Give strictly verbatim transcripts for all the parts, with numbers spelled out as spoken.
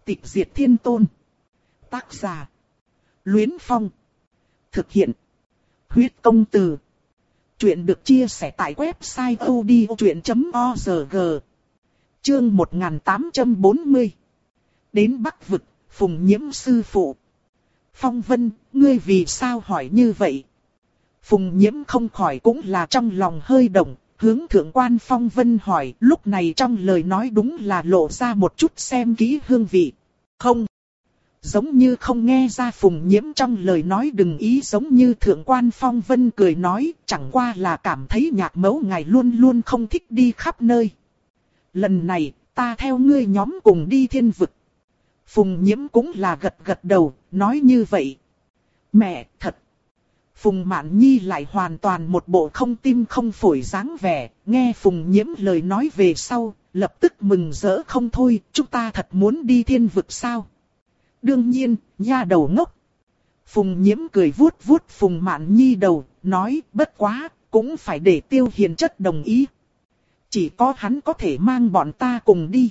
Tịch diệt thiên tôn. Tác giả: Luyến Phong. Thực hiện: Huyết công từ. Chuyện được chia sẻ tại website odchuyện chấm org. Chương một nghìn tám trăm bốn mươi. Đến Bắc Vực, Phùng Nhiễm sư phụ. Phong Vân, ngươi vì sao hỏi như vậy? Phùng Nhiễm không khỏi cũng là trong lòng hơi động, hướng thượng quan Phong Vân hỏi, lúc này trong lời nói đúng là lộ ra một chút xem kỹ hương vị. Không. Giống như không nghe ra Phùng Nhiễm trong lời nói đừng ý, giống như thượng quan Phong Vân cười nói, chẳng qua là cảm thấy Nhạc Mẫu ngài luôn luôn không thích đi khắp nơi. Lần này, ta theo ngươi nhóm cùng đi thiên vực. Phùng Nhiễm cũng là gật gật đầu, nói như vậy. Mẹ, thật. Phùng Mạn Nhi lại hoàn toàn một bộ không tim không phổi dáng vẻ, nghe Phùng Nhiễm lời nói về sau, lập tức mừng rỡ không thôi, chúng ta thật muốn đi thiên vực sao? Đương nhiên, nha đầu ngốc. Phùng Nhiễm cười vuốt vuốt Phùng Mạn Nhi đầu, nói bất quá, cũng phải để Tiêu Hiền Chất đồng ý. Chỉ có hắn có thể mang bọn ta cùng đi.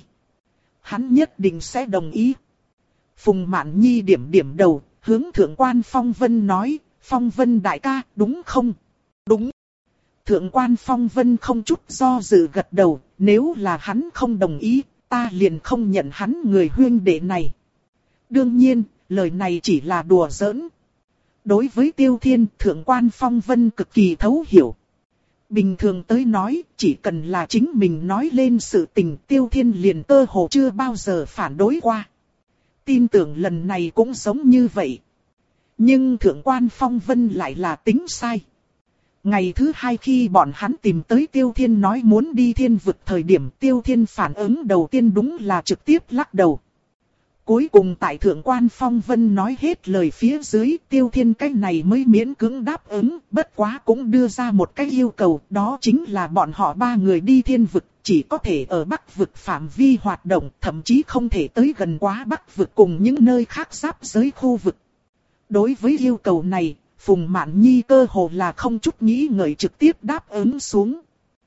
Hắn nhất định sẽ đồng ý. Phùng Mạn Nhi điểm điểm đầu, hướng thượng quan Phong Vân nói, Phong Vân đại ca, đúng không? Đúng. Thượng quan Phong Vân không chút do dự gật đầu, nếu là hắn không đồng ý, ta liền không nhận hắn người huynh đệ này. Đương nhiên, lời này chỉ là đùa giỡn. Đối với Tiêu Thiên, thượng quan Phong Vân cực kỳ thấu hiểu. Bình thường tới nói, chỉ cần là chính mình nói lên sự tình, Tiêu Thiên liền cơ hồ chưa bao giờ phản đối qua. Tin tưởng lần này cũng giống như vậy. Nhưng thượng quan Phong Vân lại là tính sai. Ngày thứ hai khi bọn hắn tìm tới Tiêu Thiên nói muốn đi thiên vực thời điểm, Tiêu Thiên phản ứng đầu tiên đúng là trực tiếp lắc đầu. Cuối cùng tại thượng quan Phong Vân nói hết lời phía dưới, Tiêu Thiên cái này mới miễn cưỡng đáp ứng, bất quá cũng đưa ra một cái yêu cầu, đó chính là bọn họ ba người đi thiên vực, chỉ có thể ở Bắc vực phạm vi hoạt động, thậm chí không thể tới gần quá Bắc vực cùng những nơi khác giáp giới khu vực. Đối với yêu cầu này, Phùng Mạn Nhi cơ hồ là không chút nghĩ ngợi trực tiếp đáp ứng xuống.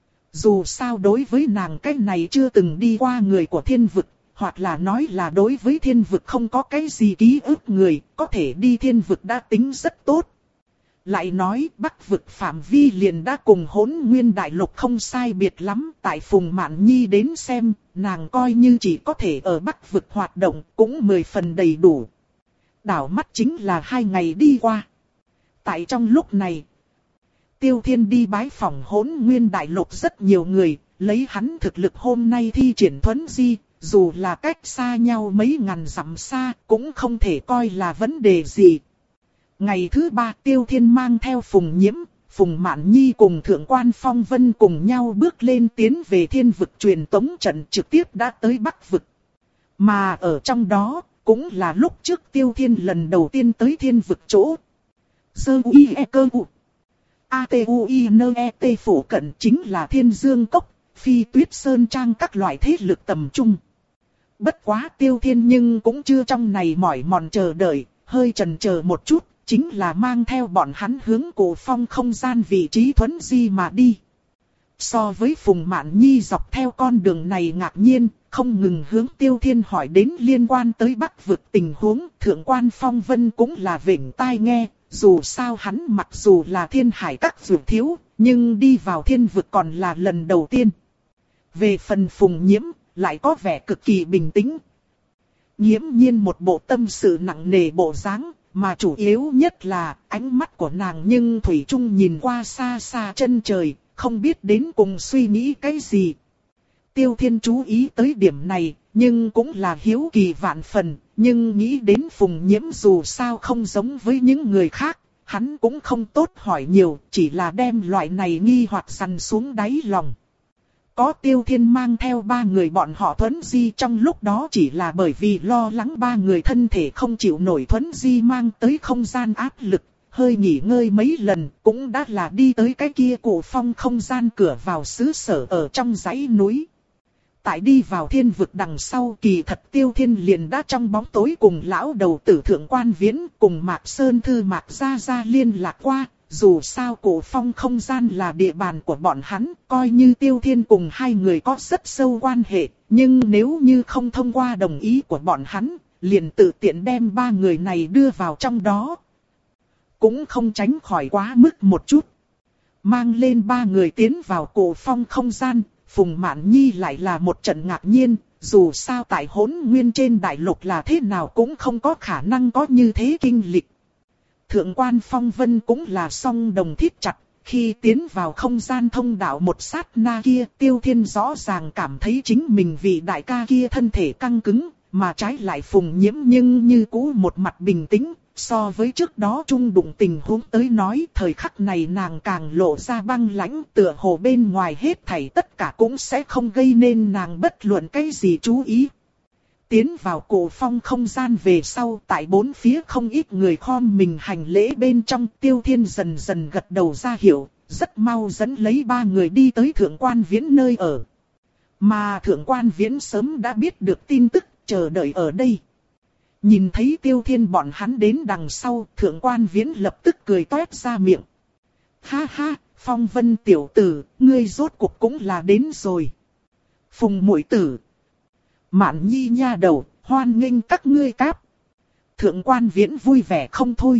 Dù sao đối với nàng cái này chưa từng đi qua người của thiên vực, hoặc là nói là đối với thiên vực không có cái gì ký ức người, có thể đi thiên vực đã tính rất tốt. Lại nói Bắc vực phạm vi liền đã cùng Hỗn Nguyên Đại Lục không sai biệt lắm, tại Phùng Mạn Nhi đến xem, nàng coi như chỉ có thể ở Bắc vực hoạt động, cũng mười phần đầy đủ. Đảo mắt chính là hai ngày đi qua. Tại trong lúc này, Tiêu Thiên đi bái phỏng Hỗn Nguyên Đại Lục rất nhiều người, lấy hắn thực lực hôm nay thi triển thuấn di, dù là cách xa nhau mấy ngàn dặm xa, cũng không thể coi là vấn đề gì. Ngày thứ ba Tiêu Thiên mang theo Phùng Nhiễm, Phùng Mạn Nhi cùng thượng quan Phong Vân cùng nhau bước lên tiến về thiên vực truyền tống trận, trực tiếp đã tới Bắc vực. Mà ở trong đó, cũng là lúc trước Tiêu Thiên lần đầu tiên tới thiên vực chỗ. Sơ uy e cơ u. A T U I N E T phủ cận chính là Thiên Dương Cốc, Phi Tuyết Sơn Trang các loại thế lực tầm trung. Bất quá Tiêu Thiên nhưng cũng chưa trong này mỏi mòn chờ đợi, hơi chần chờ một chút, chính là mang theo bọn hắn hướng cổ phong không gian vị trí thuấn di mà đi. So với Phùng Mạn Nhi dọc theo con đường này ngạc nhiên, không ngừng hướng Tiêu Thiên hỏi đến liên quan tới Bắc vực tình huống, thượng quan Phong Vân cũng là vểnh tai nghe, dù sao hắn mặc dù là thiên hải các dược thiếu, nhưng đi vào thiên vực còn là lần đầu tiên. Về phần Phùng Nhiễm, lại có vẻ cực kỳ bình tĩnh. Nghiễm nhiên một bộ tâm sự nặng nề bộ dáng, mà chủ yếu nhất là ánh mắt của nàng nhưng thủy chung nhìn qua xa xa chân trời, không biết đến cùng suy nghĩ cái gì. Tiêu Thiên chú ý tới điểm này, nhưng cũng là hiếu kỳ vạn phần, nhưng nghĩ đến Phùng Nhiễm dù sao không giống với những người khác, hắn cũng không tốt hỏi nhiều, chỉ là đem loại này nghi hoặc dằn xuống đáy lòng. Có Tiêu Thiên mang theo ba người bọn họ thuấn di trong lúc đó chỉ là bởi vì lo lắng ba người thân thể không chịu nổi thuấn di mang tới không gian áp lực, hơi nghỉ ngơi mấy lần cũng đã là đi tới cái kia cổ phong không gian cửa vào xứ sở ở trong dãy núi. Tại đi vào thiên vực đằng sau kỳ thật Tiêu Thiên liền đã trong bóng tối cùng lão đầu tử thượng quan viễn cùng Mạc Sơn Thư Mạc Gia Gia liên lạc qua, dù sao cổ phong không gian là địa bàn của bọn hắn, coi như Tiêu Thiên cùng hai người có rất sâu quan hệ, nhưng nếu như không thông qua đồng ý của bọn hắn, liền tự tiện đem ba người này đưa vào trong đó. Cũng không tránh khỏi quá mức một chút. Mang lên ba người tiến vào cổ phong không gian, Phùng Mạn Nhi lại là một trận ngạc nhiên, dù sao tại Hỗn Nguyên trên đại lục là thế nào cũng không có khả năng có như thế kinh lịch. Thượng quan Phong Vân cũng là song đồng thiết chặt, khi tiến vào không gian thông đạo một sát na kia, Tiêu Thiên rõ ràng cảm thấy chính mình vị đại ca kia thân thể căng cứng, mà trái lại Phùng Nhiễm nhưng như cũ một mặt bình tĩnh. So với trước đó trung đụng tình huống tới nói, thời khắc này nàng càng lộ ra băng lãnh, tựa hồ bên ngoài hết thảy tất cả cũng sẽ không gây nên nàng bất luận cái gì chú ý. Tiến vào cổ phong không gian về sau, tại bốn phía không ít người khom mình hành lễ bên trong, Tiêu Thiên dần dần gật đầu ra hiệu, rất mau dẫn lấy ba người đi tới Thượng Quan Viễn nơi ở. Mà Thượng Quan Viễn sớm đã biết được tin tức, chờ đợi ở đây. Nhìn thấy Tiêu Thiên bọn hắn đến đằng sau, Thượng Quan Viễn lập tức cười toét ra miệng. Ha ha, Phong Vân tiểu tử, ngươi rốt cuộc cũng là đến rồi. Phùng muội tử, Mạn Nhi nha đầu, hoan nghênh các ngươi cáp. Thượng Quan Viễn vui vẻ không thôi.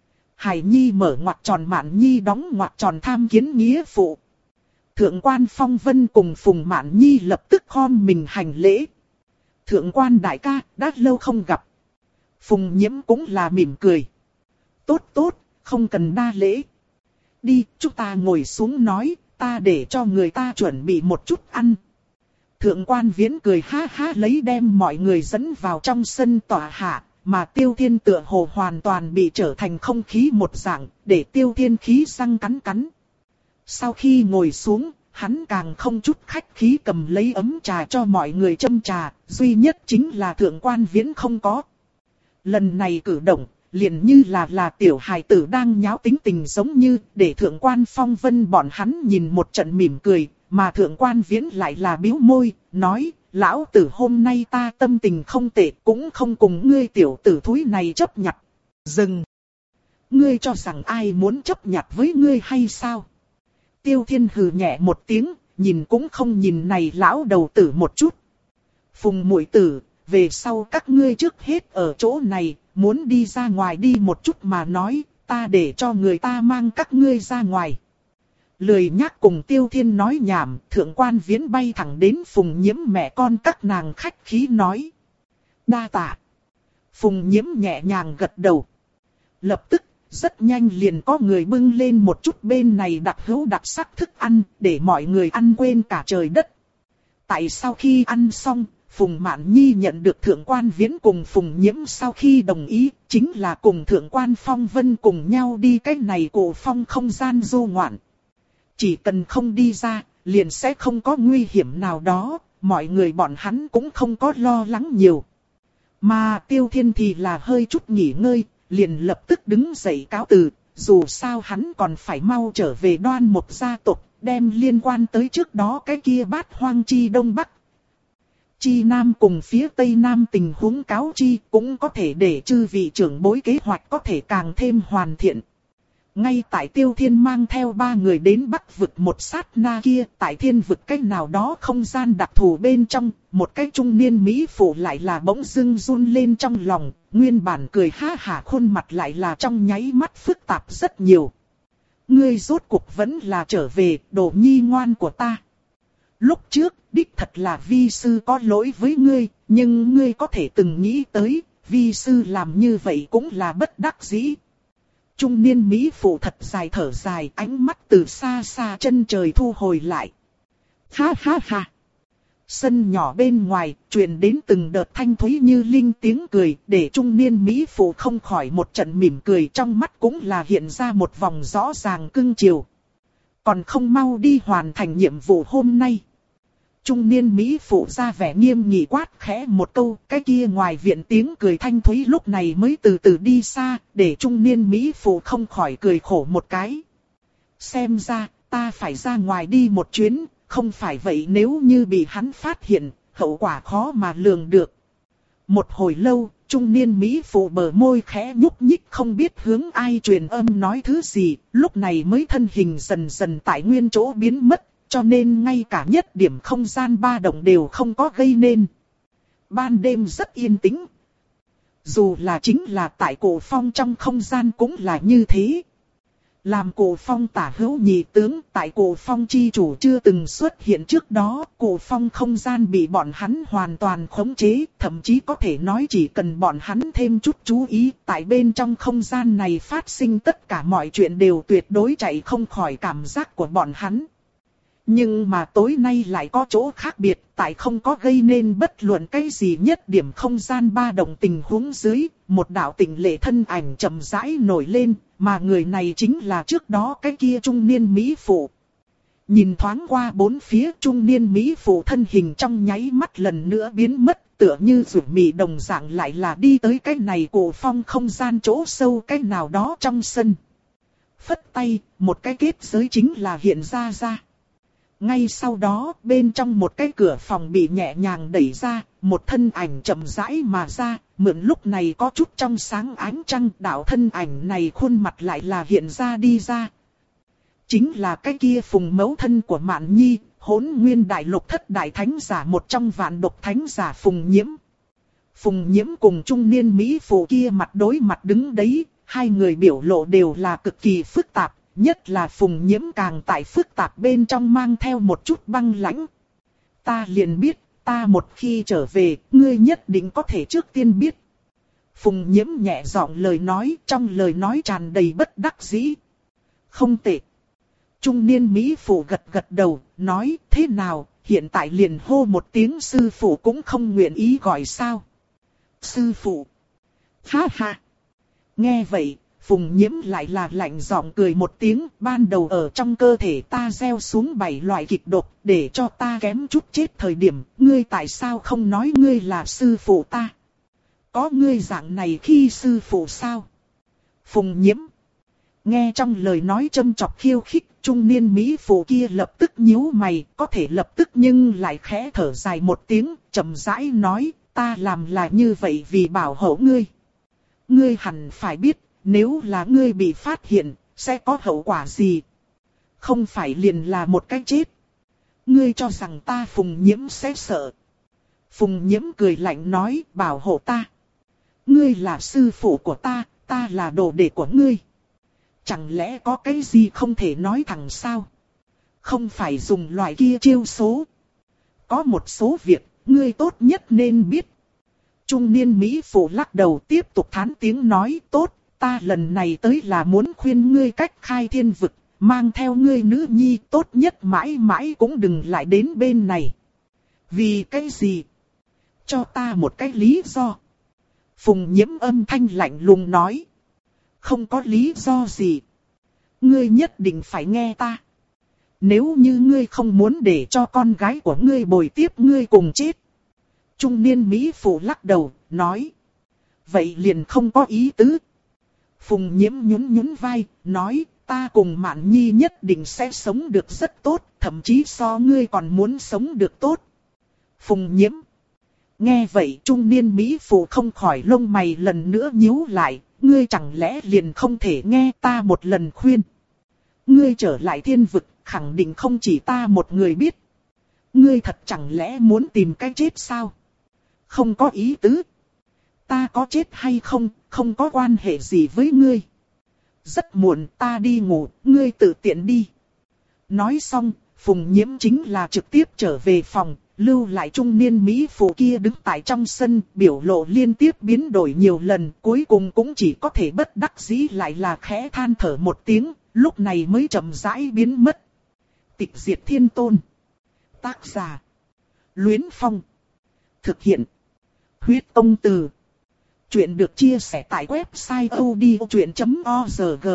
Hải Nhi mở ngoặc tròn, Mạn Nhi đóng ngoặc tròn tham kiến nghĩa phụ. Thượng Quan Phong Vân cùng Phùng Mạn Nhi lập tức khom mình hành lễ. Thượng Quan đại ca, đã lâu không gặp. Phùng Nhiễm cũng là mỉm cười. Tốt tốt, không cần đa lễ. Đi, chúng ta ngồi xuống nói, ta để cho người ta chuẩn bị một chút ăn. Thượng Quan Viễn cười ha ha lấy đem mọi người dẫn vào trong sân tòa hạ, mà Tiêu Thiên tựa hồ hoàn toàn bị trở thành không khí một dạng, để Tiêu Thiên khí răng cắn cắn. Sau khi ngồi xuống, hắn càng không chút khách khí cầm lấy ấm trà cho mọi người châm trà, duy nhất chính là Thượng Quan Viễn không có. Lần này cử động, liền như là là tiểu hài tử đang nháo tính tình giống như, để Thượng Quan Phong Vân bọn hắn nhìn một trận mỉm cười, mà Thượng Quan Viễn lại là bĩu môi, nói, lão tử hôm nay ta tâm tình không tệ, cũng không cùng ngươi tiểu tử thúi này chấp nhặt. Dừng! Ngươi cho rằng ai muốn chấp nhặt với ngươi hay sao? Tiêu Thiên hừ nhẹ một tiếng, nhìn cũng không nhìn này lão đầu tử một chút. Phùng muội tử, về sau các ngươi trước hết ở chỗ này, muốn đi ra ngoài đi một chút mà nói, ta để cho người ta mang các ngươi ra ngoài. Lười nhắc cùng Tiêu Thiên nói nhảm, Thượng Quan Viễn bay thẳng đến Phùng Nhiễm mẹ con các nàng khách khí nói. Đa tạ. Phùng Nhiễm nhẹ nhàng gật đầu. Lập tức, rất nhanh liền có người bưng lên một chút bên này đặc hữu đặc sắc thức ăn, để mọi người ăn quên cả trời đất. Tại sau khi ăn xong, Phùng Mạn Nhi nhận được Thượng Quan Viễn cùng Phùng Nhiễm sau khi đồng ý, chính là cùng Thượng Quan Phong Vân cùng nhau đi cái này cổ phong không gian du ngoạn. Chỉ cần không đi ra, liền sẽ không có nguy hiểm nào đó, mọi người bọn hắn cũng không có lo lắng nhiều. Mà Tiêu Thiên thì là hơi chút nghỉ ngơi, liền lập tức đứng dậy cáo từ, dù sao hắn còn phải mau trở về Đoan Mộc gia tộc, đem liên quan tới trước đó cái kia Bát Hoang chi Đông Bắc, chi Nam cùng phía Tây Nam tình huống cáo chi, cũng có thể để chư vị trưởng bối kế hoạch có thể càng thêm hoàn thiện. Ngay tại Tiêu Thiên mang theo ba người đến Bắc vực một sát na kia, tại thiên vực cách nào đó không gian đặc thù bên trong, một cái trung niên mỹ phụ lại là bỗng dưng run lên trong lòng, nguyên bản cười ha hả khuôn mặt lại là trong nháy mắt phức tạp rất nhiều. Ngươi rốt cuộc vẫn là trở về, đồ nhi ngoan của ta. Lúc trước, đích thật là vi sư có lỗi với ngươi, nhưng ngươi có thể từng nghĩ tới, vi sư làm như vậy cũng là bất đắc dĩ. Trung niên mỹ phụ thật dài thở dài, ánh mắt từ xa xa chân trời thu hồi lại. Ha ha ha. Sân nhỏ bên ngoài, truyền đến từng đợt thanh thúy như linh tiếng cười, để trung niên mỹ phụ không khỏi một trận mỉm cười, trong mắt cũng là hiện ra một vòng rõ ràng cưng chiều. Còn không mau đi hoàn thành nhiệm vụ hôm nay. Trung niên mỹ phụ ra vẻ nghiêm nghị quát khẽ một câu, cái kia ngoài viện tiếng cười thanh thúy lúc này mới từ từ đi xa, để trung niên mỹ phụ không khỏi cười khổ một cái. Xem ra, ta phải ra ngoài đi một chuyến, không phải vậy nếu như bị hắn phát hiện, hậu quả khó mà lường được. Một hồi lâu, trung niên Mỹ phụ bờ môi khẽ nhúc nhích không biết hướng ai truyền âm nói thứ gì, lúc này mới thân hình dần dần tại nguyên chỗ biến mất, cho nên ngay cả nhất điểm không gian ba động đều không có gây nên. Ban đêm rất yên tĩnh. Dù là chính là tại Cổ Phong trong không gian cũng là như thế. Làm Cổ Phong tả hữu nhị tướng, tại Cổ Phong chi chủ chưa từng xuất hiện trước đó, Cổ Phong không gian bị bọn hắn hoàn toàn khống chế, thậm chí có thể nói chỉ cần bọn hắn thêm chút chú ý, tại bên trong không gian này phát sinh tất cả mọi chuyện đều tuyệt đối chạy không khỏi cảm giác của bọn hắn. Nhưng mà tối nay lại có chỗ khác biệt, tại không có gây nên bất luận cái gì nhất điểm không gian ba động tình huống dưới, một đạo tịnh lệ thân ảnh chậm rãi nổi lên, mà người này chính là trước đó cái kia trung niên Mỹ phụ. Nhìn thoáng qua bốn phía, trung niên Mỹ phụ thân hình trong nháy mắt lần nữa biến mất, tựa như rủ mị đồng dạng lại là đi tới cái này Cổ Phong không gian chỗ sâu cái nào đó trong sân. Phất tay, một cái kết giới chính là hiện ra ra. Ngay sau đó, bên trong một cái cửa phòng bị nhẹ nhàng đẩy ra, một thân ảnh chậm rãi mà ra, mượn lúc này có chút trong sáng ánh trăng, đạo thân ảnh này khuôn mặt lại là hiện ra đi ra. Chính là cái kia Phùng mẫu thân của Mạn Nhi, Hỗn Nguyên Đại Lục thất đại thánh giả một trong vạn độc thánh giả Phùng Nhiễm. Phùng Nhiễm cùng trung niên Mỹ phụ kia mặt đối mặt đứng đấy, hai người biểu lộ đều là cực kỳ phức tạp. Nhất là Phùng Nhiễm càng tại phức tạp bên trong mang theo một chút băng lãnh. Ta liền biết, ta một khi trở về, ngươi nhất định có thể trước tiên biết. Phùng Nhiễm nhẹ giọng lời nói, trong lời nói tràn đầy bất đắc dĩ. Không tệ. Trung niên Mỹ phụ gật gật đầu, nói thế nào, hiện tại liền hô một tiếng sư phụ cũng không nguyện ý gọi sao. Sư phụ. Ha ha. Nghe vậy. Phùng Nhiễm lại là lạnh giọng cười một tiếng, ban đầu ở trong cơ thể ta gieo xuống bảy loại kịch độc, để cho ta kém chút chết thời điểm, ngươi tại sao không nói ngươi là sư phụ ta? Có ngươi dạng này khi sư phụ sao? Phùng Nhiễm. Nghe trong lời nói châm chọc khiêu khích, trung niên Mỹ phụ kia lập tức nhíu mày, có thể lập tức nhưng lại khẽ thở dài một tiếng, chậm rãi nói, ta làm là như vậy vì bảo hộ ngươi. Ngươi hẳn phải biết. Nếu là ngươi bị phát hiện, sẽ có hậu quả gì? Không phải liền là một cái chết. Ngươi cho rằng ta Phùng Nhiễm sẽ sợ. Phùng Nhiễm cười lạnh nói, bảo hộ ta. Ngươi là sư phụ của ta, ta là đồ đệ của ngươi. Chẳng lẽ có cái gì không thể nói thẳng sao? Không phải dùng loại kia chiêu số. Có một số việc, ngươi tốt nhất nên biết. Trung niên Mỹ phụ lắc đầu tiếp tục thán tiếng nói tốt. Ta lần này tới là muốn khuyên ngươi cách khai thiên vực, mang theo ngươi nữ nhi tốt nhất mãi mãi cũng đừng lại đến bên này. Vì cái gì? Cho ta một cái lý do. Phùng Nhiễm âm thanh lạnh lùng nói. Không có lý do gì. Ngươi nhất định phải nghe ta. Nếu như ngươi không muốn để cho con gái của ngươi bồi tiếp ngươi cùng chết. Trung niên Mỹ phụ lắc đầu, nói. Vậy liền không có ý tứ. Phùng Nhiễm nhún nhún vai, nói, ta cùng Mạn Nhi nhất định sẽ sống được rất tốt, thậm chí so ngươi còn muốn sống được tốt. Phùng Nhiễm. Nghe vậy trung niên Mỹ phụ không khỏi lông mày lần nữa nhíu lại, ngươi chẳng lẽ liền không thể nghe ta một lần khuyên. Ngươi trở lại thiên vực, khẳng định không chỉ ta một người biết. Ngươi thật chẳng lẽ muốn tìm cái chết sao? Không có ý tứ. Ta có chết hay không, không có quan hệ gì với ngươi. Rất muộn, ta đi ngủ, ngươi tự tiện đi. Nói xong, Phùng Nhiễm chính là trực tiếp trở về phòng, lưu lại trung niên Mỹ phụ kia đứng tại trong sân, biểu lộ liên tiếp biến đổi nhiều lần, cuối cùng cũng chỉ có thể bất đắc dĩ lại là khẽ than thở một tiếng, lúc này mới chậm rãi biến mất. Tịch diệt thiên tôn. Tác giả. Luyến Phong. Thực hiện. Huyết Tông Từ. Chuyện được chia sẻ tại website odchuyện chấm org.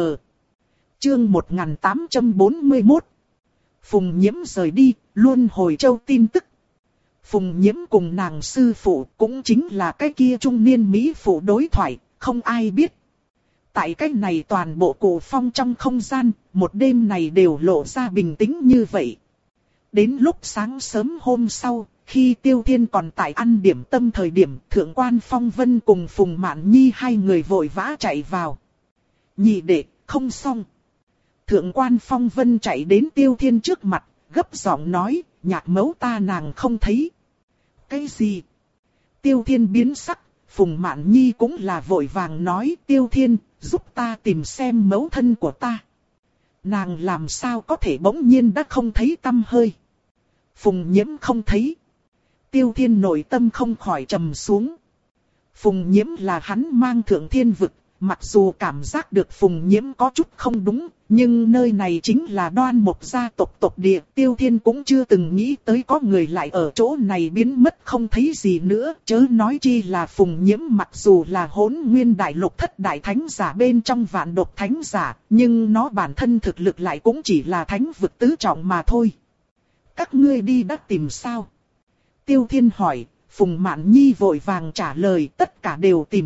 Chương một nghìn tám trăm bốn mươi mốt. Phùng Nhiễm rời đi, luôn hồi châu tin tức. Phùng Nhiễm cùng nàng sư phụ cũng chính là cái kia trung niên Mỹ phụ đối thoại, không ai biết. Tại cái này toàn bộ Cổ Phong trong không gian, một đêm này đều lộ ra bình tĩnh như vậy. Đến lúc sáng sớm hôm sau, khi Tiêu Thiên còn tại ăn điểm tâm thời điểm, Thượng quan Phong Vân cùng Phùng Mạn Nhi hai người vội vã chạy vào. Nhị đệ, không xong. Thượng quan Phong Vân chạy đến Tiêu Thiên trước mặt, gấp giọng nói, nhạc mẫu ta nàng không thấy. Cái gì? Tiêu Thiên biến sắc, Phùng Mạn Nhi cũng là vội vàng nói, Tiêu Thiên, giúp ta tìm xem mẫu thân của ta. Nàng làm sao có thể bỗng nhiên đã không thấy tăm hơi. Phùng Nhiễm không thấy. Tiêu Thiên nội tâm không khỏi trầm xuống. Phùng Nhiễm là hắn mang thượng thiên vực, mặc dù cảm giác được Phùng Nhiễm có chút không đúng, nhưng nơi này chính là Đoan Mộc gia tộc tộc địa. Tiêu Thiên cũng chưa từng nghĩ tới có người lại ở chỗ này biến mất không thấy gì nữa. Chớ nói chi là Phùng Nhiễm mặc dù là Hỗn Nguyên Đại Lục thất đại thánh giả bên trong vạn độc thánh giả, nhưng nó bản thân thực lực lại cũng chỉ là thánh vực tứ trọng mà thôi. Các ngươi đi đã tìm sao? Tiêu Thiên hỏi, Phùng Mạn Nhi vội vàng trả lời, tất cả đều tìm.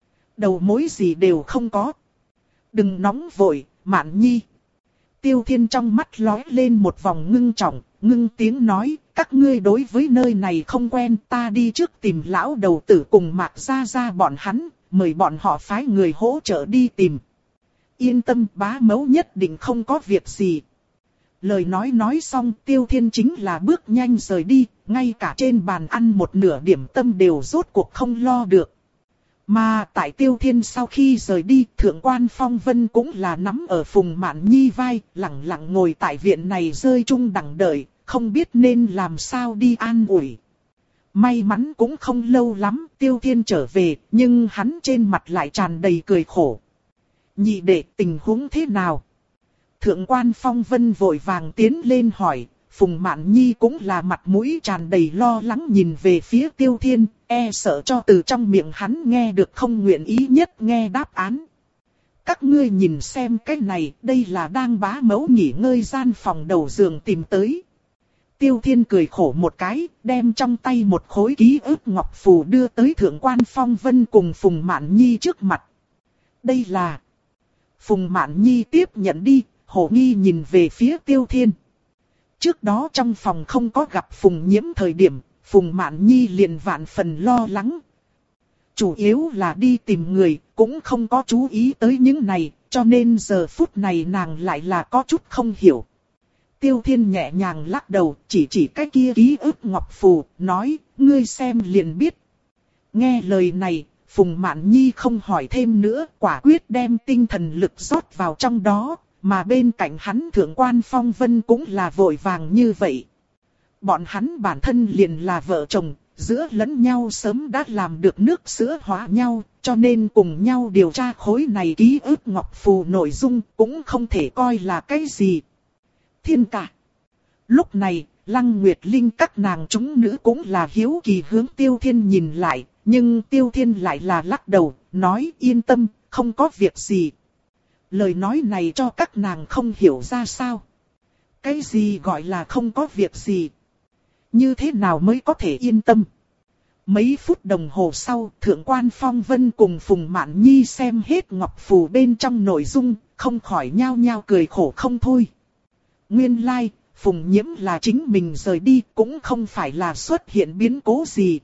Đầu mối gì đều không có. Đừng nóng vội, Mạn Nhi. Tiêu Thiên trong mắt lóe lên một vòng ngưng trọng, ngưng tiếng nói, các ngươi đối với nơi này không quen, ta đi trước tìm lão đầu tử cùng Mạc Gia Gia bọn hắn, mời bọn họ phái người hỗ trợ đi tìm. Yên tâm, bá mẫu nhất định không có việc gì. Lời nói nói xong, Tiêu Thiên chính là bước nhanh rời đi, ngay cả trên bàn ăn một nửa điểm tâm đều rốt cuộc không lo được. Mà tại Tiêu Thiên sau khi rời đi, Thượng quan Phong Vân cũng là nắm ở Phùng Mạn Nhi vai, lặng lặng ngồi tại viện này rơi chung đằng đợi, không biết nên làm sao đi an ủi. May mắn cũng không lâu lắm, Tiêu Thiên trở về, nhưng hắn trên mặt lại tràn đầy cười khổ. Nhị đệ, tình huống thế nào? Thượng quan Phong Vân vội vàng tiến lên hỏi, Phùng Mạn Nhi cũng là mặt mũi tràn đầy lo lắng nhìn về phía Tiêu Thiên, e sợ cho từ trong miệng hắn nghe được không nguyện ý nhất nghe đáp án. Các ngươi nhìn xem cái này, đây là đang bá mẫu nghỉ ngơi gian phòng đầu giường tìm tới. Tiêu Thiên cười khổ một cái, đem trong tay một khối ký ức ngọc phù đưa tới Thượng quan Phong Vân cùng Phùng Mạn Nhi trước mặt. Đây là... Phùng Mạn Nhi tiếp nhận đi, hồ nghi nhìn về phía Tiêu Thiên. Trước đó trong phòng không có gặp Phùng Nhiễm thời điểm, Phùng Mạn Nhi liền vạn phần lo lắng. Chủ yếu là đi tìm người, cũng không có chú ý tới những này, cho nên giờ phút này nàng lại là có chút không hiểu. Tiêu Thiên nhẹ nhàng lắc đầu, chỉ chỉ cái kia ký ức ngọc phù, nói, ngươi xem liền biết. Nghe lời này, Phùng Mạn Nhi không hỏi thêm nữa, quả quyết đem tinh thần lực rót vào trong đó. Mà bên cạnh hắn Thượng quan Phong Vân cũng là vội vàng như vậy. Bọn hắn bản thân liền là vợ chồng, giữa lẫn nhau sớm đã làm được nước sữa hóa nhau, cho nên cùng nhau điều tra khối này ký ức ngọc phù nội dung cũng không thể coi là cái gì. Thiên cả. Lúc này, Lăng Nguyệt Linh các nàng chúng nữ cũng là hiếu kỳ hướng Tiêu Thiên nhìn lại, nhưng Tiêu Thiên lại là lắc đầu, nói yên tâm, không có việc gì. Lời nói này cho các nàng không hiểu ra sao. Cái gì gọi là không có việc gì? Như thế nào mới có thể yên tâm? Mấy phút đồng hồ sau, Thượng quan Phong Vân cùng Phùng Mạn Nhi xem hết ngọc phù bên trong nội dung, không khỏi nhao nhao cười khổ không thôi. Nguyên lai, like, Phùng Nhiễm là chính mình rời đi, cũng không phải là xuất hiện biến cố gì.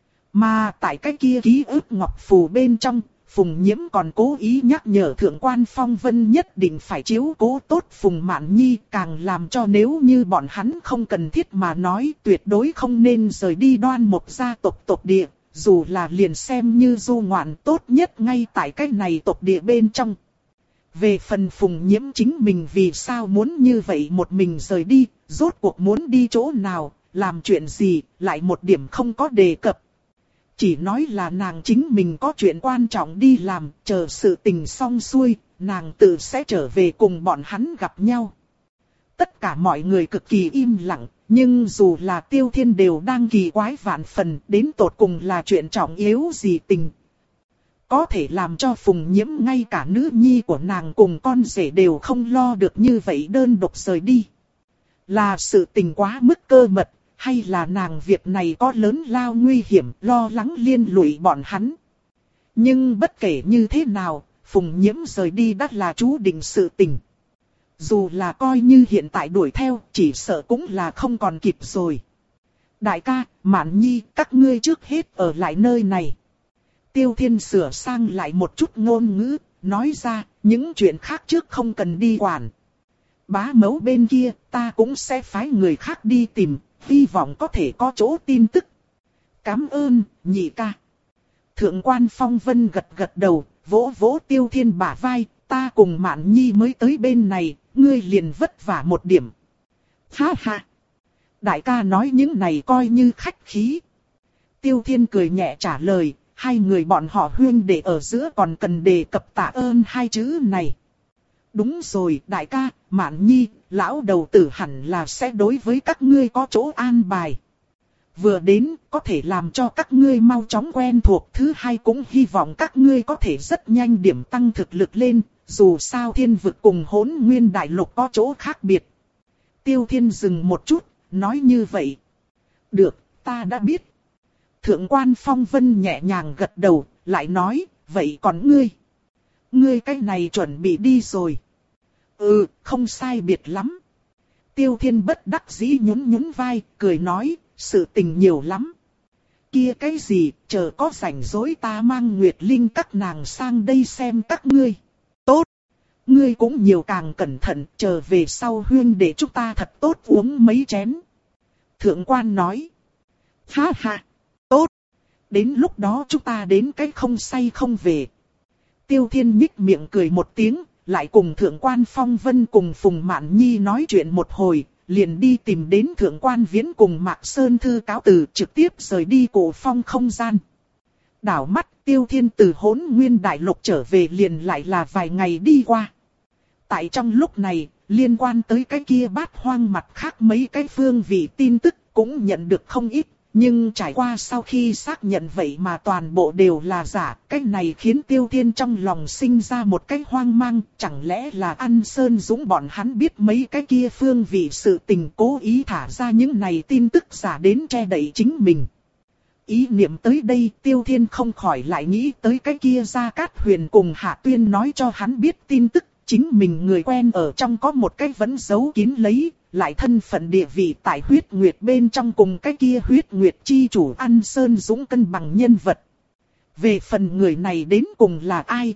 Mà tại cái kia ký ức ngọc phù bên trong, Phùng Nhiễm còn cố ý nhắc nhở Thượng quan Phong Vân nhất định phải chiếu cố tốt Phùng Mạn Nhi, càng làm cho nếu như bọn hắn không cần thiết mà nói tuyệt đối không nên rời đi Đoan Mộc gia tộc tộc địa, dù là liền xem như du ngoạn tốt nhất ngay tại cái này tộc địa bên trong. Về phần Phùng Nhiễm chính mình vì sao muốn như vậy một mình rời đi, rốt cuộc muốn đi chỗ nào, làm chuyện gì, lại một điểm không có đề cập. Chỉ nói là nàng chính mình có chuyện quan trọng đi làm, chờ sự tình xong xuôi, nàng tự sẽ trở về cùng bọn hắn gặp nhau. Tất cả mọi người cực kỳ im lặng, nhưng dù là Tiêu Thiên đều đang kỳ quái vạn phần, đến tột cùng là chuyện trọng yếu gì tình. Có thể làm cho Phùng Nhiễm ngay cả nữ nhi của nàng cùng con rể đều không lo được như vậy đơn độc rời đi. Là sự tình quá mức cơ mật. Hay là nàng việc này có lớn lao nguy hiểm, lo lắng liên lụy bọn hắn. Nhưng bất kể như thế nào, Phùng Nhiễm rời đi đã là chú định sự tình. Dù là coi như hiện tại đuổi theo, chỉ sợ cũng là không còn kịp rồi. Đại ca, Mạn Nhi, các ngươi trước hết ở lại nơi này. Tiêu Thiên sửa sang lại một chút ngôn ngữ, nói ra, những chuyện khác trước không cần đi quản. Bá mẫu bên kia, ta cũng sẽ phái người khác đi tìm, hy vọng có thể có chỗ tin tức. Cảm ơn, nhị ca. Thượng quan Phong Vân gật gật đầu, vỗ vỗ Tiêu Thiên bả vai, ta cùng Mạn Nhi mới tới bên này, ngươi liền vất vả một điểm. Ha ha! Đại ca nói những này coi như khách khí. Tiêu Thiên cười nhẹ trả lời, hai người bọn họ huyên đệ ở giữa còn cần đề cập tạ ơn hai chữ này. Đúng rồi, đại ca, Mạn Nhi, lão đầu tử hẳn là sẽ đối với các ngươi có chỗ an bài. Vừa đến, có thể làm cho các ngươi mau chóng quen thuộc. Thứ hai cũng hy vọng các ngươi có thể rất nhanh điểm tăng thực lực lên, dù sao thiên vực cùng hỗn nguyên đại lục có chỗ khác biệt. Tiêu Thiên dừng một chút, nói như vậy. Được, ta đã biết. Thượng quan Phong Vân nhẹ nhàng gật đầu, lại nói, vậy còn ngươi? Ngươi cái này chuẩn bị đi rồi. Ừ, không sai biệt lắm. Tiêu Thiên bất đắc dĩ nhún nhún vai, cười nói, sự tình nhiều lắm. Kia cái gì, chờ có rảnh rỗi ta mang Nguyệt Linh các nàng sang đây xem các ngươi. Tốt. Ngươi cũng nhiều càng cẩn thận, chờ về sau huyên để chúng ta thật tốt uống mấy chén. Thượng quan nói. Ha ha. Tốt. Đến lúc đó chúng ta đến cái không say không về. Tiêu Thiên nhích miệng cười một tiếng, lại cùng Thượng quan Phong Vân cùng Phùng Mạn Nhi nói chuyện một hồi, liền đi tìm đến Thượng quan Viễn cùng Mạc Sơn Thư cáo từ, trực tiếp rời đi Cổ Phong không gian. Đảo mắt, Tiêu Thiên từ hỗn nguyên đại lục trở về liền lại là vài ngày đi qua. Tại trong lúc này, liên quan tới cái kia bát hoang mặt khác mấy cái phương vị tin tức cũng nhận được không ít. Nhưng trải qua sau khi xác nhận vậy mà toàn bộ đều là giả, cái này khiến Tiêu Thiên trong lòng sinh ra một cái hoang mang, chẳng lẽ là An Sơn Dũng bọn hắn biết mấy cái kia phương vị sự tình cố ý thả ra những này tin tức giả đến che đậy chính mình. Ý niệm tới đây Tiêu Thiên không khỏi lại nghĩ tới cái kia Gia Cát Huyền cùng Hạ Tuyên nói cho hắn biết tin tức, chính mình người quen ở trong có một cái vẫn giấu kín lấy. Lại thân phận địa vị tại huyết nguyệt bên trong cùng cái kia huyết nguyệt chi chủ An Sơn Dũng cân bằng nhân vật. Về phần người này đến cùng là ai?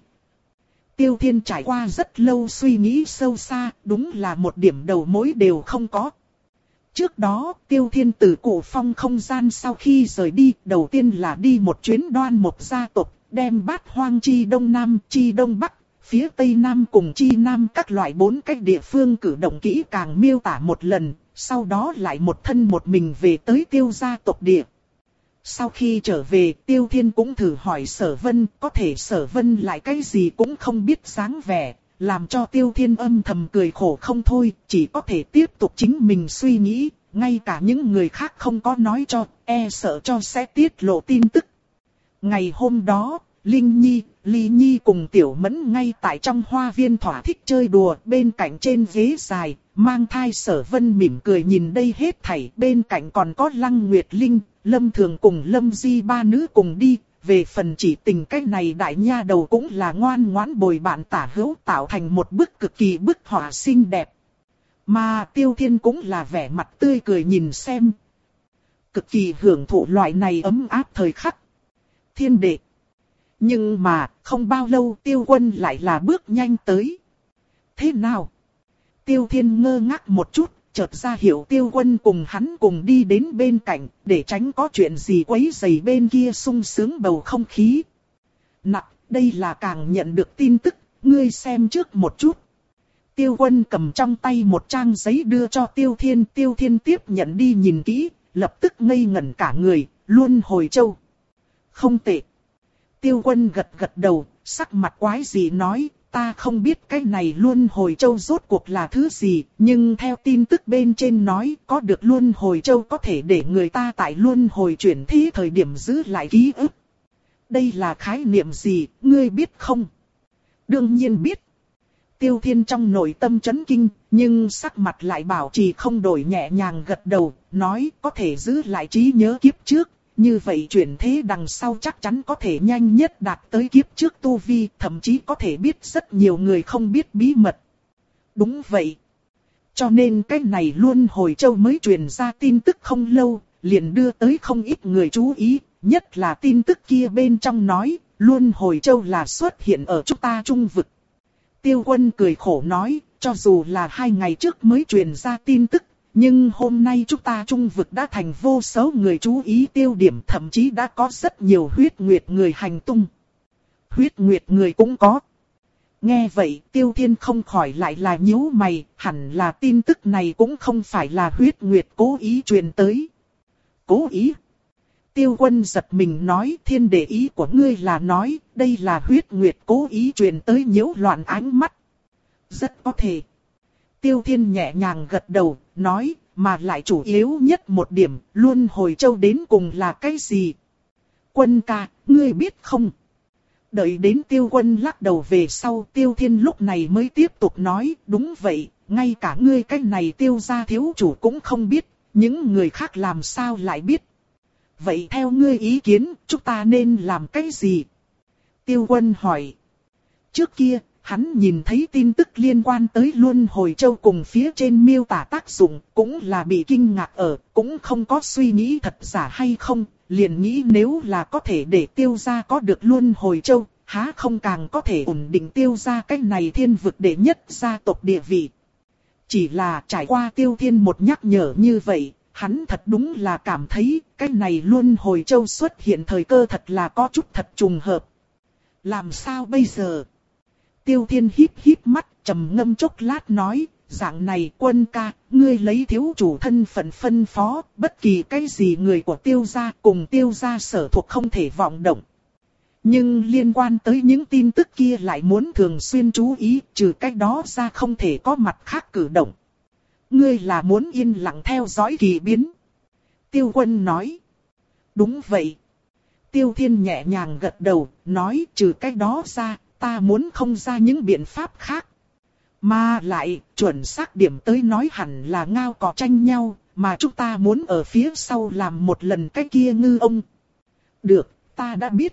Tiêu Thiên trải qua rất lâu suy nghĩ sâu xa, đúng là một điểm đầu mối đều không có. Trước đó, Tiêu Thiên từ Cổ Phong không gian sau khi rời đi, đầu tiên là đi một chuyến Đoan Mộc gia tộc, đem bát hoang chi đông nam, chi đông bắc. Phía Tây Nam cùng Chi Nam các loại bốn cách địa phương cử động kỹ càng miêu tả một lần, sau đó lại một thân một mình về tới Tiêu gia tộc địa. Sau khi trở về, Tiêu Thiên cũng thử hỏi Sở Vân, có thể Sở Vân lại cái gì cũng không biết dáng vẻ, làm cho Tiêu Thiên âm thầm cười khổ không thôi, chỉ có thể tiếp tục chính mình suy nghĩ, ngay cả những người khác không có nói cho, e sợ cho sẽ tiết lộ tin tức. Ngày hôm đó, Linh Nhi, Ly Nhi cùng Tiểu Mẫn ngay tại trong hoa viên thỏa thích chơi đùa, bên cạnh trên ghế dài, mang thai Sở Vân mỉm cười nhìn đây hết thảy, bên cạnh còn có Lăng Nguyệt Linh, Lâm Thường cùng Lâm Di ba nữ cùng đi, về phần chỉ tình cách này đại nha đầu cũng là ngoan ngoãn bồi bạn tả hữu tạo thành một bức cực kỳ bức họa xinh đẹp. Mà Tiêu Thiên cũng là vẻ mặt tươi cười nhìn xem. Cực kỳ hưởng thụ loại này ấm áp thời khắc. Thiên đệ. Nhưng mà, không bao lâu Tiêu Quân lại là bước nhanh tới. Thế nào? Tiêu Thiên ngơ ngác một chút, chợt ra hiểu Tiêu Quân cùng hắn cùng đi đến bên cạnh, để tránh có chuyện gì quấy rầy bên kia sung sướng bầu không khí. Nặc, đây là càng nhận được tin tức, ngươi xem trước một chút. Tiêu Quân cầm trong tay một trang giấy đưa cho Tiêu Thiên, Tiêu Thiên tiếp nhận đi nhìn kỹ, lập tức ngây ngẩn cả người, Luân Hồi Châu. Không tệ. Tiêu Quân gật gật đầu, sắc mặt quái gì nói, ta không biết cái này Luân Hồi Châu rốt cuộc là thứ gì, nhưng theo tin tức bên trên nói, có được Luân Hồi Châu có thể để người ta tại Luân Hồi chuyển thế thời điểm giữ lại ký ức. Đây là khái niệm gì, ngươi biết không? Đương nhiên biết. Tiêu Thiên trong nội tâm chấn kinh, nhưng sắc mặt lại bảo trì không đổi, nhẹ nhàng gật đầu, nói có thể giữ lại trí nhớ kiếp trước. Như vậy chuyển thế đằng sau chắc chắn có thể nhanh nhất đạt tới kiếp trước tu vi, thậm chí có thể biết rất nhiều người không biết bí mật. Đúng vậy. Cho nên cái này Luân Hồi Châu mới truyền ra tin tức không lâu, liền đưa tới không ít người chú ý, nhất là tin tức kia bên trong nói, Luân Hồi Châu là xuất hiện ở chúng ta trung vực. Tiêu Quân cười khổ nói, cho dù là hai ngày trước mới truyền ra tin tức, nhưng hôm nay chúng ta trung vực đã thành vô số người chú ý tiêu điểm, thậm chí đã có rất nhiều huyết nguyệt người hành tung. Huyết nguyệt người cũng có. Nghe vậy Tiêu Thiên không khỏi lại là nhíu mày, hẳn là tin tức này cũng không phải là huyết nguyệt cố ý truyền tới. Cố ý? Tiêu Quân giật mình nói, Thiên đệ ý của ngươi là nói, đây là huyết nguyệt cố ý truyền tới nhiễu loạn ánh mắt. Rất có thể. Tiêu Thiên nhẹ nhàng gật đầu, nói, mà lại chủ yếu nhất một điểm, Luân Hồi Châu đến cùng là cái gì? Quân ca, ngươi biết không? Đợi đến Tiêu Quân lắc đầu về sau, Tiêu Thiên lúc này mới tiếp tục nói, đúng vậy, ngay cả ngươi cái này Tiêu gia thiếu chủ cũng không biết, những người khác làm sao lại biết? Vậy theo ngươi ý kiến, chúng ta nên làm cái gì? Tiêu Quân hỏi. Trước kia, hắn nhìn thấy tin tức liên quan tới Luân Hồi Châu cùng phía trên miêu tả tác dụng, cũng là bị kinh ngạc ở, cũng không có suy nghĩ thật giả hay không, liền nghĩ nếu là có thể để Tiêu gia có được Luân Hồi Châu, há không càng có thể ổn định Tiêu gia cái này thiên vực đệ nhất gia tộc địa vị. Chỉ là trải qua Tiêu Thiên một nhắc nhở như vậy, hắn thật đúng là cảm thấy cái này Luân Hồi Châu xuất hiện thời cơ thật là có chút thật trùng hợp. Làm sao bây giờ? Tiêu Thiên híp híp mắt, trầm ngâm chốc lát nói, dạng này Quân ca, ngươi lấy thiếu chủ thân phận phân phó, bất kỳ cái gì người của Tiêu gia cùng Tiêu gia sở thuộc không thể vọng động. Nhưng liên quan tới những tin tức kia lại muốn thường xuyên chú ý, trừ cách đó ra không thể có mặt khác cử động. Ngươi là muốn yên lặng theo dõi kỳ biến. Tiêu Quân nói. Đúng vậy. Tiêu Thiên nhẹ nhàng gật đầu, nói trừ cách đó ra, ta muốn không ra những biện pháp khác. Mà lại, chuẩn xác điểm tới nói hẳn là ngao cỏ tranh nhau, mà chúng ta muốn ở phía sau làm một lần cái kia ngư ông. Được, ta đã biết.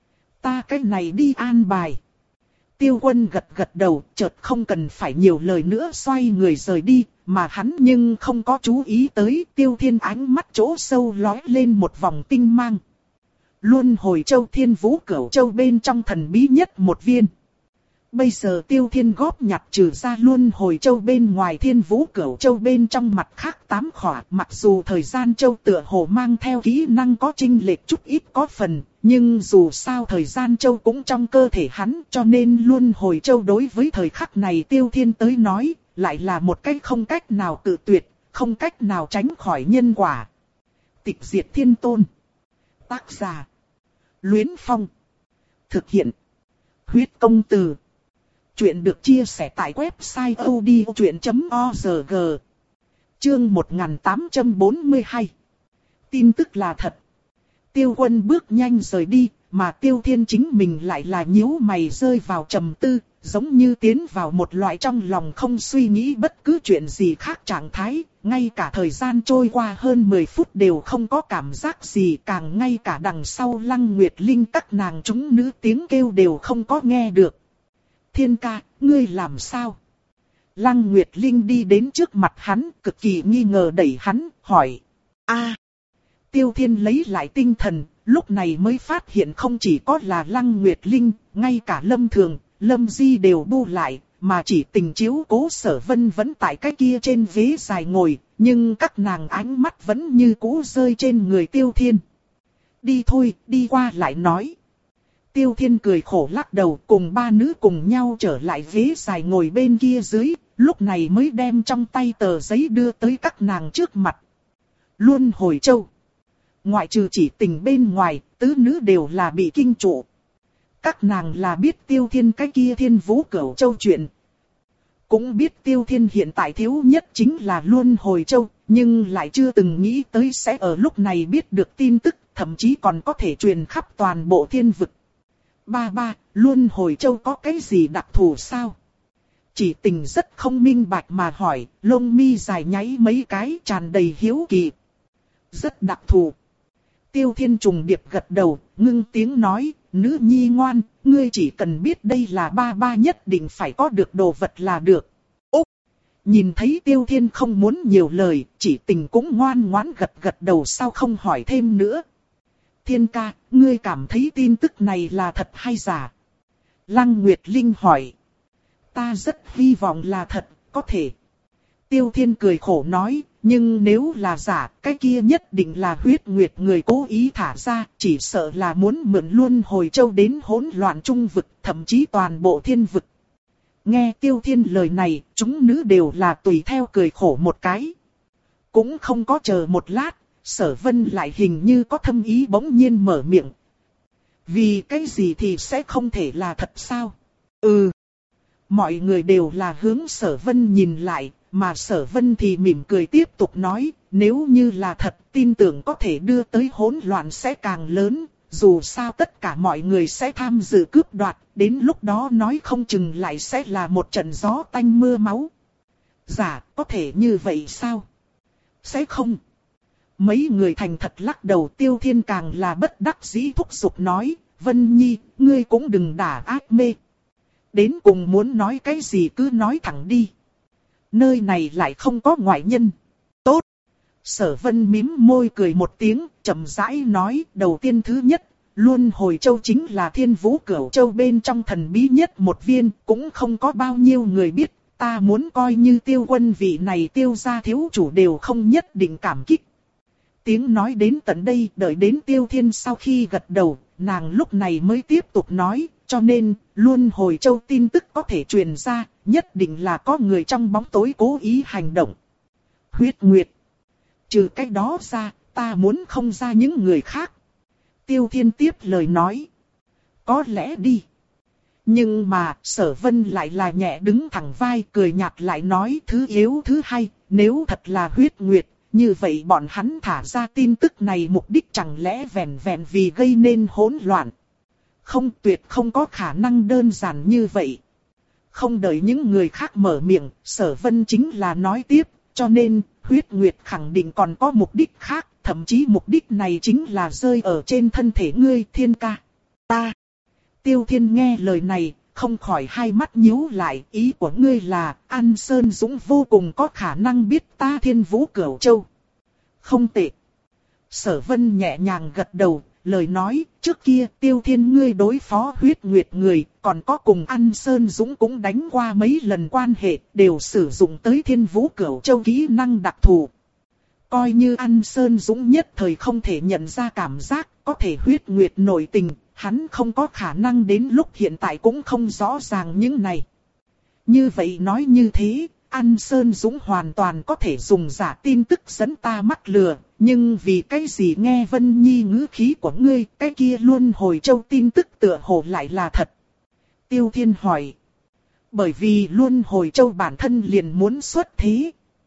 Ta cái này đi an bài. Tiêu Quân gật gật đầu, chợt không cần phải nhiều lời nữa xoay người rời đi, mà hắn nhưng không có chú ý tới Tiêu Thiên ánh mắt chỗ sâu lóe lên một vòng tinh mang. Luân Hồi Châu Thiên Vũ Cửu Châu bên trong thần bí nhất một viên. Bây giờ Tiêu Thiên góp nhặt trừ ra Luân Hồi Châu bên ngoài Thiên Vũ Cửu Châu bên trong mặt khác tám khỏa, mặc dù thời gian châu tựa hồ mang theo kỹ năng có chênh lệch chút ít có phần, nhưng dù sao thời gian châu cũng trong cơ thể hắn, cho nên Luân Hồi Châu đối với thời khắc này Tiêu Thiên tới nói, lại là một cách không cách nào cự tuyệt, không cách nào tránh khỏi nhân quả. Tịch diệt thiên tôn. Tác giả. Luyến Phong. Thực hiện. Huyết công từ. Chuyện được chia sẻ tại website odchuyện chấm org. Chương một nghìn tám trăm bốn mươi hai. Tin tức là thật. Tiêu Quân bước nhanh rời đi, mà Tiêu Thiên chính mình lại là nhíu mày rơi vào trầm tư, giống như tiến vào một loại trong lòng không suy nghĩ bất cứ chuyện gì khác trạng thái, ngay cả thời gian trôi qua hơn mười phút đều không có cảm giác gì, càng ngay cả đằng sau Lăng Nguyệt Linh các nàng chúng nữ tiếng kêu đều không có nghe được. Thiên ca, ngươi làm sao? Lăng Nguyệt Linh đi đến trước mặt hắn, cực kỳ nghi ngờ đẩy hắn, hỏi. A. Tiêu Thiên lấy lại tinh thần, lúc này mới phát hiện không chỉ có là Lăng Nguyệt Linh, ngay cả Lâm Thường, Lâm Di đều bu lại, mà chỉ Tình Chiếu Cố Sở Vân vẫn tại cái kia trên ghế dài ngồi, nhưng các nàng ánh mắt vẫn như cũ rơi trên người Tiêu Thiên. Đi thôi, đi qua lại nói. Tiêu Thiên cười khổ lắc đầu, cùng ba nữ cùng nhau trở lại ghế dài ngồi bên kia dưới, lúc này mới đem trong tay tờ giấy đưa tới các nàng trước mặt. Luân Hồi Châu. Ngoại trừ chỉ Tình bên ngoài, tứ nữ đều là bị kinh trụ. Các nàng là biết Tiêu Thiên cái kia Thiên Vũ Cửu Châu chuyện. Cũng biết Tiêu Thiên hiện tại thiếu nhất chính là Luân Hồi Châu, nhưng lại chưa từng nghĩ tới sẽ ở lúc này biết được tin tức, thậm chí còn có thể truyền khắp toàn bộ thiên vực. Ba ba, Luân Hồi Châu có cái gì đặc thù sao? Chỉ Tình rất không minh bạch mà hỏi, lông mi dài nháy mấy cái tràn đầy hiếu kỳ. Rất đặc thù. Tiêu Thiên trùng điệp gật đầu, ngưng tiếng nói, nữ nhi ngoan, ngươi chỉ cần biết đây là ba ba nhất định phải có được đồ vật là được. Úc! Nhìn thấy Tiêu Thiên không muốn nhiều lời, chỉ tình cũng ngoan ngoãn gật gật đầu sau không hỏi thêm nữa. Thiên ca, ngươi cảm thấy tin tức này là thật hay giả? Lăng Nguyệt Linh hỏi. Ta rất hy vọng là thật, có thể. Tiêu Thiên cười khổ nói, nhưng nếu là giả, cái kia nhất định là huyết nguyệt người cố ý thả ra, chỉ sợ là muốn mượn Luân Hồi Châu đến hỗn loạn trung vực, thậm chí toàn bộ thiên vực. Nghe Tiêu Thiên lời này, chúng nữ đều là tùy theo cười khổ một cái. Cũng không có chờ một lát, Sở Vân lại hình như có thâm ý bỗng nhiên mở miệng. Vì cái gì thì sẽ không thể là thật sao? Ừ. Mọi người đều là hướng Sở Vân nhìn lại, mà Sở Vân thì mỉm cười tiếp tục nói, nếu như là thật, tin tưởng có thể đưa tới hỗn loạn sẽ càng lớn, dù sao tất cả mọi người sẽ tham dự cướp đoạt, đến lúc đó nói không chừng lại sẽ là một trận gió tanh mưa máu. Giả, có thể như vậy sao? Sẽ không. Mấy người thành thật lắc đầu. Tiêu Thiên càng là bất đắc dĩ thúc giục nói, Vân Nhi, ngươi cũng đừng đả ác mê. Đến cùng muốn nói cái gì cứ nói thẳng đi. Nơi này lại không có ngoại nhân. Tốt. Sở Vân mím môi cười một tiếng, chậm rãi nói, đầu tiên thứ nhất, Luân Hồi Châu chính là Thiên Vũ Cửu Châu bên trong thần bí nhất một viên, cũng không có bao nhiêu người biết, ta muốn coi như Tiêu Quân vị này Tiêu gia thiếu chủ đều không nhất định cảm kích. Tiếng nói đến tận đây, đợi đến Tiêu Thiên sau khi gật đầu, nàng lúc này mới tiếp tục nói, cho nên, Luân Hồi Châu tin tức có thể truyền ra, nhất định là có người trong bóng tối cố ý hành động. Huyết Nguyệt. Trừ cái đó ra, ta muốn không ra những người khác. Tiêu Thiên tiếp lời nói. Có lẽ đi. Nhưng mà, Sở Vân lại là nhẹ đứng thẳng vai cười nhạt lại nói thứ yếu thứ hai, nếu thật là Huyết Nguyệt, như vậy bọn hắn thả ra tin tức này mục đích chẳng lẽ vẹn vẹn vì gây nên hỗn loạn. Không, tuyệt không có khả năng đơn giản như vậy. Không đợi những người khác mở miệng, Sở Vân chính là nói tiếp, cho nên, Huyết Nguyệt khẳng định còn có mục đích khác, thậm chí mục đích này chính là rơi ở trên thân thể ngươi, Thiên ca. Ta. Tiêu Thiên nghe lời này, không khỏi hai mắt nhíu lại, ý của ngươi là, An Sơn Dũng vô cùng có khả năng biết ta Thiên Vũ Cửu Châu. Không tệ. Sở Vân nhẹ nhàng gật đầu, lời nói, trước kia Tiêu Thiên ngươi đối phó Huyết Nguyệt người, còn có cùng An Sơn Dũng cũng đánh qua mấy lần quan hệ, đều sử dụng tới Thiên Vũ Cửu Châu kỹ năng đặc thù. Coi như An Sơn Dũng nhất thời không thể nhận ra cảm giác, có thể Huyết Nguyệt nội tình, hắn không có khả năng đến lúc hiện tại cũng không rõ ràng những này. Như vậy nói như thế, An Sơn Dũng hoàn toàn có thể dùng giả tin tức dẫn ta mắc lừa, nhưng vì cái gì nghe Vân Nhi ngữ khí của ngươi, cái kia Luân Hồi Châu tin tức tựa hồ lại là thật. Tiêu Thiên hỏi. Bởi vì Luân Hồi Châu bản thân liền muốn xuất thế.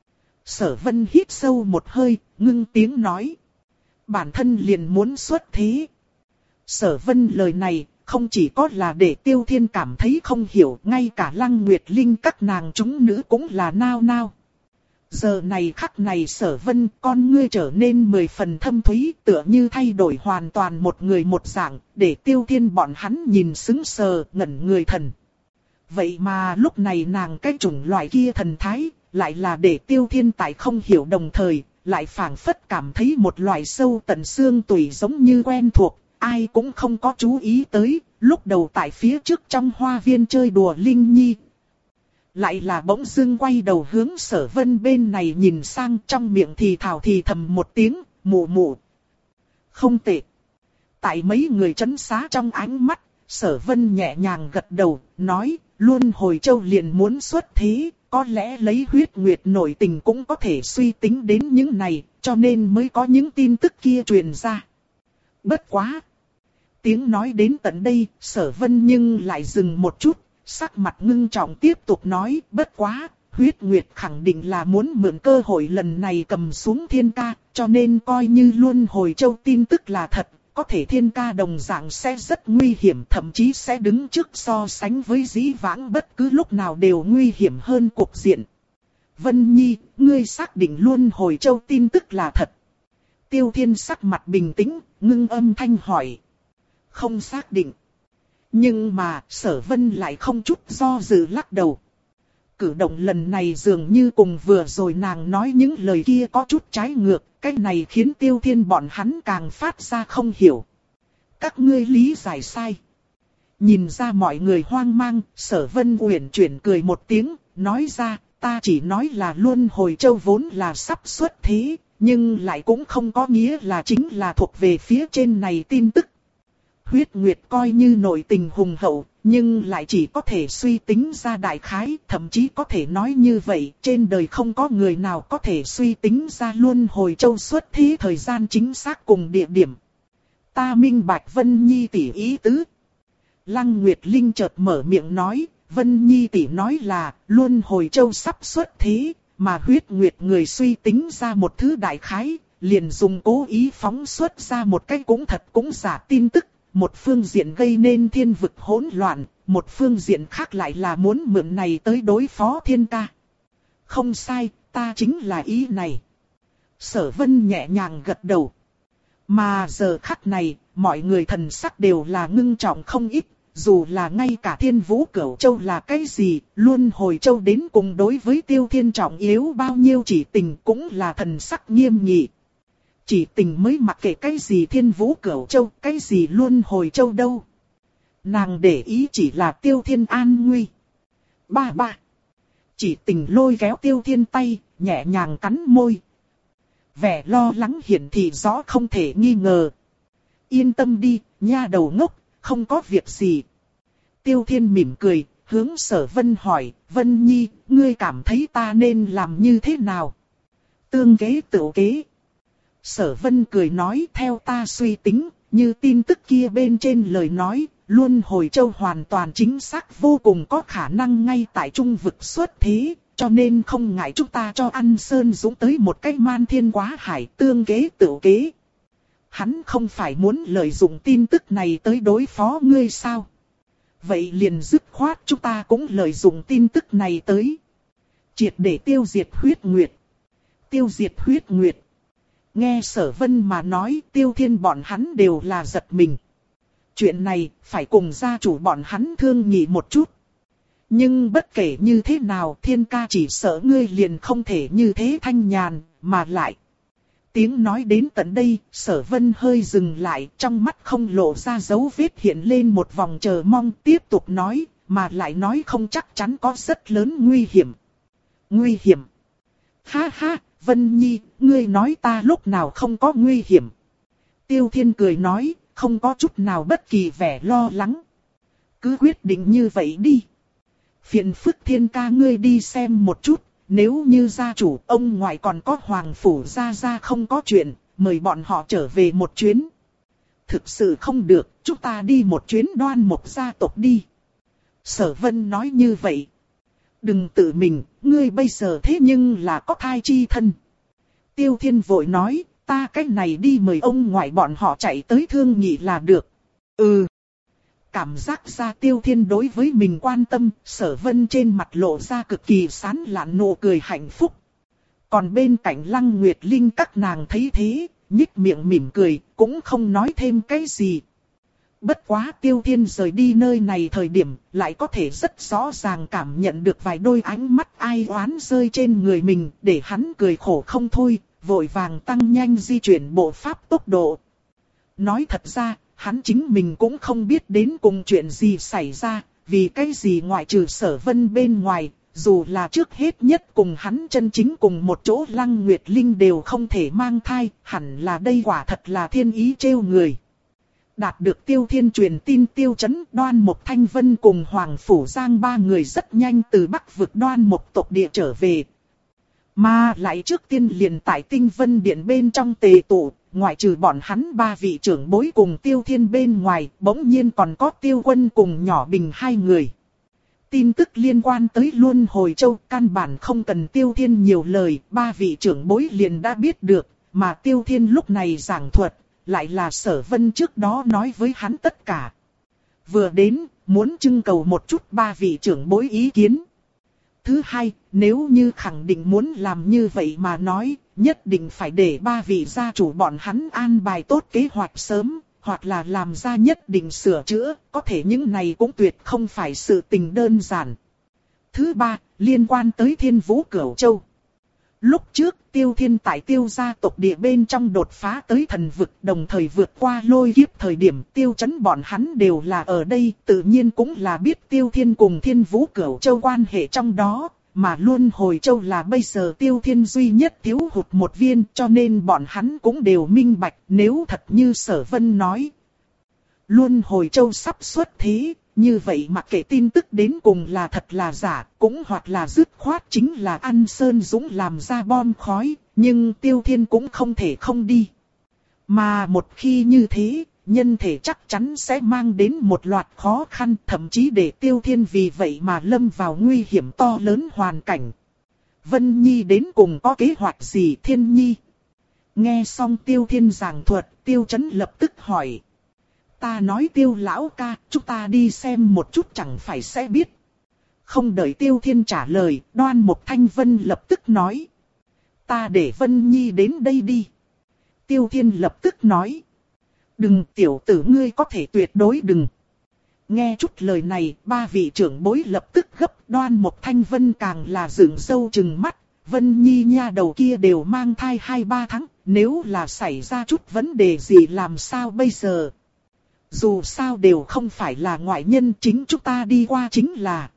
Sở Vân hít sâu một hơi, ngưng tiếng nói. Bản thân liền muốn xuất thế. Sở Vân lời này, không chỉ có là để Tiêu Thiên cảm thấy không hiểu, ngay cả Lăng Nguyệt Linh các nàng chúng nữ cũng là nao nao. Giờ này khắc này Sở Vân con ngươi trở nên mười phần thâm thúy, tựa như thay đổi hoàn toàn một người một dạng, để Tiêu Thiên bọn hắn nhìn sững sờ, ngẩn người thần. Vậy mà lúc này nàng cái chủng loại kia thần thái, lại là để Tiêu Thiên tại không hiểu đồng thời, lại phảng phất cảm thấy một loại sâu tận xương tủy giống như quen thuộc. Ai cũng không có chú ý tới, lúc đầu tại phía trước trong hoa viên chơi đùa Linh Nhi. Lại là bỗng dưng quay đầu hướng Sở Vân bên này nhìn sang, trong miệng thì thào thì thầm một tiếng, mụ mụ. Không tệ. Tại mấy người trấn xá trong ánh mắt, Sở Vân nhẹ nhàng gật đầu, nói, Luân Hồi Châu liền muốn xuất thế, có lẽ lấy Huyết Nguyệt nội tình cũng có thể suy tính đến những này, cho nên mới có những tin tức kia truyền ra. Bất quá. Tiếng nói đến tận đây, Sở Vân nhưng lại dừng một chút, sắc mặt ngưng trọng tiếp tục nói, bất quá, Huyết Nguyệt khẳng định là muốn mượn cơ hội lần này cầm xuống Thiên ca, cho nên coi như Luân Hồi Châu tin tức là thật, có thể Thiên ca đồng dạng sẽ rất nguy hiểm, thậm chí sẽ đứng trước so sánh với dĩ vãng bất cứ lúc nào đều nguy hiểm hơn cục diện. Vân Nhi, ngươi xác định Luân Hồi Châu tin tức là thật. Tiêu Thiên sắc mặt bình tĩnh, ngưng âm thanh hỏi. Không xác định. Nhưng mà Sở Vân lại không chút do dự lắc đầu. Cử động lần này dường như cùng vừa rồi nàng nói những lời kia có chút trái ngược, cái này khiến Tiêu Thiên bọn hắn càng phát ra không hiểu. Các ngươi lý giải sai. Nhìn ra mọi người hoang mang, Sở Vân uyển chuyển cười một tiếng, nói ra, ta chỉ nói là Luân Hồi Châu vốn là sắp xuất thế, nhưng lại cũng không có nghĩa là chính là thuộc về phía trên này tin tức. Huyết Nguyệt coi như nội tình hùng hậu, nhưng lại chỉ có thể suy tính ra đại khái, thậm chí có thể nói như vậy, trên đời không có người nào có thể suy tính ra Luân Hồi Châu xuất thế thời gian chính xác cùng địa điểm. Ta minh bạch Vân Nhi tỷ ý tứ. Lăng Nguyệt Linh chợt mở miệng nói, Vân Nhi tỷ nói là Luân Hồi Châu sắp xuất thế, mà Huyết Nguyệt người suy tính ra một thứ đại khái, liền dùng cố ý phóng xuất ra một cái cũng thật cũng giả tin tức. Một phương diện gây nên thiên vực hỗn loạn, một phương diện khác lại là muốn mượn này tới đối phó thiên ca. Không sai, ta chính là ý này. Sở Vân nhẹ nhàng gật đầu. Mà giờ khắc này, mọi người thần sắc đều là ngưng trọng không ít, dù là ngay cả Thiên Vũ Cửu Châu là cái gì, Luân Hồi Châu đến cùng đối với Tiêu Thiên trọng yếu bao nhiêu chỉ tình cũng là thần sắc nghiêm nghị. Chỉ tình mới mặc kệ cái gì Thiên Vũ Cửu Châu, cái gì Luân Hồi Châu đâu. Nàng để ý chỉ là Tiêu Thiên an nguy. Ba ba. Chỉ tình lôi kéo Tiêu Thiên tay, nhẹ nhàng cắn môi. Vẻ lo lắng hiển thị rõ không thể nghi ngờ. Yên tâm đi, nha đầu ngốc, không có việc gì. Tiêu Thiên mỉm cười, hướng Sở Vân hỏi, Vân Nhi, ngươi cảm thấy ta nên làm như thế nào? Tương kế tự kế. Sở Vân cười nói, theo ta suy tính, như tin tức kia bên trên lời nói, Luân Hồi Châu hoàn toàn chính xác vô cùng có khả năng ngay tại trung vực xuất thế, cho nên không ngại chúng ta cho An Sơn Dũng tới một cái man thiên quá hải tương kế tự kế. Hắn không phải muốn lợi dụng tin tức này tới đối phó ngươi sao? Vậy liền dứt khoát chúng ta cũng lợi dụng tin tức này tới. Triệt để tiêu diệt huyết nguyệt. Tiêu diệt huyết nguyệt. Nghe Sở Vân mà nói, Tiêu Thiên bọn hắn đều là giật mình. Chuyện này phải cùng gia chủ bọn hắn thương nghị một chút. Nhưng bất kể như thế nào, Thiên ca chỉ sợ ngươi liền không thể như thế thanh nhàn, mà lại. Tiếng nói đến tận đây, Sở Vân hơi dừng lại, trong mắt không lộ ra dấu vết hiện lên một vòng chờ mong, tiếp tục nói, mà lại nói không chắc chắn có rất lớn nguy hiểm. Nguy hiểm? Ha ha, Vân Nhi, ngươi nói ta lúc nào không có nguy hiểm. Tiêu Thiên cười nói, không có chút nào bất kỳ vẻ lo lắng. Cứ quyết định như vậy đi. Phiền phức Thiên ca ngươi đi xem một chút. Nếu như gia chủ ông ngoại còn có hoàng phủ gia gia không có chuyện, mời bọn họ trở về một chuyến. Thực sự không được, chúng ta đi một chuyến Đoan Mộc gia tộc đi. Sở Vân nói như vậy. Đừng tự mình, ngươi bây giờ thế nhưng là có thai chi thân. Tiêu Thiên vội nói, ta cách này đi mời ông ngoại bọn họ chạy tới thương nghị là được. Ừ. Cảm giác ra Tiêu Thiên đối với mình quan tâm, Sở Vân trên mặt lộ ra cực kỳ sán lạn nụ cười hạnh phúc. Còn bên cạnh Lăng Nguyệt Linh các nàng thấy thế, nhích miệng mỉm cười, cũng không nói thêm cái gì. Bất quá Tiêu Thiên rời đi nơi này thời điểm, lại có thể rất rõ ràng cảm nhận được vài đôi ánh mắt ai oán rơi trên người mình, để hắn cười khổ không thôi, vội vàng tăng nhanh di chuyển bộ pháp tốc độ. Nói thật ra, hắn chính mình cũng không biết đến cùng chuyện gì xảy ra, vì cái gì ngoại trừ Sở Vân bên ngoài, dù là trước hết nhất cùng hắn chân chính cùng một chỗ Lăng Nguyệt Linh đều không thể mang thai, hẳn là đây quả thật là thiên ý trêu người. Đạt được Tiêu Thiên truyền tin Tiêu Chấn, Đoan Mộc Thanh Vân cùng Hoàng Phủ Giang ba người rất nhanh từ Bắc vực Đoan Mộc tộc địa trở về. Mà lại trước tiên liền tại Tinh Vân Điện bên trong tề tụ, ngoại trừ bọn hắn ba vị trưởng bối cùng Tiêu Thiên bên ngoài, bỗng nhiên còn có Tiêu Quân cùng Nhỏ Bình hai người. Tin tức liên quan tới Luân Hồi Châu căn bản không cần Tiêu Thiên nhiều lời, ba vị trưởng bối liền đã biết được, mà Tiêu Thiên lúc này giảng thuật, lại là Sở Vân trước đó nói với hắn tất cả. Vừa đến, muốn trưng cầu một chút ba vị trưởng bối ý kiến. Thứ hai, nếu như khẳng định muốn làm như vậy mà nói, nhất định phải để ba vị gia chủ bọn hắn an bài tốt kế hoạch sớm, hoặc là làm ra nhất định sửa chữa, có thể những này cũng tuyệt không phải sự tình đơn giản. thứ ba, liên quan tới Thiên Vũ Cửu Châu. Lúc trước Tiêu Thiên tại Tiêu gia tộc địa bên trong đột phá tới thần vực, đồng thời vượt qua lôi kiếp thời điểm Tiêu Chấn bọn hắn đều là ở đây, tự nhiên cũng là biết Tiêu Thiên cùng Thiên Vũ Cửu Châu quan hệ trong đó, mà Luân Hồi Châu là bây giờ Tiêu Thiên duy nhất thiếu hụt một viên, cho nên bọn hắn cũng đều minh bạch, nếu thật như Sở Vân nói, Luân Hồi Châu sắp xuất thế. Như vậy mặc kệ tin tức đến cùng là thật là giả, cũng hoặc là dứt khoát chính là An Sơn Dũng làm ra bom khói, nhưng Tiêu Thiên cũng không thể không đi. Mà một khi như thế, nhân thể chắc chắn sẽ mang đến một loạt khó khăn, thậm chí để Tiêu Thiên vì vậy mà lâm vào nguy hiểm to lớn hoàn cảnh. Vân Nhi đến cùng có kế hoạch gì Thiên Nhi? Nghe xong Tiêu Thiên giảng thuật, Tiêu Chấn lập tức hỏi. Ta nói Tiêu lão ca, chúng ta đi xem một chút chẳng phải sẽ biết. Không đợi Tiêu Thiên trả lời, Đoan Mục Thanh Vân lập tức nói. Ta để Vân Nhi đến đây đi. Tiêu Thiên lập tức nói. Đừng tiểu tử ngươi có thể tuyệt đối đừng. Nghe chút lời này, ba vị trưởng bối lập tức gấp, Đoan Mục Thanh Vân càng là dựng sâu chừng mắt. Vân Nhi nha đầu kia đều mang thai hai ba tháng, nếu là xảy ra chút vấn đề gì làm sao bây giờ? Dù sao đều không phải là ngoại nhân, chính chúng ta đi qua chính là.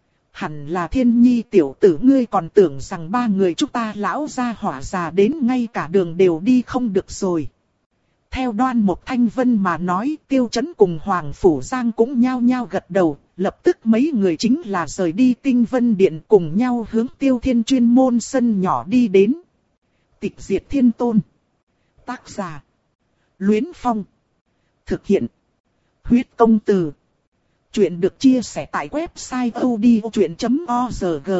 Hẳn là Thiên Nhi tiểu tử ngươi còn tưởng rằng ba người chúng ta lão gia hỏa già đến ngay cả đường đều đi không được rồi. Theo Đoan Mục Thanh Vân mà nói, Tiêu Chấn cùng Hoàng Phủ Giang cũng nhao nhao gật đầu, lập tức mấy người chính là rời đi Tinh Vân Điện cùng nhau hướng Tiêu Thiên chuyên môn sân nhỏ đi đến. Tịch Diệt Thiên Tôn. Tác giả. Luyến Phong. Thực hiện. Huyết Công Từ. Chuyện được chia sẻ tại website odchuyện chấm org.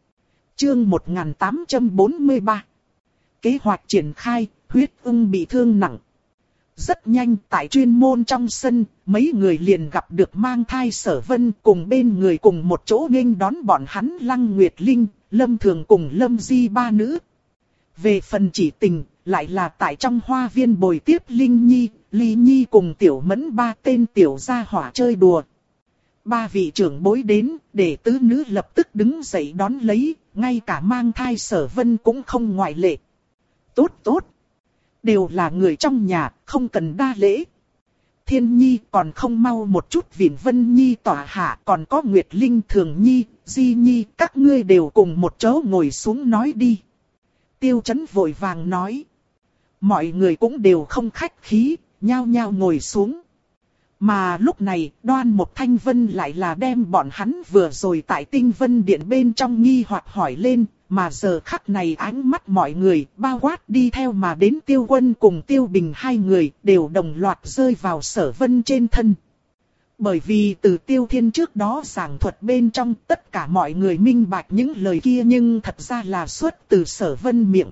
Chương một nghìn tám trăm bốn mươi ba. Kế hoạch triển khai, Huyết Ưng bị thương nặng. Rất nhanh tại chuyên môn trong sân, mấy người liền gặp được mang thai Sở Vân cùng bên người cùng một chỗ nghênh đón bọn hắn Lăng Nguyệt Linh, Lâm Thường cùng Lâm Di ba nữ. Về phần Chỉ Tình, lại là tại trong hoa viên bồi tiếp Linh Nhi, Ly Nhi cùng Tiểu Mẫn ba tên tiểu gia hỏa chơi đùa. Ba vị trưởng bối đến, để tứ nữ lập tức đứng dậy đón lấy, ngay cả mang thai Sở Vân cũng không ngoại lệ. Tốt tốt, đều là người trong nhà, không cần đa lễ. Thiên Nhi còn không mau một chút Viễn Vân Nhi tỏa hạ, còn có Nguyệt Linh Thường Nhi, Di Nhi, các ngươi đều cùng một chỗ ngồi xuống nói đi. Tiêu Chấn vội vàng nói. Mọi người cũng đều không khách khí, nhao nhao ngồi xuống. Mà lúc này, Đoan Mục Thanh Vân lại là đem bọn hắn vừa rồi tại Tinh Vân Điện bên trong nghi hoặc hỏi lên, mà giờ khắc này ánh mắt mọi người, bao quát đi theo mà đến Tiêu Quân cùng Tiêu Bình hai người, đều đồng loạt rơi vào Sở Vân trên thân. Bởi vì từ Tiêu Thiên trước đó giảng thuật bên trong tất cả mọi người minh bạch những lời kia nhưng thật ra là xuất từ Sở Vân miệng.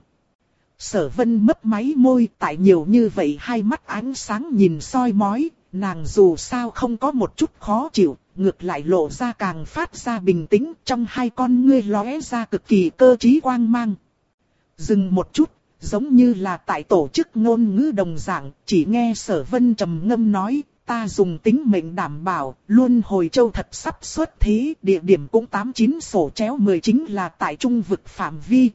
Sở Vân mấp máy môi, tại nhiều như vậy hai mắt ánh sáng nhìn soi mói, nàng dù sao không có một chút khó chịu, ngược lại lộ ra càng phát ra bình tĩnh, trong hai con ngươi lóe ra cực kỳ cơ trí quang mang. Dừng một chút, giống như là tại tổ chức ngôn ngữ đồng dạng, chỉ nghe Sở Vân trầm ngâm nói, ta dùng tính mệnh đảm bảo, Luân Hồi Châu thật sắp xuất thế, địa điểm cũng tám chín sổ chéo mười chính là tại trung vực phạm vi.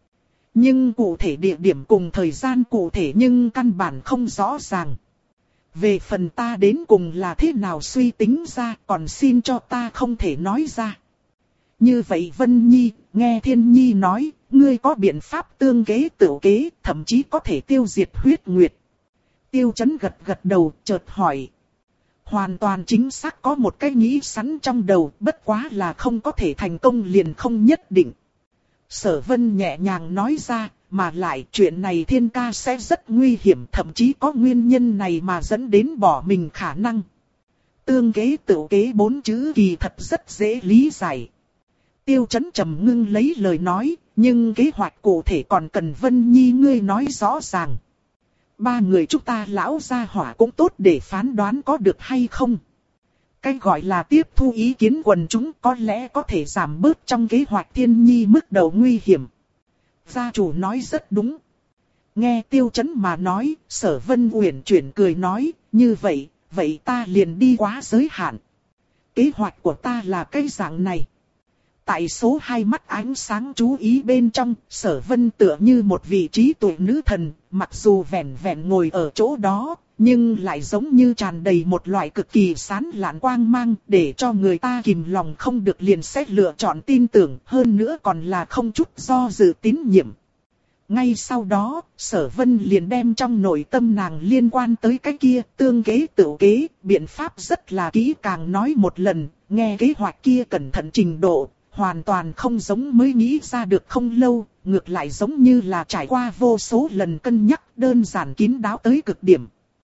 Nhưng cụ thể địa điểm cùng thời gian cụ thể nhưng căn bản không rõ ràng. Về phần ta đến cùng là thế nào suy tính ra, còn xin cho ta không thể nói ra. Như vậy Vân Nhi, nghe Thiên Nhi nói, ngươi có biện pháp tương kế tửu kế, thậm chí có thể tiêu diệt huyết nguyệt. Tiêu Chấn gật gật đầu, chợt hỏi. Hoàn toàn chính xác có một cái nghĩ sẵn trong đầu, bất quá là không có thể thành công liền không nhất định. Sở Vân nhẹ nhàng nói ra, mà lại chuyện này Thiên ca sẽ rất nguy hiểm, thậm chí có nguyên nhân này mà dẫn đến bỏ mình khả năng. Tương kế tửu kế bốn chữ kỳ thật rất dễ lý giải. Tiêu Chấn trầm ngưng lấy lời nói, nhưng kế hoạch cụ thể còn cần Vân Nhi ngươi nói rõ ràng. Ba người chúng ta lão gia hỏa cũng tốt để phán đoán có được hay không. Cái gọi là tiếp thu ý kiến quần chúng có lẽ có thể giảm bớt trong kế hoạch Thiên Nhi mức đầu nguy hiểm. Gia chủ nói rất đúng. Nghe Tiêu Chấn mà nói, Sở Vân uyển chuyển cười nói, như vậy, vậy ta liền đi quá giới hạn. Kế hoạch của ta là cái dạng này. Tại số hai mắt ánh sáng chú ý bên trong, Sở Vân tựa như một vị trí tuệ nữ thần, mặc dù vẻn vẹn ngồi ở chỗ đó, nhưng lại giống như tràn đầy một loại cực kỳ sáng lạn quang mang, để cho người ta kìm lòng không được liền xét lựa chọn tin tưởng, hơn nữa còn là không chút do dự tín nhiệm. Ngay sau đó, Sở Vân liền đem trong nội tâm nàng liên quan tới cái kia tương kế tự kế, biện pháp rất là kỹ càng nói một lần, nghe kế hoạch kia cẩn thận trình độ, hoàn toàn không giống mới nghĩ ra được không lâu, ngược lại giống như là trải qua vô số lần cân nhắc, đơn giản kín đáo tới cực điểm.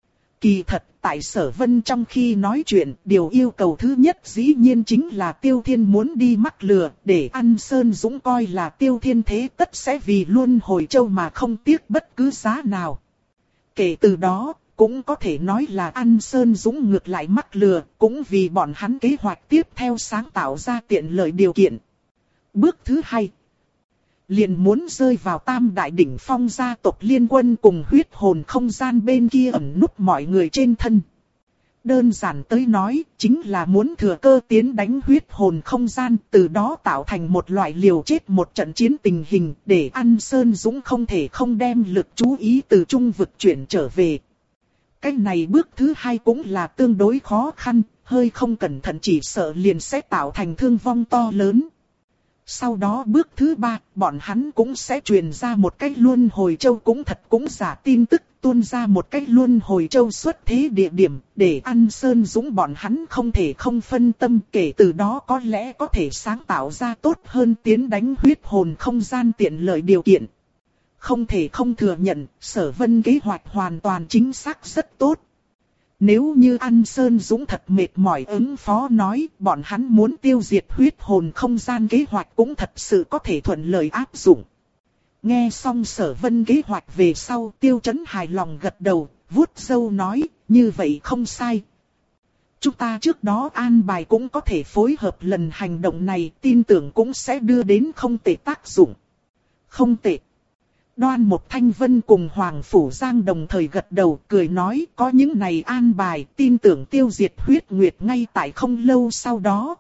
Kỳ thật, tại Sở Vân trong khi nói chuyện, điều yêu cầu thứ nhất dĩ nhiên chính là Tiêu Thiên muốn đi mắc lừa, để An Sơn Dũng coi là Tiêu Thiên thế tất sẽ vì Luân Hồi Châu mà không tiếc bất cứ giá nào. Kể từ đó, cũng có thể nói là An Sơn Dũng ngược lại mắc lừa, cũng vì bọn hắn kế hoạch tiếp theo sáng tạo ra tiện lợi điều kiện. Bước thứ hai, liền muốn rơi vào Tam Đại Đỉnh Phong gia tộc liên quân cùng huyết hồn không gian bên kia ẩn núp mọi người trên thân. Đơn giản tới nói, chính là muốn thừa cơ tiến đánh huyết hồn không gian, từ đó tạo thành một loại liều chết một trận chiến tình hình, để An Sơn Dũng không thể không đem lực chú ý từ trung vực chuyển trở về. Cái này bước thứ hai cũng là tương đối khó khăn, hơi không cẩn thận chỉ sợ liền sẽ tạo thành thương vong to lớn. Sau đó bước thứ ba, bọn hắn cũng sẽ truyền ra một cách Luân Hồi Châu cũng thật cũng giả tin tức, tuôn ra một cách Luân Hồi Châu xuất thế địa điểm, để An Sơn Dũng bọn hắn không thể không phân tâm, kể từ đó có lẽ có thể sáng tạo ra tốt hơn tiến đánh huyết hồn không gian tiện lợi điều kiện. Không thể không thừa nhận, Sở Vân kế hoạch hoàn toàn chính xác rất tốt. Nếu như An Sơn Dũng thật mệt mỏi ứng phó nói, bọn hắn muốn tiêu diệt huyết hồn không gian kế hoạch cũng thật sự có thể thuận lợi áp dụng. Nghe xong Sở Vân kế hoạch về sau, Tiêu Chấn hài lòng gật đầu, vuốt râu nói, như vậy không sai. Chúng ta trước đó an bài cũng có thể phối hợp lần hành động này, tin tưởng cũng sẽ đưa đến không tệ tác dụng. Không tệ. Đoan Mộc Thanh Vân cùng Hoàng Phủ Giang đồng thời gật đầu cười nói có những này an bài tin tưởng tiêu diệt huyết nguyệt ngay tại không lâu sau đó.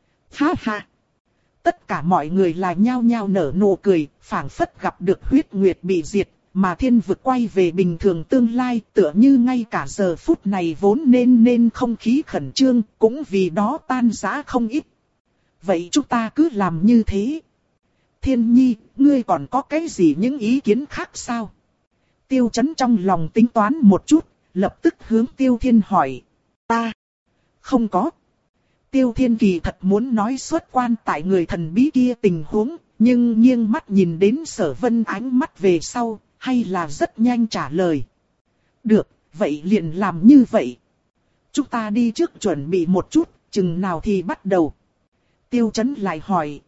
Ha ha! Tất cả mọi người là nhao nhao nở nụ cười, phảng phất gặp được huyết nguyệt bị diệt, mà thiên vực quay về bình thường tương lai tựa như ngay cả giờ phút này vốn nên nên không khí khẩn trương, cũng vì đó tan rã không ít. Vậy chúng ta cứ làm như thế. Thiên Nhi, ngươi còn có cái gì những ý kiến khác sao? Tiêu Chấn trong lòng tính toán một chút, lập tức hướng Tiêu Thiên hỏi. Ta? Không có. Tiêu Thiên kỳ thật muốn nói xuất quan tại người thần bí kia tình huống, nhưng nghiêng mắt nhìn đến Sở Vân ánh mắt về sau, hay là rất nhanh trả lời. Được, vậy liền làm như vậy. Chúng ta đi trước chuẩn bị một chút, chừng nào thì bắt đầu. Tiêu Chấn lại hỏi.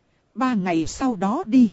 Ba ngày sau đó đi.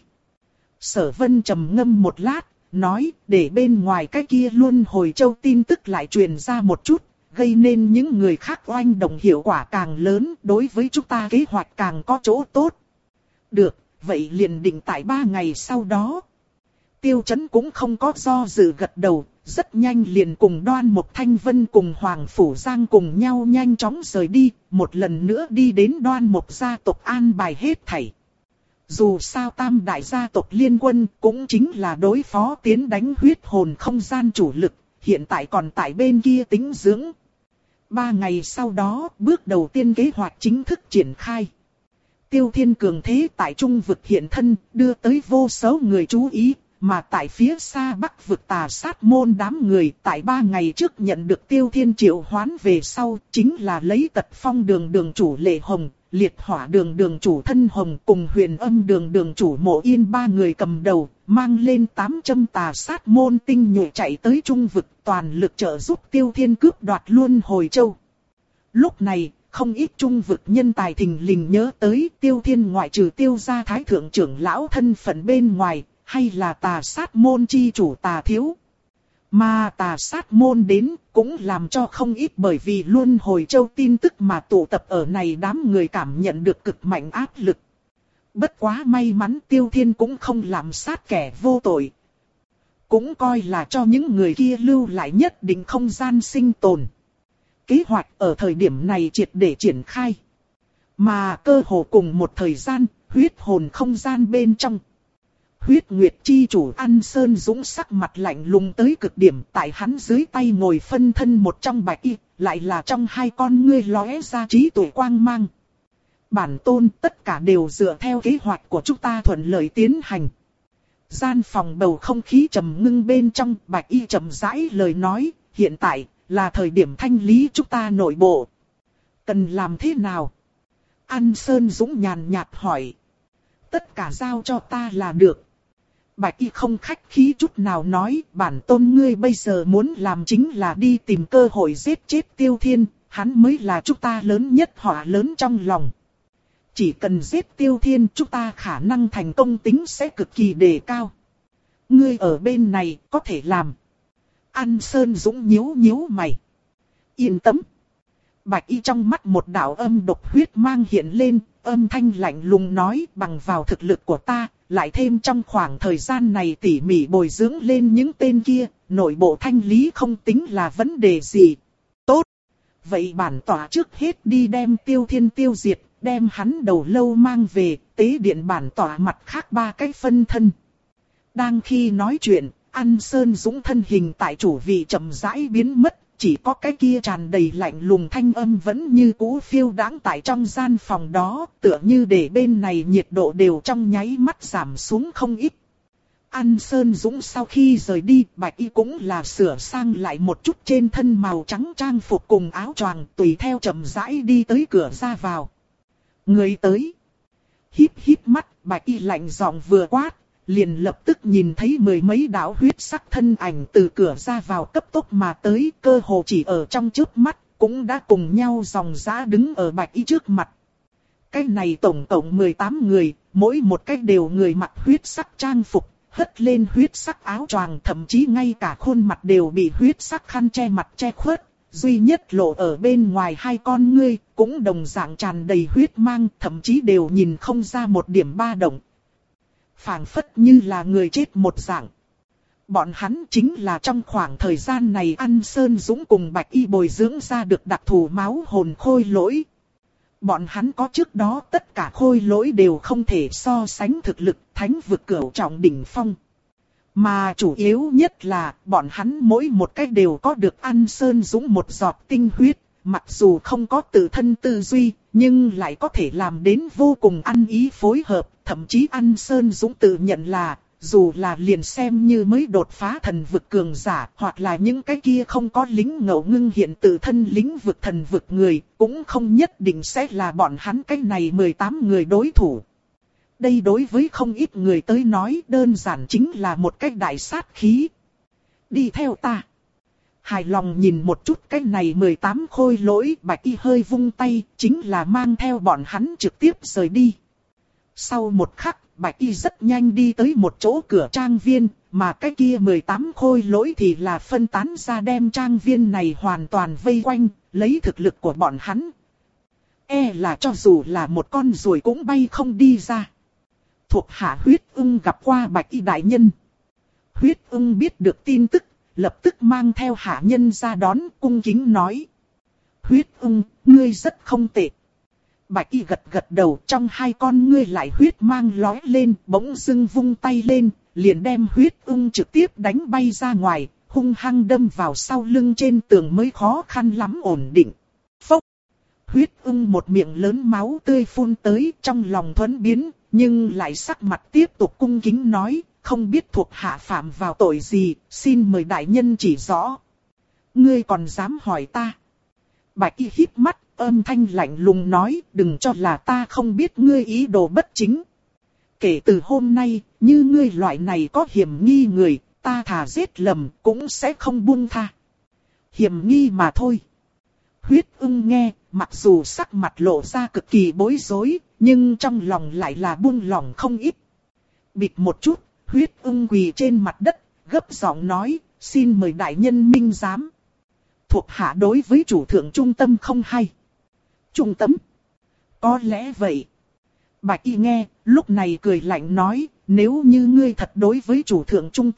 Sở Vân trầm ngâm một lát, nói để bên ngoài cái kia Luân Hồi Châu tin tức lại truyền ra một chút, gây nên những người khác oanh động hiệu quả càng lớn, đối với chúng ta kế hoạch càng có chỗ tốt. Được, vậy liền định tại ba ngày sau đó. Tiêu Chấn cũng không có do dự gật đầu, rất nhanh liền cùng Đoan Mộc Thanh Vân cùng Hoàng Phủ Giang cùng nhau nhanh chóng rời đi, một lần nữa đi đến Đoan Mộc gia tộc an bài hết thảy. Dù sao tam đại gia tộc liên quân cũng chính là đối phó tiến đánh huyết hồn không gian chủ lực, hiện tại còn tại bên kia tính dưỡng. Ba ngày sau đó, bước đầu tiên kế hoạch chính thức triển khai. Tiêu Thiên cường thế tại trung vực hiện thân, đưa tới vô số người chú ý, mà tại phía xa bắc vực Tà Sát môn đám người tại ba ngày trước nhận được Tiêu Thiên triệu hoán về sau, chính là lấy Tật Phong đường đường chủ Lệ Hồng, Liệt Hỏa đường đường chủ Thân Hồng cùng Huyền Âm đường đường chủ Mộ Yên ba người cầm đầu, mang lên tám trăm Tà Sát môn tinh nhuệ chạy tới trung vực, toàn lực trợ giúp Tiêu Thiên cướp đoạt Luân Hồi Châu. Lúc này, không ít trung vực nhân tài thình lình nhớ tới Tiêu Thiên ngoại trừ Tiêu gia thái thượng trưởng lão thân phận bên ngoài, hay là Tà Sát môn chi chủ Tà Thiếu. Mà Tà Sát môn đến cũng làm cho không ít bởi vì Luân Hồi Châu tin tức mà tụ tập ở này đám người cảm nhận được cực mạnh áp lực. Bất quá may mắn Tiêu Thiên cũng không làm sát kẻ vô tội. Cũng coi là cho những người kia lưu lại nhất định không gian sinh tồn. Kế hoạch ở thời điểm này triệt để triển khai. Mà cơ hồ cùng một thời gian, huyết hồn không gian bên trong. Huyết Nguyệt chi chủ An Sơn Dũng sắc mặt lạnh lùng tới cực điểm, tại hắn dưới tay ngồi phân thân một trong bạch y, lại là trong hai con ngươi lóe ra trí tuệ quang mang. Bản tôn, tất cả đều dựa theo kế hoạch của chúng ta thuận lợi tiến hành. Gian phòng bầu không khí trầm ngưng bên trong, bạch y trầm rãi lời nói, hiện tại là thời điểm thanh lý chúng ta nội bộ. Cần làm thế nào? An Sơn Dũng nhàn nhạt hỏi. Tất cả giao cho ta là được. Bạch y không khách khí chút nào nói, bản tôn ngươi bây giờ muốn làm chính là đi tìm cơ hội giết chết Tiêu Thiên, hắn mới là chúng ta lớn nhất họa lớn trong lòng. Chỉ cần giết Tiêu Thiên, chúng ta khả năng thành công tính sẽ cực kỳ đề cao. Ngươi ở bên này có thể làm. An Sơn Dũng nhíu nhíu mày. Yên tâm. Bạch y trong mắt một đạo âm độc huyết mang hiện lên, âm thanh lạnh lùng nói, bằng vào thực lực của ta, lại thêm trong khoảng thời gian này tỉ mỉ bồi dưỡng lên những tên kia, nội bộ thanh lý không tính là vấn đề gì. Tốt. Vậy bản tỏa trước hết đi đem Tiêu Thiên tiêu diệt, đem hắn đầu lâu mang về, tế điện bản tỏa mặt khác ba cái phân thân. Đang khi nói chuyện, An Sơn Dũng thân hình tại chủ vị chậm rãi biến mất, chỉ có cái kia tràn đầy lạnh lùng thanh âm vẫn như cũ phiêu đãng tại trong gian phòng đó, tựa như để bên này nhiệt độ đều trong nháy mắt giảm xuống không ít. An Sơn Dũng sau khi rời đi, bạch y cũng là sửa sang lại một chút trên thân màu trắng trang phục cùng áo choàng, tùy theo chậm rãi đi tới cửa ra vào. Người tới. Híp híp mắt, bạch y lạnh giọng vừa quát, liền lập tức nhìn thấy mười mấy đạo huyết sắc thân ảnh từ cửa ra vào cấp tốc mà tới, cơ hồ chỉ ở trong chớp mắt, cũng đã cùng nhau dòng dã đứng ở bạch y trước mặt. Cái này tổng cộng mười tám người, mỗi một cái đều người mặc huyết sắc trang phục, hất lên huyết sắc áo choàng, thậm chí ngay cả khuôn mặt đều bị huyết sắc khăn che mặt che khuất. Duy nhất lộ ở bên ngoài hai con ngươi, cũng đồng dạng tràn đầy huyết mang, thậm chí đều nhìn không ra một điểm ba động. Phảng phất như là người chết một dạng. Bọn hắn chính là trong khoảng thời gian này An Sơn Dũng cùng Bạch Y bồi dưỡng ra được đặc thù máu hồn khôi lỗi. Bọn hắn có trước đó tất cả khôi lỗi đều không thể so sánh thực lực thánh vực cửu trọng đỉnh phong. Mà chủ yếu nhất là bọn hắn mỗi một cách đều có được An Sơn Dũng một giọt tinh huyết, mặc dù không có tự thân tư duy, nhưng lại có thể làm đến vô cùng ăn ý phối hợp, thậm chí An Sơn Dũng tự nhận là, dù là liền xem như mới đột phá thần vực cường giả, hoặc là những cái kia không có lính ngẫu ngưng hiện tự thân lĩnh vực thần vực người, cũng không nhất định sẽ là bọn hắn cái này mười tám người đối thủ. Đây đối với không ít người tới nói đơn giản chính là một cái đại sát khí. Đi theo ta. Hài lòng nhìn một chút cái này mười tám khôi lỗi, Bạch Y hơi vung tay, chính là mang theo bọn hắn trực tiếp rời đi. Sau một khắc, Bạch Y rất nhanh đi tới một chỗ cửa trang viên, mà cái kia mười tám khôi lỗi thì là phân tán ra đem trang viên này hoàn toàn vây quanh, lấy thực lực của bọn hắn. E là cho dù là một con ruồi cũng bay không đi ra. Thuộc hạ Huyết Ưng gặp qua Bạch Y đại nhân. Huyết Ưng biết được tin tức, lập tức mang theo hạ nhân ra đón, cung kính nói. Huyết Ưng, ngươi rất không tệ. Bạch Y gật gật đầu, trong hai con ngươi lại huyết mang lóe lên, bỗng dưng vung tay lên, liền đem Huyết Ưng trực tiếp đánh bay ra ngoài, hung hăng đâm vào sau lưng trên tường mới khó khăn lắm ổn định. Phốc! Huyết Ưng một miệng lớn máu tươi phun tới, trong lòng thuẫn biến, nhưng lại sắc mặt tiếp tục cung kính nói, không biết thuộc hạ phạm vào tội gì, xin mời đại nhân chỉ rõ. Ngươi còn dám hỏi ta? Bạch Y híp mắt, âm thanh lạnh lùng nói, đừng cho là ta không biết ngươi ý đồ bất chính. Kể từ hôm nay, như ngươi loại này có hiểm nghi người, ta thà giết lầm, cũng sẽ không buông tha. Hiểm nghi mà thôi. Huyết Ưng nghe, mặc dù sắc mặt lộ ra cực kỳ bối rối, nhưng trong lòng lại là buông lỏng không ít. Bịt một chút, Huyết Ưng quỳ trên mặt đất, gấp giọng nói, xin mời đại nhân minh giám. Thuộc hạ đối với chủ thượng trung tâm không hay. Trung tâm? Có lẽ vậy. Bạch Y nghe, lúc này cười lạnh nói, nếu như ngươi thật đối với chủ thượng trung tâm,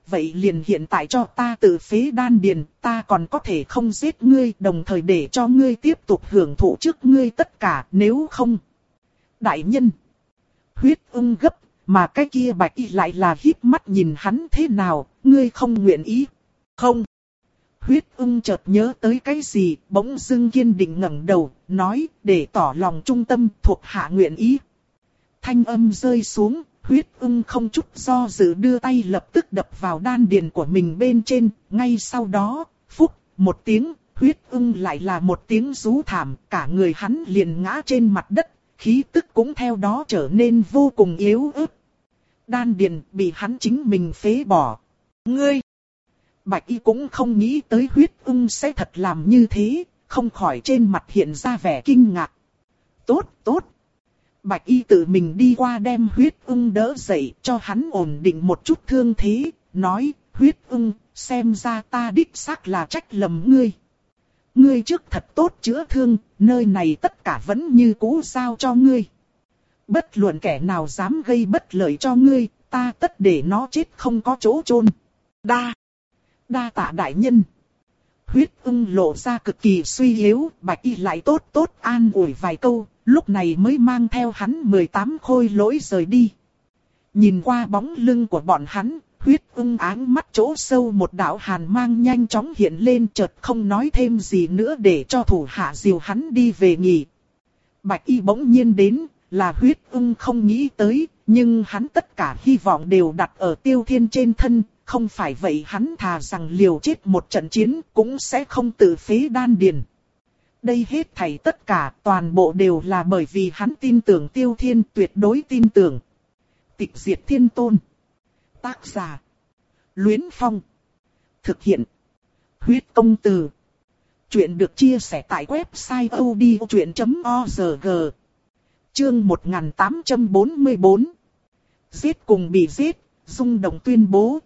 vậy liền hiện tại cho ta tự phế đan điền, ta còn có thể không giết ngươi, đồng thời để cho ngươi tiếp tục hưởng thụ trước ngươi tất cả, nếu không. Đại nhân, Huyết Ưng gấp, mà cái kia Bạch Y lại là híp mắt nhìn hắn, thế nào, ngươi không nguyện ý? Không. Huyết Ưng chợt nhớ tới cái gì, bỗng dưng kiên định ngẩng đầu, nói, để tỏ lòng trung tâm, thuộc hạ nguyện ý. Thanh âm rơi xuống, Huyết Ưng không chút do dự đưa tay lập tức đập vào đan điền của mình bên trên, ngay sau đó, phúc, một tiếng, Huyết Ưng lại là một tiếng rú thảm, cả người hắn liền ngã trên mặt đất, khí tức cũng theo đó trở nên vô cùng yếu ớt. Đan điền bị hắn chính mình phế bỏ. Ngươi! Bạch Y cũng không nghĩ tới Huyết Ưng sẽ thật làm như thế, không khỏi trên mặt hiện ra vẻ kinh ngạc. Tốt, tốt! Bạch Y tự mình đi qua đem Huyết Ưng đỡ dậy, cho hắn ổn định một chút thương thế, nói, Huyết Ưng, xem ra ta đích xác là trách lầm ngươi. Ngươi trước thật tốt chữa thương, nơi này tất cả vẫn như cũ giao cho ngươi. Bất luận kẻ nào dám gây bất lợi cho ngươi, ta tất để nó chết không có chỗ chôn. Đa, đa tạ đại nhân. Huyết Ưng lộ ra cực kỳ suy yếu, Bạch Y lại tốt tốt an ủi vài câu, lúc này mới mang theo hắn mười tám khôi lỗi rời đi. Nhìn qua bóng lưng của bọn hắn, Huyết Ưng áng mắt chỗ sâu một đạo hàn mang nhanh chóng hiện lên, chợt không nói thêm gì nữa để cho thủ hạ dìu hắn đi về nghỉ. Bạch Y bỗng nhiên đến, là Huyết Ưng không nghĩ tới, nhưng hắn tất cả hy vọng đều đặt ở Tiêu Thiên trên thân, không phải vậy hắn thà rằng liều chết một trận chiến cũng sẽ không tự phế đan điền. Đây hết thảy tất cả toàn bộ đều là bởi vì hắn tin tưởng Tiêu Thiên, tuyệt đối tin tưởng. Tịch diệt thiên tôn. Tác giả: Luyến Phong. Thực hiện: Huyết Công Từ. Chuyện được chia sẻ tại website odchuyện chấm org. Chương một nghìn tám trăm bốn mươi bốn. Giết cùng bị giết, rung động tuyên bố.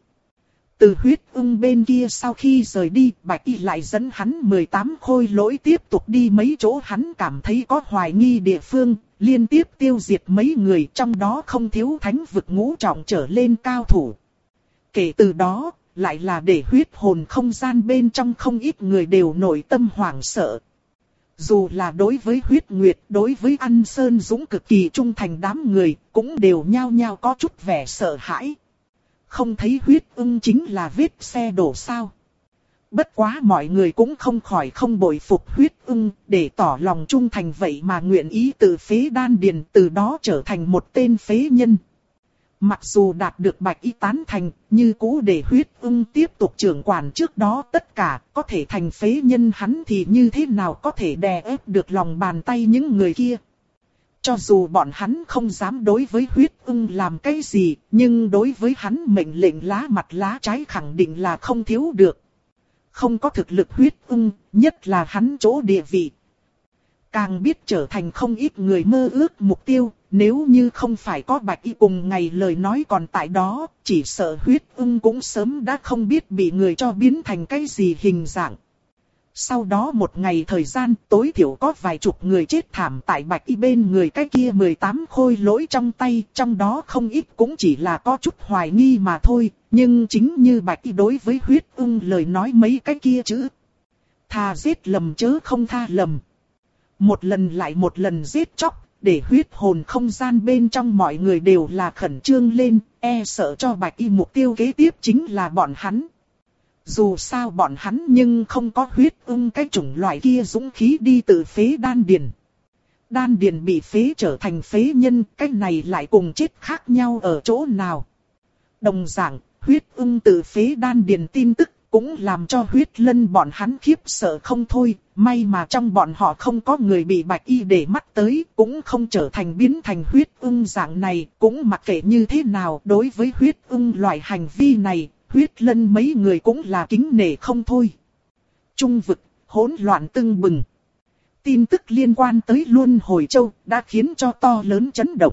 Từ Huyết Ưng bên kia sau khi rời đi, Bạch Y lại dẫn hắn mười tám khôi lỗi tiếp tục đi mấy chỗ hắn cảm thấy có hoài nghi địa phương, liên tiếp tiêu diệt mấy người, trong đó không thiếu thánh vực ngũ trọng trở lên cao thủ. Kể từ đó, lại là để huyết hồn không gian bên trong không ít người đều nội tâm hoảng sợ. Dù là đối với Huyết Nguyệt, đối với An Sơn Dũng cực kỳ trung thành đám người, cũng đều nhao nhao có chút vẻ sợ hãi. Không thấy Huyết Ưng chính là vết xe đổ sao? Bất quá mọi người cũng không khỏi không bội phục Huyết Ưng, để tỏ lòng trung thành vậy mà nguyện ý tự phế đan điền, từ đó trở thành một tên phế nhân. Mặc dù đạt được Bạch Y tán thành, như cũ để Huyết Ưng tiếp tục trưởng quản trước đó tất cả, có thể thành phế nhân hắn thì như thế nào có thể đè ép được lòng bàn tay những người kia. Cho dù bọn hắn không dám đối với Huyết Ưng làm cái gì, nhưng đối với hắn mệnh lệnh lá mặt lá trái khẳng định là không thiếu được. Không có thực lực Huyết Ưng, nhất là hắn chỗ địa vị, càng biết trở thành không ít người mơ ước mục tiêu. Nếu như không phải có Bạch Y cùng ngày lời nói còn tại đó, chỉ sợ Huyết Ưng cũng sớm đã không biết bị người cho biến thành cái gì hình dạng. Sau đó một ngày thời gian, tối thiểu có vài chục người chết thảm tại Bạch Y bên người cái kia mười tám khôi lỗi trong tay, trong đó không ít cũng chỉ là có chút hoài nghi mà thôi, nhưng chính như Bạch Y đối với Huyết Ưng lời nói mấy cái kia chữ: thà giết lầm chớ không tha lầm. Một lần lại một lần giết chóc, để huyết hồn không gian bên trong mọi người đều là khẩn trương lên, e sợ cho Bạch Y mục tiêu kế tiếp chính là bọn hắn. Dù sao bọn hắn nhưng không có Huyết Ưng cái chủng loại kia dũng khí đi tự phế đan điền. Đan điền bị phế trở thành phế nhân, cái này lại cùng chết khác nhau ở chỗ nào. Đồng dạng, Huyết Ưng tự phế đan điền tin tức cũng làm cho Huyết Lân bọn hắn khiếp sợ không thôi. May mà trong bọn họ không có người bị Bạch Y để mắt tới, cũng không trở thành biến thành Huyết Ưng dạng này. Cũng mặc kệ như thế nào, đối với Huyết Ưng loại hành vi này, Huyết Lân mấy người cũng là kính nể không thôi. Trung vực, hỗn loạn tưng bừng. Tin tức liên quan tới Luân Hồi Châu đã khiến cho to lớn chấn động.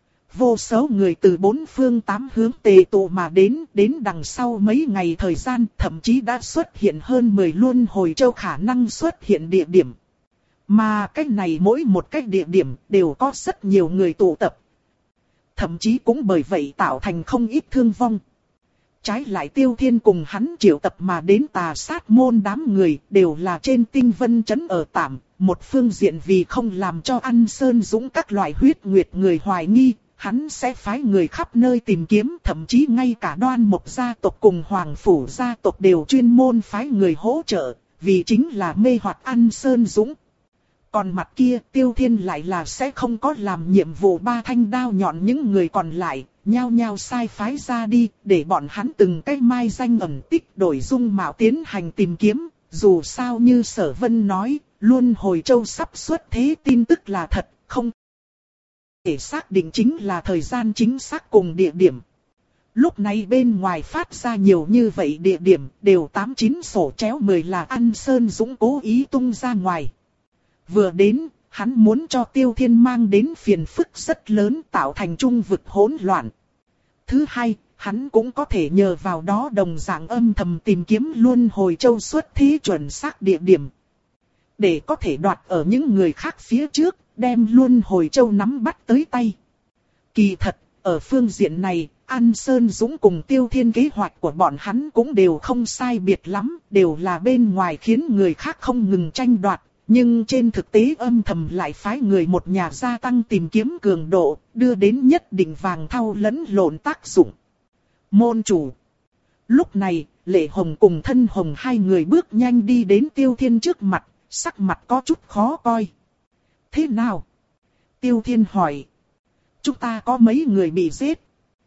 Vô số người từ bốn phương tám hướng tề tụ mà đến, đến đằng sau mấy ngày thời gian, thậm chí đã xuất hiện hơn mười Luân Hồi Châu khả năng xuất hiện địa điểm. Mà cách này mỗi một cách địa điểm đều có rất nhiều người tụ tập. Thậm chí cũng bởi vậy tạo thành không ít thương vong. Trái lại Tiêu Thiên cùng hắn triệu tập mà đến tà sát môn đám người đều là trên tinh vân trấn ở tạm. Một phương diện vì không làm cho An Sơn Dũng các loại huyết nguyệt người hoài nghi, hắn sẽ phái người khắp nơi tìm kiếm, thậm chí ngay cả Đoan Mộc gia tộc cùng Hoàng Phủ gia tộc đều chuyên môn phái người hỗ trợ, vì chính là mê hoặc An Sơn Dũng. Còn mặt kia Tiêu Thiên lại là sẽ không có làm nhiệm vụ ba thanh đao nhọn những người còn lại, nhao nhao sai phái ra đi, để bọn hắn từng cái mai danh ẩn tích đổi dung mạo tiến hành tìm kiếm. Dù sao như Sở Vân nói, Luân Hồi Châu sắp xuất thế tin tức là thật, không thể xác định chính là thời gian chính xác cùng địa điểm. Lúc này bên ngoài phát ra nhiều như vậy địa điểm, đều tám chín sổ chéo mười là An Sơn Dũng cố ý tung ra ngoài. Vừa đến, hắn muốn cho Tiêu Thiên mang đến phiền phức rất lớn, tạo thành trung vực hỗn loạn. Thứ hai, hắn cũng có thể nhờ vào đó đồng dạng âm thầm tìm kiếm Luân Hồi Châu xuất thế chuẩn xác địa điểm. Để có thể đoạt ở những người khác phía trước, đem Luân Hồi Châu nắm bắt tới tay. Kỳ thật, ở phương diện này, An Sơn Dũng cùng Tiêu Thiên kế hoạch của bọn hắn cũng đều không sai biệt lắm, đều là bên ngoài khiến người khác không ngừng tranh đoạt. Nhưng trên thực tế âm thầm lại phái người một nhà gia tăng tìm kiếm cường độ, đưa đến nhất định vàng thau lẫn lộn tác dụng. Môn chủ. Lúc này, Lệ Hồng cùng Thân Hồng hai người bước nhanh đi đến Tiêu Thiên trước mặt, sắc mặt có chút khó coi. Thế nào? Tiêu Thiên hỏi. Chúng ta có mấy người bị giết?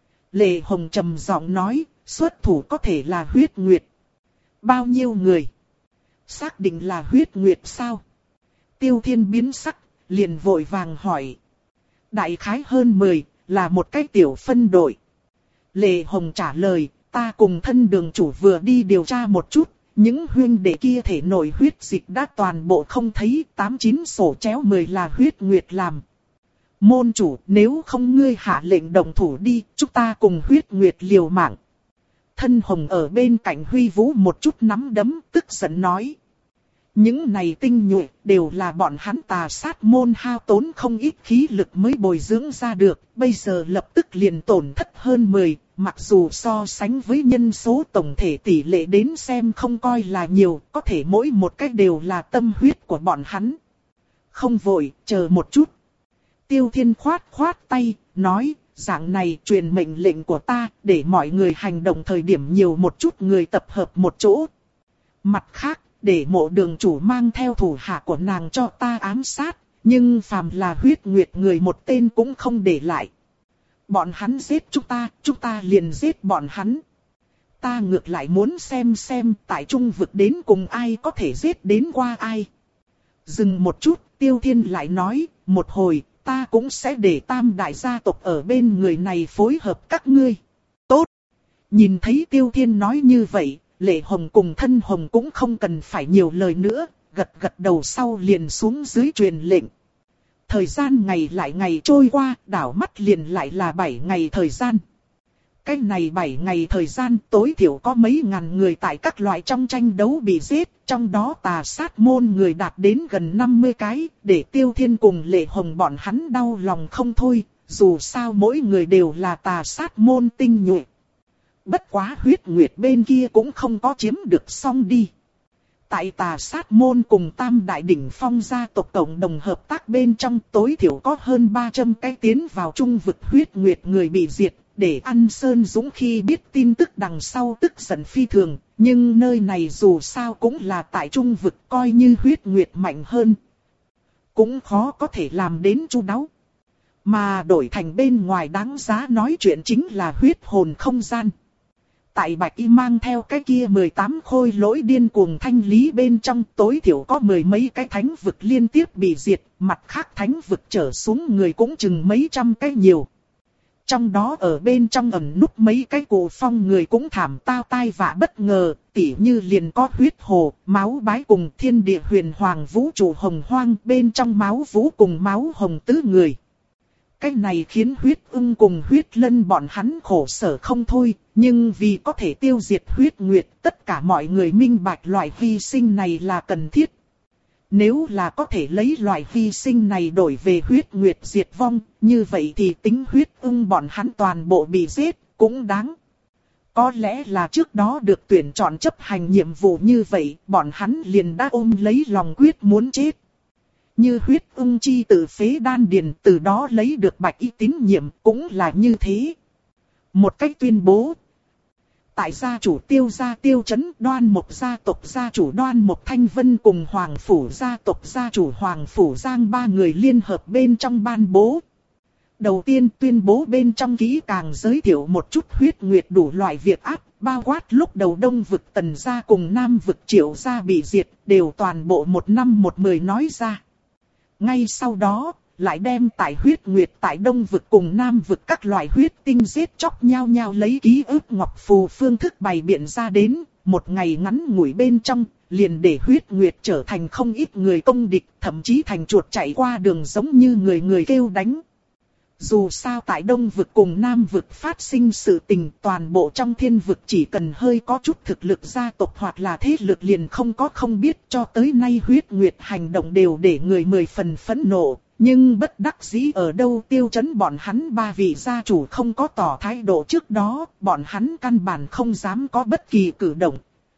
Lệ Hồng trầm giọng nói, xuất thủ có thể là huyết nguyệt. Bao nhiêu người? Xác định là huyết nguyệt sao? Tiêu Thiên biến sắc, liền vội vàng hỏi. Đại khái hơn mười, là một cái tiểu phân đội. Lệ Hồng trả lời, ta cùng Thân đường chủ vừa đi điều tra một chút, những huynh đệ kia thể nội huyết dịch đã toàn bộ không thấy, tám chín sổ chéo mười là huyết nguyệt làm. Môn chủ, nếu không ngươi hạ lệnh động thủ đi, chúng ta cùng huyết nguyệt liều mạng. Thân Hồng ở bên cạnh huy vũ một chút nắm đấm, tức giận nói. Những này tinh nhuệ đều là bọn hắn tà sát môn hao tốn không ít khí lực mới bồi dưỡng ra được, bây giờ lập tức liền tổn thất hơn mười, mặc dù so sánh với nhân số tổng thể tỷ lệ đến xem không coi là nhiều, có thể mỗi một cách đều là tâm huyết của bọn hắn. Không vội, chờ một chút. Tiêu Thiên khoát khoát tay, nói, dạng này truyền mệnh lệnh của ta, để mọi người hành động thời điểm nhiều một chút người tập hợp một chỗ. Mặt khác, để Mộ đường chủ mang theo thủ hạ của nàng cho ta ám sát, nhưng phàm là huyết nguyệt người một tên cũng không để lại. Bọn hắn giết chúng ta, chúng ta liền giết bọn hắn. Ta ngược lại muốn xem xem tại trung vực đến cùng ai có thể giết đến qua ai. Dừng một chút, Tiêu Thiên lại nói, một hồi, ta cũng sẽ để tam đại gia tộc ở bên người này phối hợp các ngươi. Tốt! Nhìn thấy Tiêu Thiên nói như vậy, Lệ Hồng cùng Thân Hồng cũng không cần phải nhiều lời nữa, gật gật đầu sau liền xuống dưới truyền lệnh. Thời gian ngày lại ngày trôi qua, đảo mắt liền lại là bảy ngày thời gian. Cái này bảy ngày thời gian tối thiểu có mấy ngàn người tại các loại trong tranh đấu bị giết, trong đó tà sát môn người đạt đến gần năm mươi cái, để Tiêu Thiên cùng Lệ Hồng bọn hắn đau lòng không thôi, dù sao mỗi người đều là tà sát môn tinh nhuệ. Bất quá huyết nguyệt bên kia cũng không có chiếm được xong đi. Tại tà sát môn cùng tam đại đỉnh phong gia tộc cộng đồng hợp tác bên trong tối thiểu có hơn ba trăm cái tiến vào trung vực huyết nguyệt người bị diệt, để An Sơn Dũng khi biết tin tức đằng sau tức giận phi thường, nhưng nơi này dù sao cũng là tại trung vực coi như huyết nguyệt mạnh hơn. Cũng khó có thể làm đến chu đáo. Mà đổi thành bên ngoài đáng giá nói chuyện chính là huyết hồn không gian. Tại Bạch Y mang theo cái kia mười tám khôi lỗi điên cuồng thanh lý bên trong tối thiểu có mười mấy cái thánh vực liên tiếp bị diệt, mặt khác thánh vực trở xuống người cũng chừng mấy trăm cái nhiều. Trong đó ở bên trong ẩn núp mấy cái cổ phong người cũng thảm tao tai vạ bất ngờ, tỉ như liền có huyết hồ, máu bái cùng thiên địa huyền hoàng vũ trụ hồng hoang bên trong máu vũ cùng máu hồng tứ người. Cái này khiến huyết ưng cùng huyết lân bọn hắn khổ sở không thôi, nhưng vì có thể tiêu diệt huyết nguyệt, tất cả mọi người minh bạch loại hy sinh này là cần thiết. Nếu là có thể lấy loại hy sinh này đổi về huyết nguyệt diệt vong, như vậy thì tính huyết ưng bọn hắn toàn bộ bị giết, cũng đáng. Có lẽ là trước đó được tuyển chọn chấp hành nhiệm vụ như vậy, bọn hắn liền đã ôm lấy lòng quyết muốn chết. Như huyết ung chi tự phế đan điền, từ đó lấy được bạch y tín nhiệm cũng là như thế. Một cách tuyên bố. Tại gia chủ Tiêu gia Tiêu Chấn, Đoan Mộc gia tộc gia chủ Đoan Mộc Thanh Vân cùng Hoàng phủ gia tộc gia chủ Hoàng phủ Giang ba người liên hợp bên trong ban bố. Đầu tiên tuyên bố bên trong kỹ càng giới thiệu một chút huyết nguyệt đủ loại việc áp, bao quát lúc đầu Đông vực Tần gia cùng Nam vực Triệu gia bị diệt, đều toàn bộ một năm một mười nói ra. Ngay sau đó, lại đem tại huyết nguyệt tại Đông vực cùng Nam vực các loại huyết tinh giết chóc nhau nhau lấy ký ức ngọc phù phương thức bày biện ra đến, một ngày ngắn ngủi bên trong, liền để huyết nguyệt trở thành không ít người công địch, thậm chí thành chuột chạy qua đường giống như người người kêu đánh. Dù sao tại Đông vực cùng Nam vực phát sinh sự tình, toàn bộ trong thiên vực chỉ cần hơi có chút thực lực gia tộc hoặc là thế lực liền không có không biết, cho tới nay huyết nguyệt hành động đều để người mười phần phẫn nộ. Nhưng bất đắc dĩ ở đâu, Tiêu Chấn bọn hắn ba vị gia chủ không có tỏ thái độ trước đó, bọn hắn căn bản không dám có bất kỳ cử động.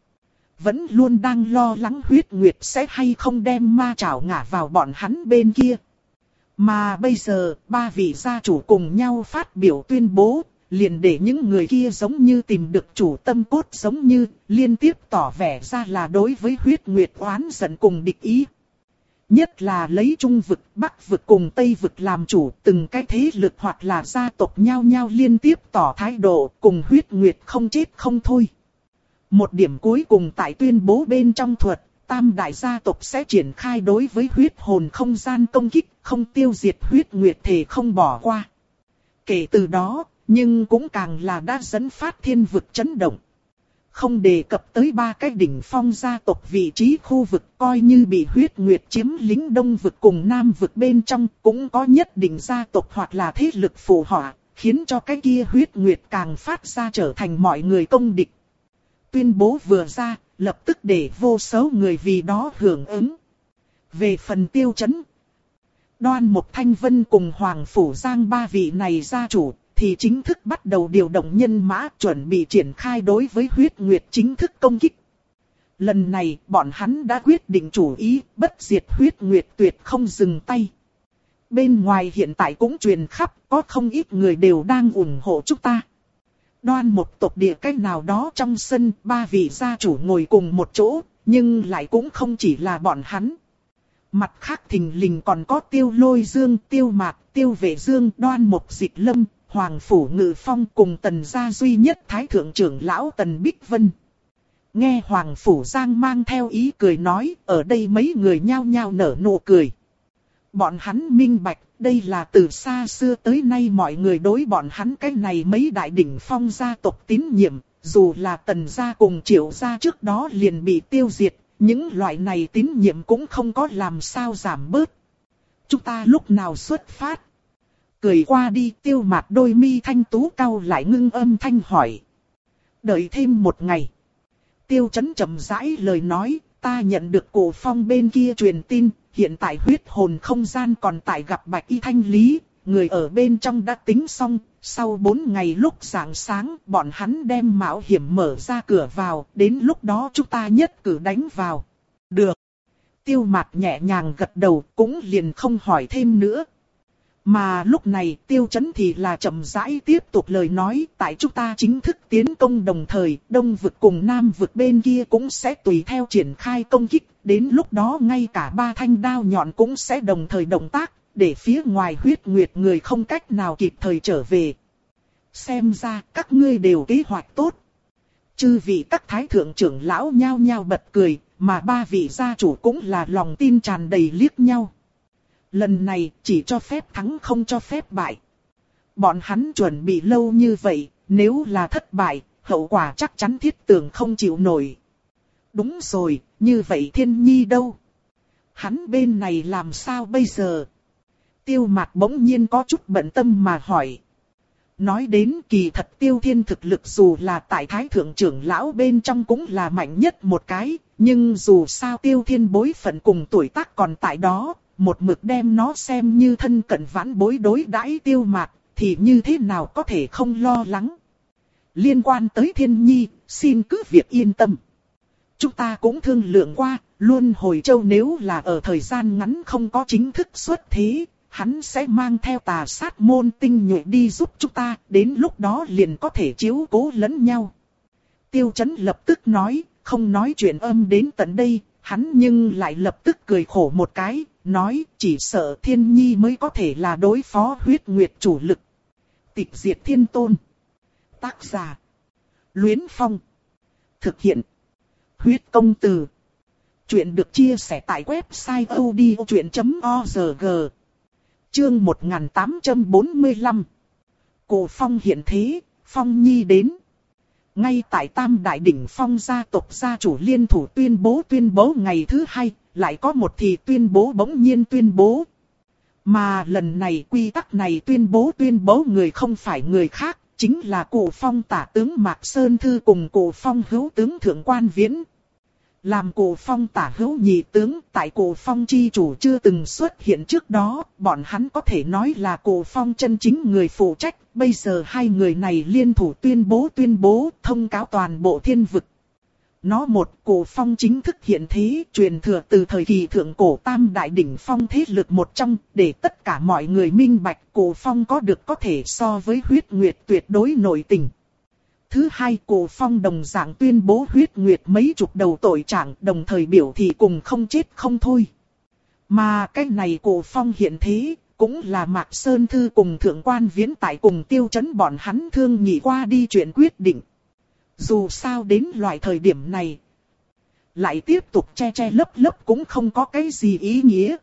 Vẫn luôn đang lo lắng huyết nguyệt sẽ hay không đem ma chảo ngả vào bọn hắn bên kia. Mà bây giờ, ba vị gia chủ cùng nhau phát biểu tuyên bố, liền để những người kia giống như tìm được chủ tâm cốt, giống như liên tiếp tỏ vẻ ra là đối với huyết nguyệt oán giận cùng địch ý. Nhất là lấy Trung vực, Bắc vực cùng Tây vực làm chủ, từng cái thế lực hoặc là gia tộc nhau nhau liên tiếp tỏ thái độ, cùng huyết nguyệt không chết không thôi. Một điểm cuối cùng tại tuyên bố bên trong thuật, tam đại gia tộc sẽ triển khai đối với huyết hồn không gian công kích, không tiêu diệt huyết nguyệt thể không bỏ qua. Kể từ đó, nhưng cũng càng là đã dẫn phát thiên vực chấn động. Không đề cập tới ba cái đỉnh phong gia tộc vị trí khu vực, coi như bị huyết nguyệt chiếm lĩnh Đông vực cùng Nam vực bên trong, cũng có nhất định gia tộc hoặc là thế lực phù họa, khiến cho cái kia huyết nguyệt càng phát ra trở thành mọi người công địch. Tuyên bố vừa ra, lập tức để vô số người vì đó hưởng ứng. Về phần Tiêu Chấn, Đoan Mộc Thanh Vân cùng Hoàng phủ Giang ba vị này gia chủ, thì chính thức bắt đầu điều động nhân mã, chuẩn bị triển khai đối với huyết nguyệt chính thức công kích. Lần này, bọn hắn đã quyết định chủ ý, bất diệt huyết nguyệt tuyệt không dừng tay. Bên ngoài hiện tại cũng truyền khắp, có không ít người đều đang ủng hộ chúng ta. Đoan một tộc địa cách nào đó trong sân, ba vị gia chủ ngồi cùng một chỗ, nhưng lại cũng không chỉ là bọn hắn. Mặt khác thình lình còn có Tiêu Lôi Dương, Tiêu Mạc, Tiêu Vệ Dương, Đoan Mộc Dịch Lâm, Hoàng phủ Ngự Phong cùng Tần gia duy nhất Thái thượng trưởng lão Tần Bích Vân. Nghe Hoàng phủ Giang mang theo ý cười nói, ở đây mấy người nhao nhao nở nụ cười. Bọn hắn minh bạch, đây là từ xa xưa tới nay mọi người đối bọn hắn cái này mấy đại đỉnh phong gia tộc tín nhiệm, dù là Tần gia cùng Triệu gia trước đó liền bị tiêu diệt, những loại này tín nhiệm cũng không có làm sao giảm bớt. Chúng ta lúc nào xuất phát? Cười qua đi, Tiêu Mạc đôi mi thanh tú cau lại ngưng âm thanh hỏi. Đợi thêm một ngày. Tiêu Chấn chậm rãi lời nói, ta nhận được Cổ Phong bên kia truyền tin, hiện tại huyết hồn không gian còn tại gặp Bạch Y thanh lý, người ở bên trong đã tính xong, sau bốn ngày lúc sáng sáng, bọn hắn đem mạo hiểm mở ra cửa vào, đến lúc đó chúng ta nhất cử đánh vào. Được. Tiêu Mạc nhẹ nhàng gật đầu, cũng liền không hỏi thêm nữa. Mà lúc này Tiêu Chấn thì là chậm rãi tiếp tục lời nói, tại chúng ta chính thức tiến công đồng thời, Đông vực cùng Nam vực bên kia cũng sẽ tùy theo triển khai công kích, đến lúc đó ngay cả ba thanh đao nhọn cũng sẽ đồng thời động tác, để phía ngoài huyết nguyệt người không cách nào kịp thời trở về. Xem ra các ngươi đều kế hoạch tốt. Chư vị các thái thượng trưởng lão nhao nhao bật cười, mà ba vị gia chủ cũng là lòng tin tràn đầy liếc nhau. Lần này chỉ cho phép thắng không cho phép bại. Bọn hắn chuẩn bị lâu như vậy, nếu là thất bại, hậu quả chắc chắn thiết tưởng không chịu nổi. Đúng rồi, như vậy Thiên Nhi đâu? Hắn bên này làm sao bây giờ? Tiêu Mạc bỗng nhiên có chút bận tâm mà hỏi. Nói đến kỳ thật Tiêu Thiên thực lực dù là tại Thái thượng trưởng lão bên trong cũng là mạnh nhất một cái, nhưng dù sao Tiêu Thiên bối phận cùng tuổi tác còn tại đó, một mực đem nó xem như thân cận vãn bối đối đãi Tiêu Mạc, thì như thế nào có thể không lo lắng. Liên quan tới Thiên Nhi, xin cứ việc yên tâm. Chúng ta cũng thương lượng qua, luôn hồi châu nếu là ở thời gian ngắn không có chính thức xuất thế, hắn sẽ mang theo tà sát môn tinh nhuệ đi giúp chúng ta, đến lúc đó liền có thể chiếu cố lẫn nhau. Tiêu Chấn lập tức nói, không nói chuyện âm đến tận đây, hắn nhưng lại lập tức cười khổ một cái, nói chỉ sợ Thiên Nhi mới có thể là đối phó huyết nguyệt chủ lực. Tịch diệt thiên tôn. Tác giả. Luyến Phong. Thực hiện. Huyết công từ. Chuyện được chia sẻ tại website odchuyện chấm org. Chương một nghìn tám trăm bốn mươi lăm. Cổ Phong hiện thế, Phong Nhi đến. Ngay tại Tam Đại Đỉnh Phong gia tộc gia chủ liên thủ tuyên bố tuyên bố ngày thứ hai, lại có một thì tuyên bố bỗng nhiên tuyên bố. Mà lần này quy tắc này tuyên bố tuyên bố người không phải người khác, chính là Cổ Phong tả tướng Mạc Sơn Thư cùng Cổ Phong hữu tướng Thượng Quan Viễn. Làm Cổ Phong tả hữu nhị tướng, tại Cổ Phong chi chủ chưa từng xuất hiện trước đó, bọn hắn có thể nói là Cổ Phong chân chính người phụ trách. Bây giờ hai người này liên thủ tuyên bố tuyên bố thông cáo toàn bộ thiên vực. Nó một, Cổ Phong chính thức hiện thế, truyền thừa từ thời kỳ thượng cổ Tam Đại Đỉnh Phong thế lực một trong, để tất cả mọi người minh bạch Cổ Phong có được có thể so với huyết nguyệt tuyệt đối nội tình. Thứ hai, Cổ Phong đồng dạng tuyên bố huyết nguyệt mấy chục đầu tội trạng, đồng thời biểu thị cùng không chết không thôi. Mà cái này Cổ Phong hiện thế, cũng là Mạc Sơn Thư cùng Thượng Quan Viễn tại cùng Tiêu Chấn bọn hắn thương nghị qua đi chuyện quyết định. Dù sao đến loại thời điểm này, lại tiếp tục che che lấp lấp cũng không có cái gì ý nghĩa.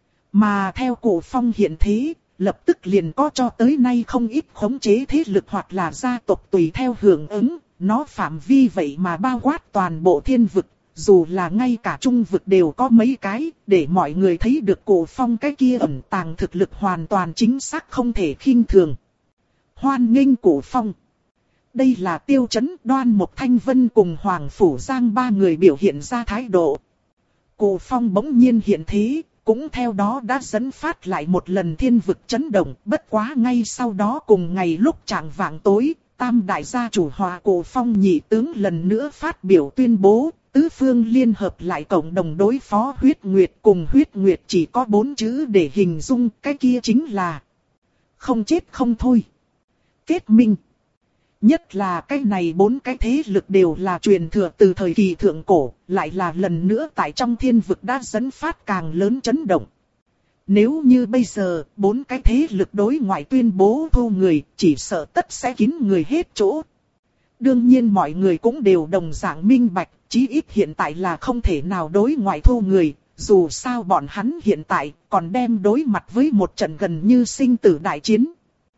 Mà theo Cổ Phong hiện thế, lập tức liền có cho tới nay không ít khống chế thế lực hoặc là gia tộc tùy theo hưởng ứng, nó phạm vi vậy mà bao quát toàn bộ thiên vực, dù là ngay cả trung vực đều có mấy cái, để mọi người thấy được Cổ Phong cái kia ẩn tàng thực lực hoàn toàn chính xác không thể khinh thường. Hoan nghênh Cổ Phong. Đây là Tiêu Chấn, Đoan Mộc Thanh Vân cùng Hoàng Phủ Giang ba người biểu hiện ra thái độ. Cổ Phong bỗng nhiên hiện thế, cũng theo đó đã dẫn phát lại một lần thiên vực chấn động, bất quá ngay sau đó cùng ngày lúc chạng vạng tối, Tam Đại gia chủ Hòa Cổ Phong nhị tướng lần nữa phát biểu tuyên bố, tứ phương liên hợp lại cộng đồng đối phó huyết nguyệt, cùng huyết nguyệt chỉ có bốn chữ để hình dung, cái kia chính là không chết không thôi. Kết minh. Nhất là cái này bốn cái thế lực đều là truyền thừa từ thời kỳ thượng cổ, lại là lần nữa tại trong thiên vực đã dẫn phát càng lớn chấn động. Nếu như bây giờ, bốn cái thế lực đối ngoại tuyên bố thu người, chỉ sợ tất sẽ kín người hết chỗ. Đương nhiên mọi người cũng đều đồng dạng minh bạch, chí ít hiện tại là không thể nào đối ngoại thu người, dù sao bọn hắn hiện tại còn đem đối mặt với một trận gần như sinh tử đại chiến.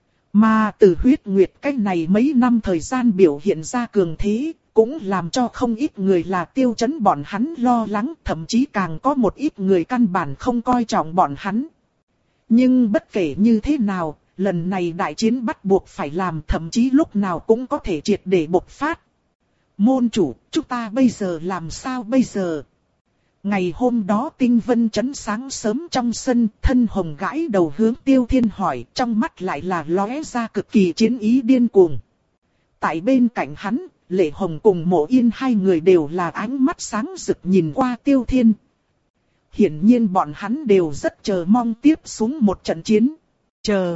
Mà từ huyết nguyệt cách này mấy năm thời gian biểu hiện ra cường thế, cũng làm cho không ít người là Tiêu Chấn bọn hắn lo lắng, thậm chí càng có một ít người căn bản không coi trọng bọn hắn. Nhưng bất kể như thế nào, lần này đại chiến bắt buộc phải làm, thậm chí lúc nào cũng có thể triệt để bộc phát. Môn chủ, chúng ta bây giờ làm sao bây giờ? Ngày hôm đó Tinh Vân Trấn sáng sớm trong sân, thân hồng gãi đầu hướng Tiêu Thiên hỏi, trong mắt lại là lóe ra cực kỳ chiến ý điên cuồng. Tại bên cạnh hắn, Lệ Hồng cùng Mộ Yên hai người đều là ánh mắt sáng rực nhìn qua Tiêu Thiên. Hiển nhiên bọn hắn đều rất chờ mong tiếp xuống một trận chiến. Chờ.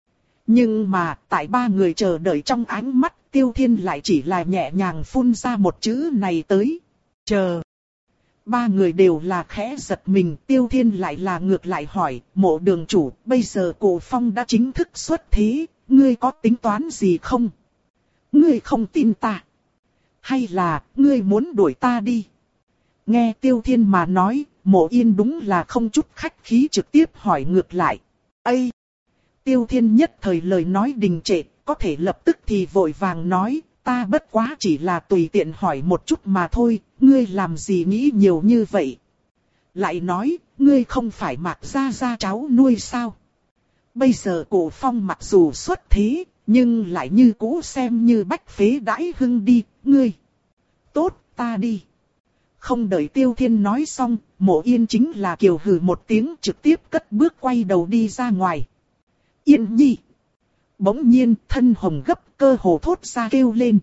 Nhưng mà, tại ba người chờ đợi trong ánh mắt, Tiêu Thiên lại chỉ là nhẹ nhàng phun ra một chữ này tới. Chờ. Ba người đều là khẽ giật mình, Tiêu Thiên lại là ngược lại hỏi, Mộ đường chủ, bây giờ Cổ Phong đã chính thức xuất thế, ngươi có tính toán gì không? Ngươi không tin ta? Hay là, ngươi muốn đuổi ta đi? Nghe Tiêu Thiên mà nói, Mộ Yên đúng là không chút khách khí trực tiếp hỏi ngược lại. Ây! Tiêu Thiên nhất thời lời nói đình trệ, có thể lập tức thì vội vàng nói, ta bất quá chỉ là tùy tiện hỏi một chút mà thôi, ngươi làm gì nghĩ nhiều như vậy? Lại nói, ngươi không phải Mạc gia gia cháu nuôi sao? Bây giờ Cổ Phong mặc dù xuất thế, nhưng lại như cũ xem như bách phế đãi hưng đi, ngươi. Tốt, ta đi. Không đợi Tiêu Thiên nói xong, Mộ Yên chính là kiều hừ một tiếng trực tiếp cất bước quay đầu đi ra ngoài. Yên nhi. bỗng nhiên thân hồng gấp cơ hồ thốt ra kêu lên.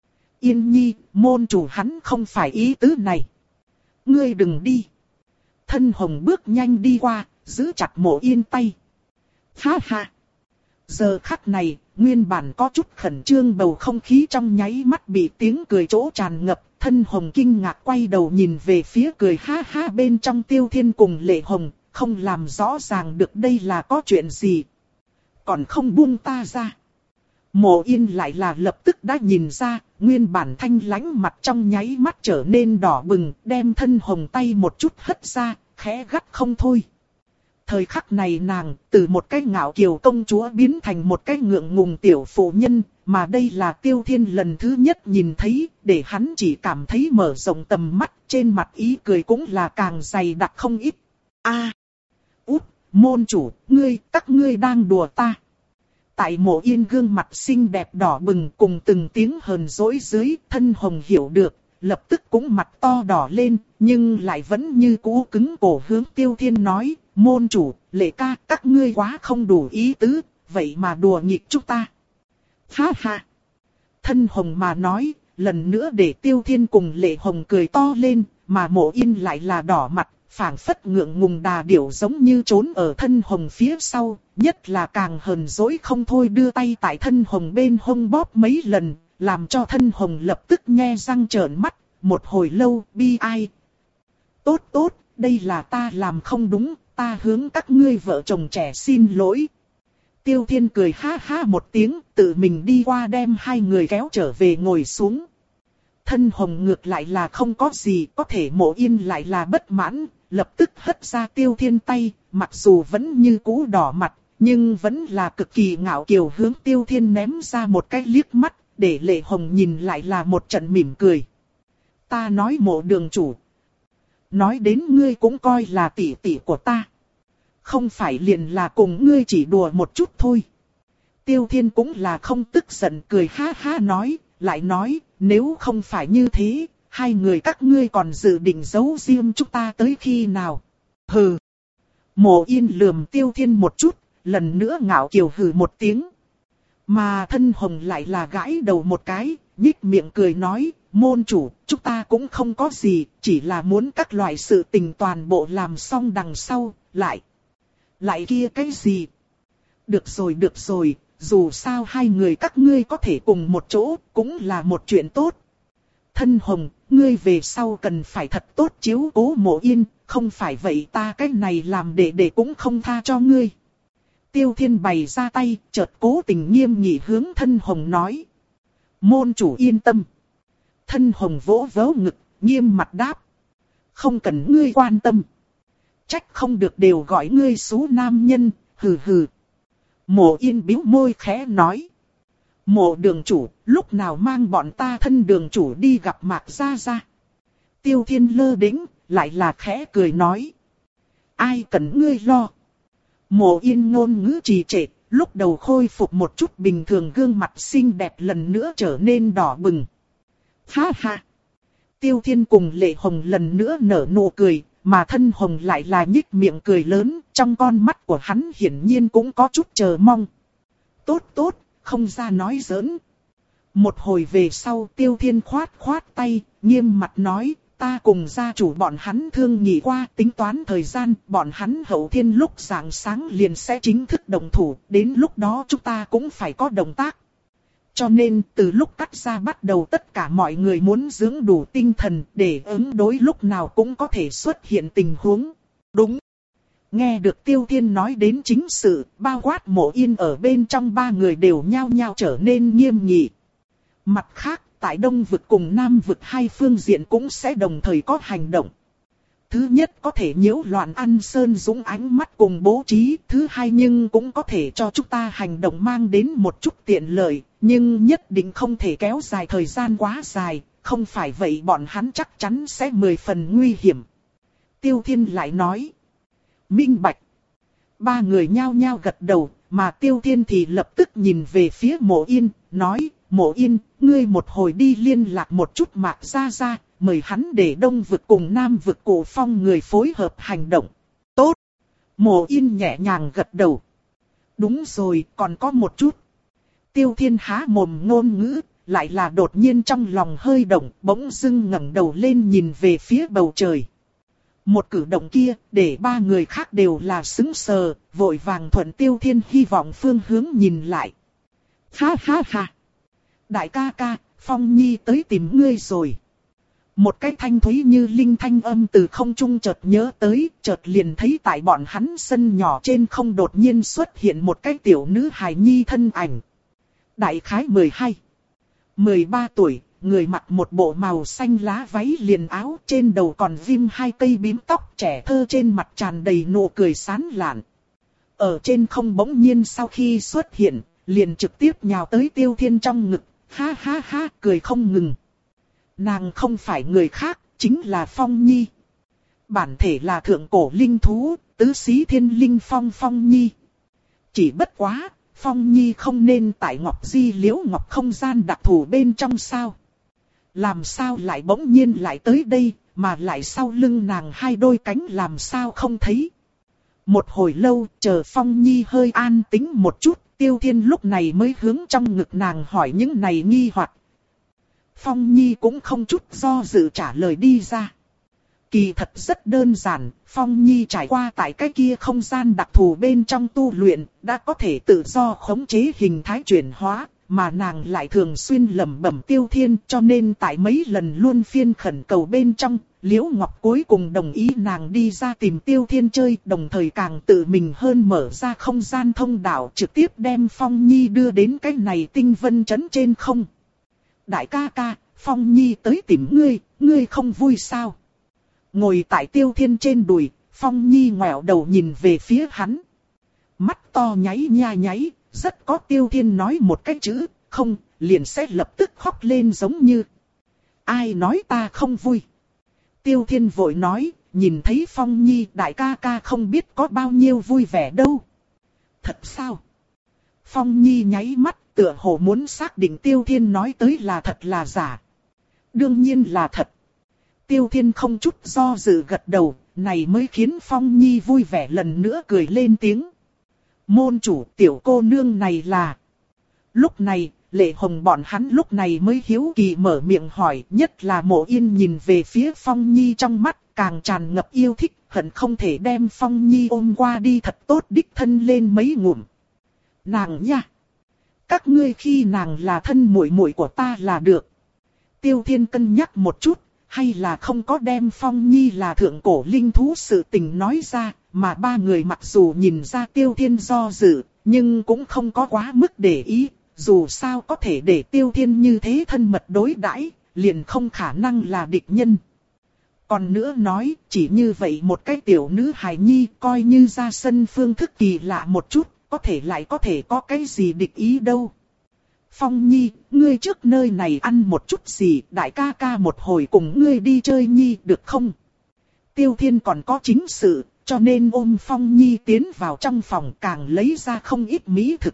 Yên nhi, môn chủ hắn không phải ý tứ này. Ngươi đừng đi. Thân hồng bước nhanh đi qua, giữ chặt Mộ Yên tay. Ha ha. Giờ khắc này, nguyên bản có chút khẩn trương bầu không khí trong nháy mắt bị tiếng cười chỗ tràn ngập. Thân hồng kinh ngạc quay đầu nhìn về phía cười ha ha bên trong Tiêu Thiên cùng Lệ Hồng, không làm rõ ràng được đây là có chuyện gì. Còn không buông ta ra. Mộ Yên lại là lập tức đã nhìn ra, nguyên bản thanh lãnh mặt trong nháy mắt trở nên đỏ bừng, đem thân hồng tay một chút hất ra, khẽ gắt không thôi. Thời khắc này nàng, từ một cái ngạo kiều công chúa biến thành một cái ngượng ngùng tiểu phụ nhân, mà đây là Tiêu Thiên lần thứ nhất nhìn thấy, để hắn chỉ cảm thấy mở rộng tầm mắt, trên mặt ý cười cũng là càng dày đặc không ít. A, út, môn chủ, ngươi, các ngươi đang đùa ta. Tại Mộ Yên gương mặt xinh đẹp đỏ bừng cùng từng tiếng hờn dỗi dưới, thân hồng hiểu được, lập tức cũng mặt to đỏ lên, nhưng lại vẫn như cũ cứng cổ hướng Tiêu Thiên nói, môn chủ, Lệ ca, các ngươi quá không đủ ý tứ, vậy mà đùa nghịch chúng ta. Ha ha. Thân hồng mà nói, lần nữa để Tiêu Thiên cùng Lệ Hồng cười to lên, mà Mộ Yên lại là đỏ mặt, phảng phất ngượng ngùng đà điểu giống như trốn ở thân hồng phía sau, nhất là càng hờn dỗi không thôi đưa tay tại thân hồng bên hông bóp mấy lần, làm cho thân hồng lập tức nhe răng trợn mắt, một hồi lâu bi ai. Tốt tốt, đây là ta làm không đúng, ta hướng các ngươi vợ chồng trẻ xin lỗi. Tiêu Thiên cười ha ha một tiếng, tự mình đi qua đem hai người kéo trở về ngồi xuống. Thân hồng ngược lại là không có gì, có thể Mộ Yên lại là bất mãn, lập tức hất ra Tiêu Thiên tay, mặc dù vẫn như cũ đỏ mặt, nhưng vẫn là cực kỳ ngạo kiều hướng Tiêu Thiên ném ra một cái liếc mắt, để Lệ Hồng nhìn lại là một trận mỉm cười. Ta nói Mộ đường chủ. Nói đến ngươi cũng coi là tỷ tỷ của ta. Không phải liền là cùng ngươi chỉ đùa một chút thôi. Tiêu Thiên cũng là không tức giận cười ha ha nói, lại nói, nếu không phải như thế, hai người các ngươi còn dự định giấu riêng chúng ta tới khi nào? Hừ. Mộ Yên lườm Tiêu Thiên một chút, lần nữa ngạo kiều hừ một tiếng. Mà thân hồng lại là gãi đầu một cái, nhích miệng cười nói, môn chủ, chúng ta cũng không có gì, chỉ là muốn các loại sự tình toàn bộ làm xong đằng sau, lại. Lại kia cái gì? Được rồi được rồi, dù sao hai người các ngươi có thể cùng một chỗ, cũng là một chuyện tốt. Thân hồng, ngươi về sau cần phải thật tốt chiếu cố Mộ Yên, không phải vậy ta cái này làm để để cũng không tha cho ngươi. Tiêu Thiên bày ra tay, chợt cố tình nghiêm nghị hướng thân hồng nói. Môn chủ yên tâm. Thân hồng vỗ vỗ ngực, nghiêm mặt đáp. Không cần ngươi quan tâm. Trách không được đều gọi ngươi xú nam nhân, hừ hừ. Mộ Yên bĩu môi khẽ nói. Mộ đường chủ, lúc nào mang bọn ta thân đường chủ đi gặp Mạc Gia Gia. Tiêu Thiên lơ đễnh, lại là khẽ cười nói. Ai cần ngươi lo. Mộ Yên ngôn ngữ trì trệ, lúc đầu khôi phục một chút bình thường gương mặt xinh đẹp lần nữa trở nên đỏ bừng. Ha ha. Tiêu Thiên cùng Lệ Hồng lần nữa nở nụ cười, mà thân hồng lại là nhích miệng cười lớn, trong con mắt của hắn hiển nhiên cũng có chút chờ mong. Tốt tốt, không ra nói giỡn. Một hồi về sau Tiêu Thiên khoát khoát tay, nghiêm mặt nói, ta cùng gia chủ bọn hắn thương nghị qua tính toán thời gian, bọn hắn hậu thiên lúc rạng sáng liền sẽ chính thức động thủ, đến lúc đó chúng ta cũng phải có động tác. Cho nên từ lúc cắt ra bắt đầu tất cả mọi người muốn dưỡng đủ tinh thần để ứng đối lúc nào cũng có thể xuất hiện tình huống. Đúng. Nghe được Tiêu Thiên nói đến chính sự, bao quát Mộ Yên ở bên trong ba người đều nhao nhao trở nên nghiêm nghị. Mặt khác, tại Đông vực cùng Nam vực hai phương diện cũng sẽ đồng thời có hành động. Thứ nhất có thể nhiễu loạn An Sơn Dũng ánh mắt cùng bố trí, thứ hai nhưng cũng có thể cho chúng ta hành động mang đến một chút tiện lợi, nhưng nhất định không thể kéo dài thời gian quá dài, không phải vậy bọn hắn chắc chắn sẽ mười phần nguy hiểm. Tiêu Thiên lại nói. Minh bạch. Ba người nhao nhao gật đầu, mà Tiêu Thiên thì lập tức nhìn về phía Mộ Yên, nói, Mộ Yên, ngươi một hồi đi liên lạc một chút Mạc Gia Gia, mời hắn để Đông vực cùng Nam vực Cổ Phong người phối hợp hành động. Tốt. Mộ Yên nhẹ nhàng gật đầu. Đúng rồi, còn có một chút. Tiêu Thiên há mồm ngôn ngữ, lại là đột nhiên trong lòng hơi động, bỗng dưng ngẩng đầu lên nhìn về phía bầu trời. Một cử động kia, để ba người khác đều là sững sờ, vội vàng thuận Tiêu Thiên hy vọng phương hướng nhìn lại. Ha ha ha! Đại ca ca, Phong Nhi tới tìm ngươi rồi. Một cái thanh thúy như linh thanh âm từ không trung chợt nhớ tới, chợt liền thấy tại bọn hắn sân nhỏ trên không đột nhiên xuất hiện một cái tiểu nữ hài nhi thân ảnh. Đại khái mười hai, mười ba tuổi, người mặc một bộ màu xanh lá váy liền áo, trên đầu còn ghim hai cây bím tóc, trẻ thơ trên mặt tràn đầy nụ cười sán lạn. Ở trên không bỗng nhiên sau khi xuất hiện, liền trực tiếp nhào tới Tiêu Thiên trong ngực, ha ha ha, cười không ngừng. Nàng không phải người khác, chính là Phong Nhi. Bản thể là thượng cổ linh thú, tứ xí thiên linh Phong Phong Nhi. Chỉ bất quá, Phong Nhi không nên tại Ngọc Di Liễu Ngọc không gian đặc thù bên trong sao. Làm sao lại bỗng nhiên lại tới đây, mà lại sau lưng nàng hai đôi cánh làm sao không thấy. Một hồi lâu, chờ Phong Nhi hơi an tĩnh một chút, Tiêu Thiên lúc này mới hướng trong ngực nàng hỏi những này nghi hoặc. Phong Nhi cũng không chút do dự trả lời đi ra. Kỳ thật rất đơn giản, Phong Nhi trải qua tại cái kia không gian đặc thù bên trong tu luyện, đã có thể tự do khống chế hình thái chuyển hóa, mà nàng lại thường xuyên lẩm bẩm Tiêu Thiên, cho nên tại mấy lần luôn phiên khẩn cầu bên trong, Liễu Ngọc cuối cùng đồng ý nàng đi ra tìm Tiêu Thiên chơi, đồng thời càng tự mình hơn mở ra không gian thông đạo, trực tiếp đem Phong Nhi đưa đến cái này tinh vân trấn trên không. Đại ca ca, Phong Nhi tới tìm ngươi, ngươi không vui sao? Ngồi tại Tiêu Thiên trên đùi, Phong Nhi ngoẹo đầu nhìn về phía hắn. Mắt to nháy nha nháy, rất có Tiêu Thiên nói một cái chữ, không, liền sẽ lập tức khóc lên giống như. Ai nói ta không vui? Tiêu Thiên vội nói, nhìn thấy Phong Nhi đại ca ca không biết có bao nhiêu vui vẻ đâu. Thật sao? Phong Nhi nháy mắt, tựa hồ muốn xác định Tiêu Thiên nói tới là thật là giả. Đương nhiên là thật. Tiêu Thiên không chút do dự gật đầu, này mới khiến Phong Nhi vui vẻ lần nữa cười lên tiếng. Môn chủ tiểu cô nương này là... Lúc này, Lệ Hồng bọn hắn lúc này mới hiếu kỳ mở miệng hỏi, nhất là Mộ Yên nhìn về phía Phong Nhi trong mắt, càng tràn ngập yêu thích, hận không thể đem Phong Nhi ôm qua đi thật tốt đích thân lên mấy ngụm. Nàng nha! Các ngươi khi nàng là thân muội muội của ta là được. Tiêu Thiên cân nhắc một chút, hay là không có đem Phong Nhi là thượng cổ linh thú sự tình nói ra, mà ba người mặc dù nhìn ra Tiêu Thiên do dự, nhưng cũng không có quá mức để ý, dù sao có thể để Tiêu Thiên như thế thân mật đối đãi, liền không khả năng là địch nhân. Còn nữa nói, chỉ như vậy một cái tiểu nữ hài nhi coi như ra sân phương thức kỳ lạ một chút, có thể lại có thể có cái gì địch ý đâu. Phong Nhi, ngươi trước nơi này ăn một chút gì, đại ca ca một hồi cùng ngươi đi chơi Nhi được không? Tiêu Thiên còn có chính sự, cho nên ôm Phong Nhi tiến vào trong phòng càng lấy ra không ít mỹ thực.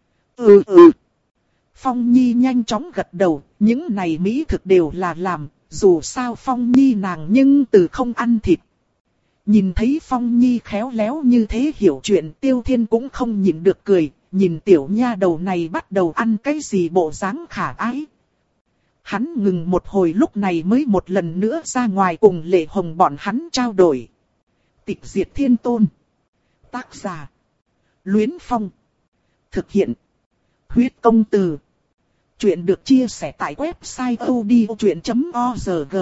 Ừ ừ. Phong Nhi nhanh chóng gật đầu, những này mỹ thực đều là làm, dù sao Phong Nhi nàng nhưng từ không ăn thịt. Nhìn thấy Phong Nhi khéo léo như thế hiểu chuyện, Tiêu Thiên cũng không nhịn được cười, nhìn tiểu nha đầu này bắt đầu ăn cái gì bộ dáng khả ái. Hắn ngừng một hồi lúc này mới một lần nữa ra ngoài cùng Lệ Hồng bọn hắn trao đổi. Tịch Diệt Thiên Tôn. Tác giả. Luyến Phong. Thực hiện. Huyết Công Từ. Chuyện được chia sẻ tại website odchuyện chấm org.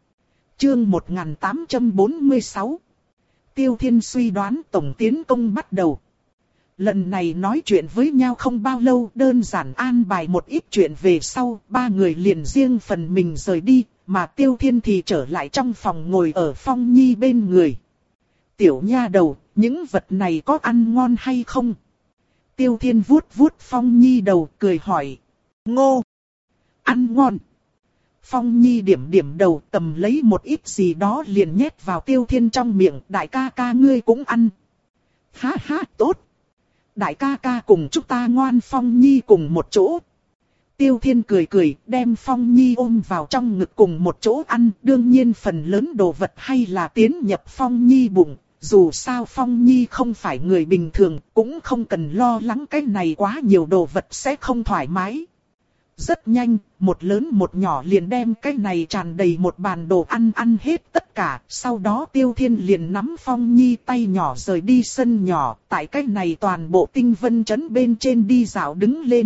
Chương một nghìn tám trăm bốn mươi sáu. Tiêu Thiên suy đoán tổng tiến công bắt đầu. Lần này nói chuyện với nhau không bao lâu, đơn giản an bài một ít chuyện về sau, ba người liền riêng phần mình rời đi, mà Tiêu Thiên thì trở lại trong phòng ngồi ở Phong Nhi bên người. Tiểu nha đầu, những vật này có ăn ngon hay không? Tiêu Thiên vuốt vuốt Phong Nhi đầu cười hỏi. Ngô! Ăn ngon! Phong Nhi điểm điểm đầu cầm lấy một ít gì đó liền nhét vào Tiêu Thiên trong miệng. Đại ca ca ngươi cũng ăn. Ha ha tốt! Đại ca ca cùng chúng ta ngoan Phong Nhi cùng một chỗ. Tiêu Thiên cười cười đem Phong Nhi ôm vào trong ngực cùng một chỗ ăn. Đương nhiên phần lớn đồ vật hay là tiến nhập Phong Nhi bụng. Dù sao Phong Nhi không phải người bình thường, cũng không cần lo lắng cái này quá nhiều đồ vật sẽ không thoải mái. Rất nhanh, một lớn một nhỏ liền đem cái này tràn đầy một bàn đồ ăn ăn hết tất cả. Sau đó Tiêu Thiên liền nắm Phong Nhi tay nhỏ rời đi sân nhỏ, tại cái này toàn bộ tinh vân trấn bên trên đi dạo đứng lên.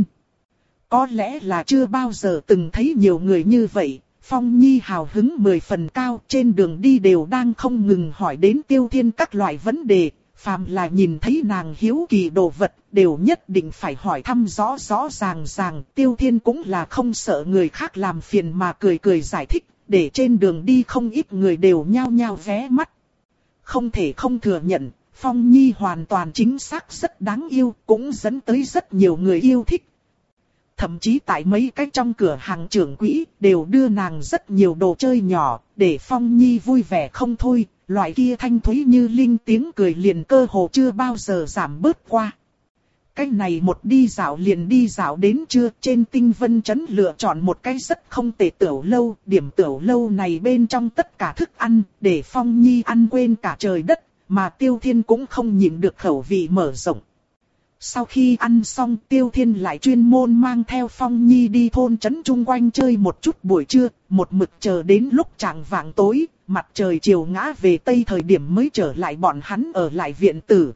Có lẽ là chưa bao giờ từng thấy nhiều người như vậy. Phong Nhi hào hứng mười phần cao, trên đường đi đều đang không ngừng hỏi đến Tiêu Thiên các loại vấn đề. Phàm là nhìn thấy nàng hiếu kỳ đồ vật, đều nhất định phải hỏi thăm rõ rõ ràng ràng. Tiêu Thiên cũng là không sợ người khác làm phiền mà cười cười giải thích, để trên đường đi không ít người đều nhao nhao ghé mắt. Không thể không thừa nhận, Phong Nhi hoàn toàn chính xác rất đáng yêu, cũng dẫn tới rất nhiều người yêu thích. Thậm chí tại mấy cái trong cửa hàng trưởng quỹ đều đưa nàng rất nhiều đồ chơi nhỏ, để Phong Nhi vui vẻ không thôi. Loại kia thanh thúy như linh tiếng cười liền cơ hồ chưa bao giờ giảm bớt qua. Cái này một đi dạo liền đi dạo đến trưa, trên tinh vân trấn lựa chọn một cái rất không tệ tiểu lâu. Điểm tiểu lâu này bên trong tất cả thức ăn, để Phong Nhi ăn quên cả trời đất, mà Tiêu Thiên cũng không nhịn được khẩu vị mở rộng. Sau khi ăn xong, Tiêu Thiên lại chuyên môn mang theo Phong Nhi đi thôn trấn chung quanh chơi một chút buổi trưa, một mực chờ đến lúc chạng vạng tối, mặt trời chiều ngã về tây thời điểm mới trở lại bọn hắn ở lại viện tử.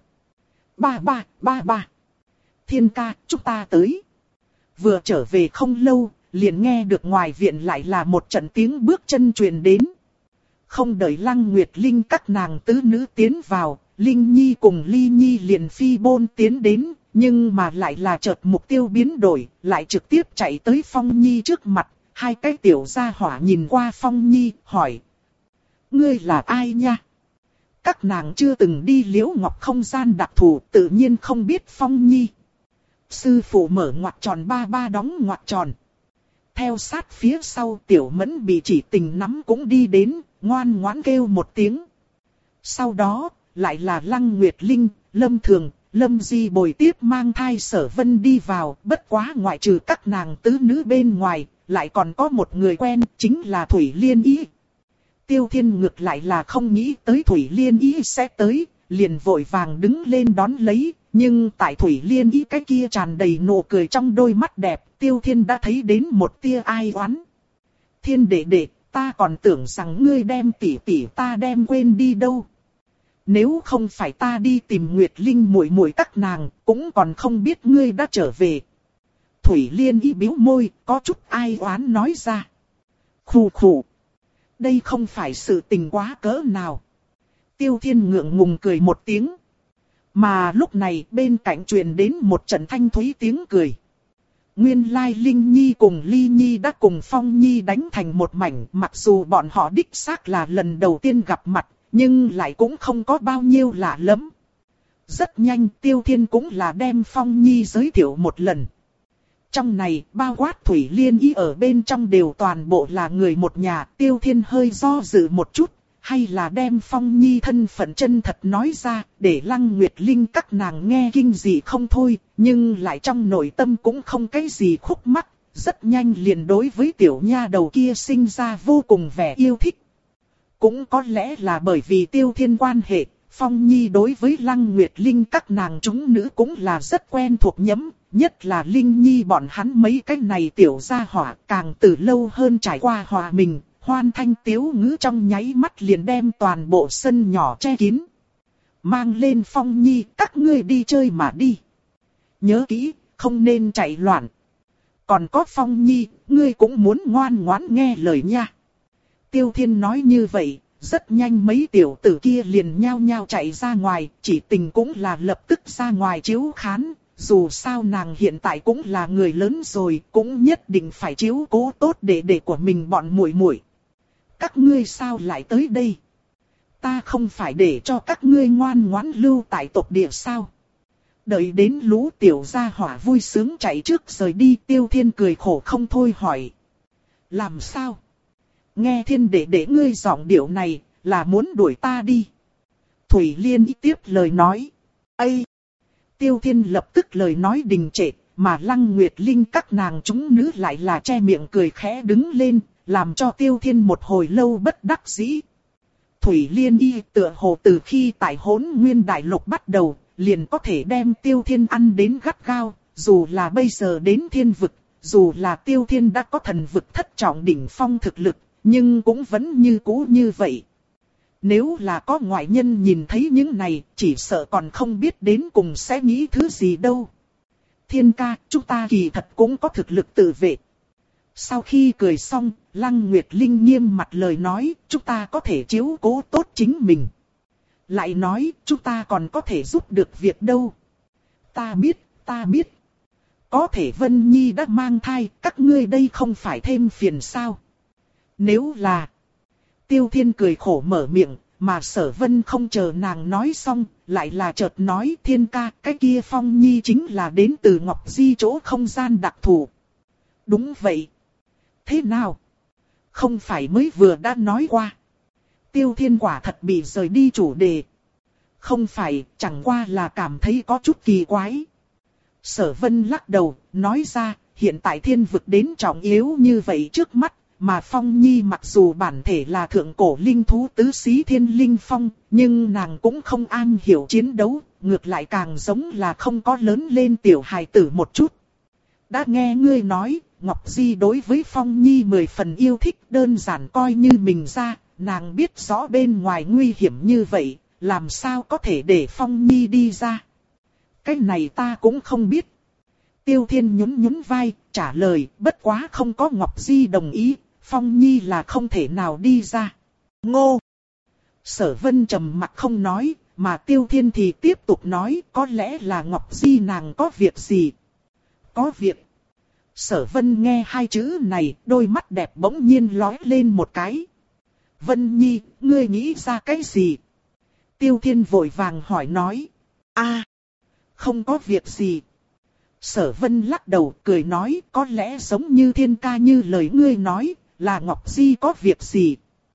Ba ba, ba ba. Thiên ca, chúng ta tới. Vừa trở về không lâu, liền nghe được ngoài viện lại là một trận tiếng bước chân truyền đến. Không đợi Lăng Nguyệt Linh các nàng tứ nữ tiến vào, Linh Nhi cùng Ly Nhi liền phi bôn tiến đến, nhưng mà lại là chợt mục tiêu biến đổi, lại trực tiếp chạy tới Phong Nhi trước mặt. Hai cái tiểu gia hỏa nhìn qua Phong Nhi, hỏi. Ngươi là ai nha? Các nàng chưa từng đi Liễu Ngọc không gian đặc thù, tự nhiên không biết Phong Nhi. Sư phụ mở ngoặc tròn, ba ba đóng ngoặc tròn. Theo sát phía sau tiểu mẫn bị chỉ tình nắm cũng đi đến, ngoan ngoãn kêu một tiếng. Sau đó, lại là Lăng Nguyệt Linh, Lâm Thường, Lâm Di bồi tiếp mang thai Sở Vân đi vào, bất quá ngoại trừ các nàng tứ nữ bên ngoài, lại còn có một người quen, chính là Thủy Liên Ý. Tiêu Thiên ngược lại là không nghĩ tới Thủy Liên Ý sẽ tới, liền vội vàng đứng lên đón lấy, nhưng tại Thủy Liên Ý cái kia tràn đầy nụ cười trong đôi mắt đẹp, Tiêu Thiên đã thấy đến một tia ai oán. Thiên đệ đệ, ta còn tưởng rằng ngươi đem tỷ tỷ ta đem quên đi đâu. Nếu không phải ta đi tìm Nguyệt Linh muội muội các nàng, cũng còn không biết ngươi đã trở về. Thủy Liên Ý bĩu môi, có chút ai oán nói ra. Khù khù. Đây không phải sự tình quá cỡ nào. Tiêu Thiên ngượng ngùng cười một tiếng. Mà lúc này bên cạnh truyền đến một trận thanh thúy tiếng cười. Nguyên lai Linh Nhi cùng Ly Nhi đã cùng Phong Nhi đánh thành một mảnh. Mặc dù bọn họ đích xác là lần đầu tiên gặp mặt, nhưng lại cũng không có bao nhiêu lạ lắm. Rất nhanh Tiêu Thiên cũng là đem Phong Nhi giới thiệu một lần. Trong này bao quát Thủy Liên Ý ở bên trong đều toàn bộ là người một nhà. Tiêu Thiên hơi do dự một chút, hay là đem Phong Nhi thân phận chân thật nói ra, để Lăng Nguyệt Linh các nàng nghe kinh dị không thôi, nhưng lại trong nội tâm cũng không cái gì khúc mắc, rất nhanh liền đối với tiểu nha đầu kia sinh ra vô cùng vẻ yêu thích. Cũng có lẽ là bởi vì Tiêu Thiên quan hệ, Phong Nhi đối với Lăng Nguyệt Linh các nàng chúng nữ cũng là rất quen thuộc nhẫm, nhất là Linh Nhi bọn hắn mấy cái này tiểu gia hỏa càng từ lâu hơn trải qua hòa mình, hoan thanh tiếu ngữ trong nháy mắt liền đem toàn bộ sân nhỏ che kín. Mang lên Phong Nhi, các ngươi đi chơi mà đi. Nhớ kỹ, không nên chạy loạn. Còn có Phong Nhi, ngươi cũng muốn ngoan ngoãn nghe lời nha. Tiêu Thiên nói như vậy, rất nhanh mấy tiểu tử kia liền nhao nhao chạy ra ngoài, chỉ tình cũng là lập tức ra ngoài chiếu khán. Dù sao nàng hiện tại cũng là người lớn rồi, cũng nhất định phải chiếu cố tốt đệ đệ của mình bọn muội muội. Các ngươi sao lại tới đây? Ta không phải để cho các ngươi ngoan ngoãn lưu tại tộc địa sao? Đợi đến lũ tiểu gia hỏa vui sướng chạy trước rời đi, Tiêu Thiên cười khổ không thôi hỏi. Làm sao? Nghe Thiên đệ đệ ngươi giọng điệu này, là muốn đuổi ta đi. Thủy Liên Ý tiếp lời nói. Ây! Tiêu Thiên lập tức lời nói đình trệ, mà Lăng Nguyệt Linh các nàng chúng nữ lại là che miệng cười khẽ đứng lên, làm cho Tiêu Thiên một hồi lâu bất đắc dĩ. Thủy Liên Y tựa hồ từ khi tại Hỗn Nguyên Đại Lục bắt đầu, liền có thể đem Tiêu Thiên ăn đến gắt gao, dù là bây giờ đến thiên vực, dù là Tiêu Thiên đã có thần vực thất trọng đỉnh phong thực lực, nhưng cũng vẫn như cũ như vậy. Nếu là có ngoại nhân nhìn thấy những này, chỉ sợ còn không biết đến cùng sẽ nghĩ thứ gì đâu. Thiên ca, chúng ta kỳ thật cũng có thực lực tự vệ. Sau khi cười xong, Lăng Nguyệt Linh nghiêm mặt lời nói, chúng ta có thể chiếu cố tốt chính mình. Lại nói, chúng ta còn có thể giúp được việc đâu. Ta biết, ta biết. Có thể Vân Nhi đã mang thai, các ngươi đây không phải thêm phiền sao? Nếu là... Tiêu Thiên cười khổ mở miệng, mà Sở Vân không chờ nàng nói xong, lại là chợt nói Thiên ca, cái kia Phong Nhi chính là đến từ Ngọc Di chỗ không gian đặc thù. Đúng vậy. Thế nào? Không phải mới vừa đã nói qua. Tiêu Thiên quả thật bị rời đi chủ đề. Không phải, chẳng qua là cảm thấy có chút kỳ quái. Sở Vân lắc đầu, nói ra, hiện tại thiên vực đến trọng yếu như vậy trước mắt, mà Phong Nhi mặc dù bản thể là thượng cổ linh thú tứ xí thiên linh phong, nhưng nàng cũng không am hiểu chiến đấu, ngược lại càng giống là không có lớn lên tiểu hài tử một chút. Đã nghe ngươi nói, Ngọc Di đối với Phong Nhi mười phần yêu thích, đơn giản coi như mình ra, nàng biết rõ bên ngoài nguy hiểm như vậy, làm sao có thể để Phong Nhi đi ra. Cái này ta cũng không biết. Tiêu Thiên nhún nhún vai, trả lời, bất quá không có Ngọc Di đồng ý, Phong Nhi là không thể nào đi ra. Ngô! Sở Vân trầm mặt không nói, mà Tiêu Thiên thì tiếp tục nói, có lẽ là Ngọc Di nàng có việc gì? Có việc. Sở Vân nghe hai chữ này, đôi mắt đẹp bỗng nhiên lóe lên một cái. Vân Nhi, ngươi nghĩ ra cái gì? Tiêu Thiên vội vàng hỏi nói. A, không có việc gì. Sở Vân lắc đầu cười nói, có lẽ giống như Thiên ca như lời ngươi nói, là Ngọc Di có việc gì?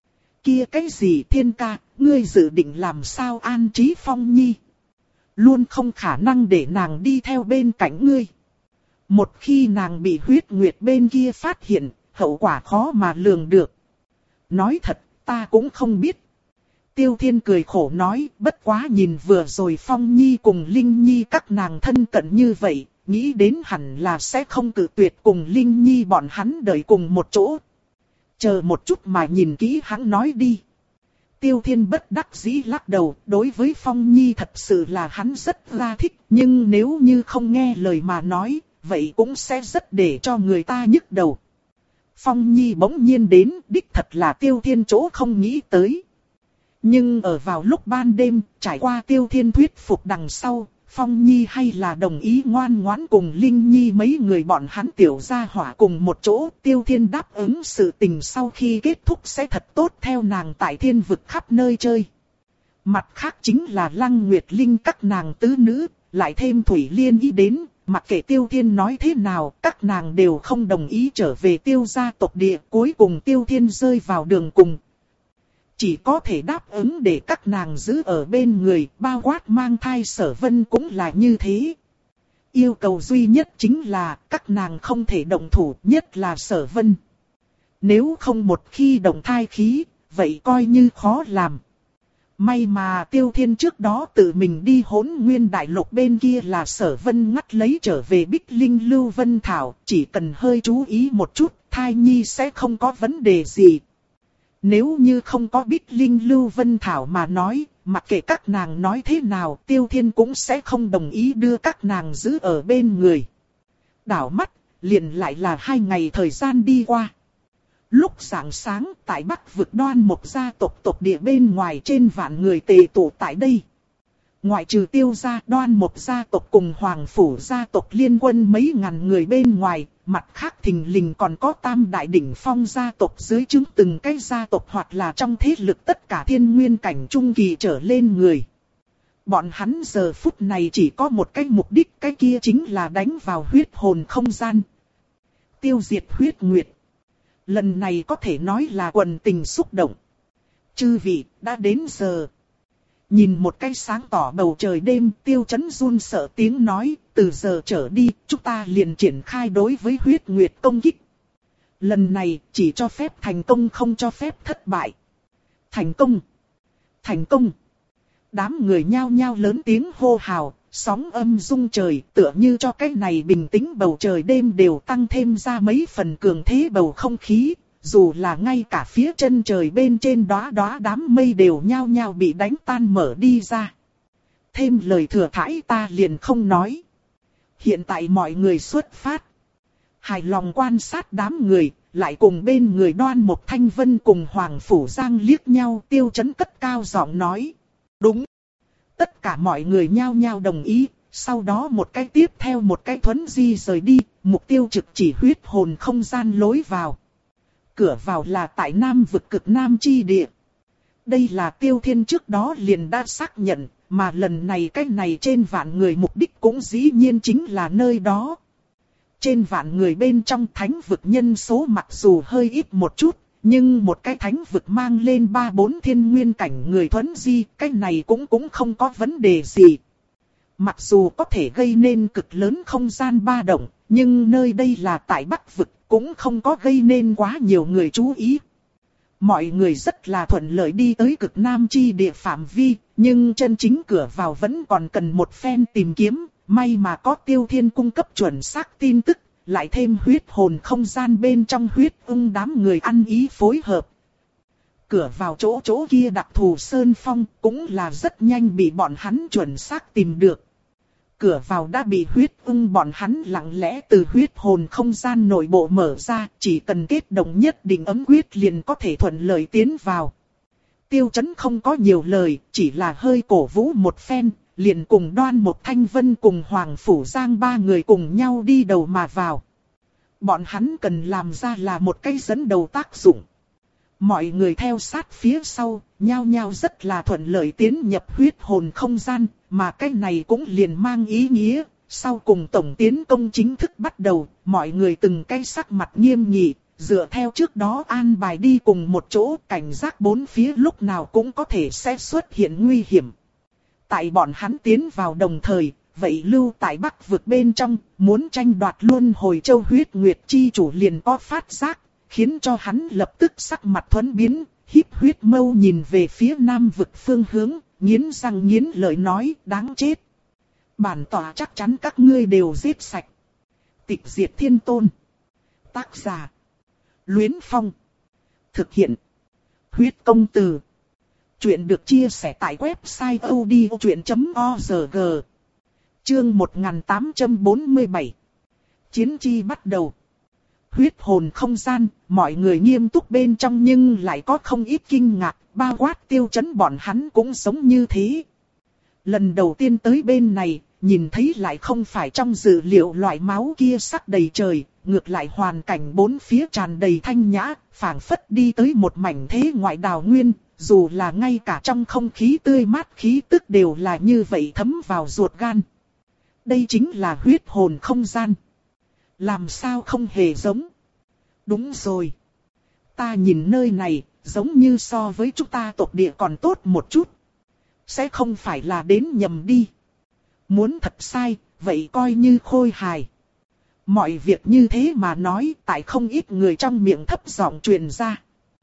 Kia cái gì Thiên ca, ngươi dự định làm sao an trí Phong Nhi? Luôn không khả năng để nàng đi theo bên cạnh ngươi. Một khi nàng bị huyết nguyệt bên kia phát hiện, hậu quả khó mà lường được. Nói thật, ta cũng không biết. Tiêu Thiên cười khổ nói, bất quá nhìn vừa rồi Phong Nhi cùng Linh Nhi các nàng thân cận như vậy, nghĩ đến hẳn là sẽ không cự tuyệt cùng Linh Nhi bọn hắn đợi cùng một chỗ. Chờ một chút mà nhìn kỹ hắn nói đi. Tiêu Thiên bất đắc dĩ lắc đầu, đối với Phong Nhi thật sự là hắn rất là thích, nhưng nếu như không nghe lời mà nói, vậy cũng sẽ rất để cho người ta nhức đầu. Phong Nhi bỗng nhiên đến, đích thật là Tiêu Thiên chỗ không nghĩ tới. Nhưng ở vào lúc ban đêm, trải qua Tiêu Thiên thuyết phục đằng sau, Phong Nhi hay là đồng ý ngoan ngoãn cùng Linh Nhi mấy người bọn hắn tiểu gia hỏa cùng một chỗ. Tiêu Thiên đáp ứng sự tình sau khi kết thúc sẽ thật tốt theo nàng tại thiên vực khắp nơi chơi. Mặt khác chính là Lăng Nguyệt Linh các nàng tứ nữ, lại thêm Thủy Liên Y đến, mặc kệ Tiêu Thiên nói thế nào, các nàng đều không đồng ý trở về Tiêu gia tộc địa. Cuối cùng Tiêu Thiên rơi vào đường cùng. Chỉ có thể đáp ứng để các nàng giữ ở bên người, bao quát mang thai Sở Vân cũng là như thế. Yêu cầu duy nhất chính là các nàng không thể động thủ, nhất là Sở Vân. Nếu không một khi động thai khí, vậy coi như khó làm. May mà Tiêu Thiên trước đó tự mình đi Hỗn Nguyên Đại Lục bên kia là Sở Vân ngắt lấy trở về Bích Linh Lưu Vân Thảo, chỉ cần hơi chú ý một chút, thai nhi sẽ không có vấn đề gì. Nếu như không có Bích Linh Lưu Vân Thảo mà nói, mặc kệ các nàng nói thế nào, Tiêu Thiên cũng sẽ không đồng ý đưa các nàng giữ ở bên người. Đảo mắt, liền lại là hai ngày thời gian đi qua. Lúc sáng sáng, tại Bắc vực Đoan một gia tộc tộc địa bên ngoài trên vạn người tề tụ tại đây. Ngoại trừ Tiêu gia, Đoan một gia tộc cùng Hoàng phủ gia tộc liên quân mấy ngàn người bên ngoài, mặt khác thình lình còn có Tam đại đỉnh phong gia tộc dưới trướng từng cái gia tộc hoặc là trong thế lực tất cả thiên nguyên cảnh trung kỳ trở lên người. Bọn hắn giờ phút này chỉ có một cái mục đích, cái kia chính là đánh vào huyết hồn không gian. Tiêu diệt huyết nguyệt. Lần này có thể nói là quần tình xúc động. Chư vị, đã đến giờ. Nhìn một cái sáng tỏ bầu trời đêm, Tiêu Chấn run sợ tiếng nói, từ giờ trở đi, chúng ta liền triển khai đối với huyết nguyệt công kích. Lần này, chỉ cho phép thành công không cho phép thất bại. Thành công. Thành công. Đám người nhao nhao lớn tiếng hô hào, sóng âm rung trời, tựa như cho cái này bình tĩnh bầu trời đêm đều tăng thêm ra mấy phần cường thế bầu không khí, dù là ngay cả phía chân trời bên trên đóa đóa đám mây đều nhao nhao bị đánh tan mở đi ra. Thêm lời thừa thãi ta liền không nói. Hiện tại mọi người xuất phát. Hài lòng quan sát đám người, lại cùng bên người Đoan Mộc Thanh Vân cùng Hoàng Phủ Giang liếc nhau, Tiêu Chấn cất cao giọng nói. Đúng. Tất cả mọi người nhao nhao đồng ý, sau đó một cái tiếp theo một cái thuấn di rời đi, mục tiêu trực chỉ huyết hồn không gian lối vào. Cửa vào là tại Nam vực cực Nam chi địa. Đây là Tiêu Thiên trước đó liền đã xác nhận, mà lần này cái này trên vạn người mục đích cũng dĩ nhiên chính là nơi đó. Trên vạn người bên trong thánh vực nhân số mặc dù hơi ít một chút, nhưng một cái thánh vực mang lên ba bốn thiên nguyên cảnh người thuấn di, cái này cũng cũng không có vấn đề gì. Mặc dù có thể gây nên cực lớn không gian ba động, nhưng nơi đây là tại Bắc vực, cũng không có gây nên quá nhiều người chú ý. Mọi người rất là thuận lợi đi tới cực Nam chi địa phạm vi, nhưng chân chính cửa vào vẫn còn cần một phen tìm kiếm, may mà có Tiêu Thiên cung cấp chuẩn xác tin tức, lại thêm huyết hồn không gian bên trong huyết ung đám người ăn ý phối hợp. Cửa vào chỗ chỗ kia đặc thù sơn phong cũng là rất nhanh bị bọn hắn chuẩn xác tìm được. Cửa vào đã bị huyết ung bọn hắn lặng lẽ từ huyết hồn không gian nội bộ mở ra, chỉ cần kết động nhất định ấm quyết liền có thể thuận lợi tiến vào. Tiêu Chấn không có nhiều lời, chỉ là hơi cổ vũ một phen, liền cùng Đoan Mộc Thanh Vân cùng Hoàng Phủ Giang ba người cùng nhau đi đầu mà vào. Bọn hắn cần làm ra là một cái dẫn đầu tác dụng. Mọi người theo sát phía sau, nhao nhao rất là thuận lợi tiến nhập huyết hồn không gian, mà cái này cũng liền mang ý nghĩa. Sau cùng tổng tiến công chính thức bắt đầu, mọi người từng cái sắc mặt nghiêm nghị, dựa theo trước đó an bài đi cùng một chỗ, cảnh giác bốn phía lúc nào cũng có thể sẽ xuất hiện nguy hiểm. Tại bọn hắn tiến vào đồng thời, vậy lưu tại Bắc vực bên trong, muốn tranh đoạt luôn hồi châu huyết nguyệt chi chủ liền có phát giác, khiến cho hắn lập tức sắc mặt thuẫn biến, híp huyết mâu nhìn về phía Nam vực phương hướng, nghiến răng nghiến lợi nói đáng chết. Bản tỏa chắc chắn các ngươi đều giết sạch. Tịch diệt thiên tôn. Tác giả. Luyến Phong. Thực hiện. Huyết công từ. Chuyện được chia sẻ tại website odchuyện chấm org. Chương một nghìn tám trăm bốn mươi bảy. Chiến chi bắt đầu. Huyết hồn không gian, mọi người nghiêm túc bên trong nhưng lại có không ít kinh ngạc, bao quát Tiêu Chấn bọn hắn cũng giống như thế. Lần đầu tiên tới bên này, nhìn thấy lại không phải trong dữ liệu loại máu kia sắc đầy trời, ngược lại hoàn cảnh bốn phía tràn đầy thanh nhã, phảng phất đi tới một mảnh thế ngoại đào nguyên, dù là ngay cả trong không khí tươi mát khí tức đều là như vậy thấm vào ruột gan. Đây chính là huyết hồn không gian. Làm sao không hề giống? Đúng rồi. Ta nhìn nơi này, giống như so với chúng ta tộc địa còn tốt một chút. Sẽ không phải là đến nhầm đi. Muốn thật sai, vậy coi như khôi hài. Mọi việc như thế mà nói, tại không ít người trong miệng thấp giọng truyền ra.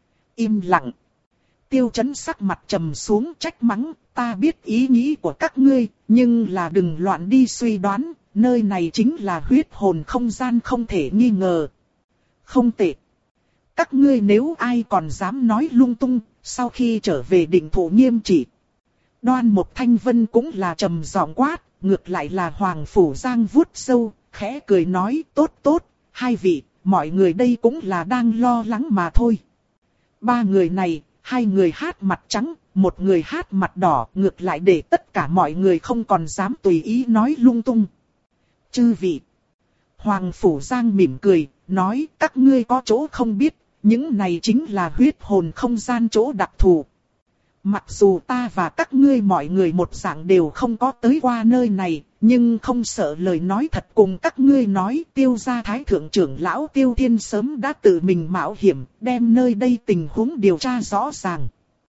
Im lặng. Tiêu Chấn sắc mặt trầm xuống trách mắng, ta biết ý nghĩ của các ngươi, nhưng là đừng loạn đi suy đoán, nơi này chính là huyết hồn không gian không thể nghi ngờ. Không tệ. Các ngươi nếu ai còn dám nói lung tung, sau khi trở về định thủ nghiêm trị. Đoan Mộc Thanh Vân cũng là trầm giọng quát, ngược lại là Hoàng Phủ Giang vuốt sâu, khẽ cười nói tốt tốt, hai vị, mọi người đây cũng là đang lo lắng mà thôi. Ba người này, hai người hát mặt trắng, một người hát mặt đỏ, ngược lại để tất cả mọi người không còn dám tùy ý nói lung tung. Chư vị. Hoàng Phủ Giang mỉm cười, nói các ngươi có chỗ không biết, những này chính là huyết hồn không gian chỗ đặc thù. Mặc dù ta và các ngươi mọi người một dạng đều không có tới qua nơi này, nhưng không sợ lời nói thật cùng các ngươi nói. Tiêu gia thái thượng trưởng lão Tiêu Thiên sớm đã tự mình mạo hiểm, đem nơi đây tình huống điều tra rõ ràng.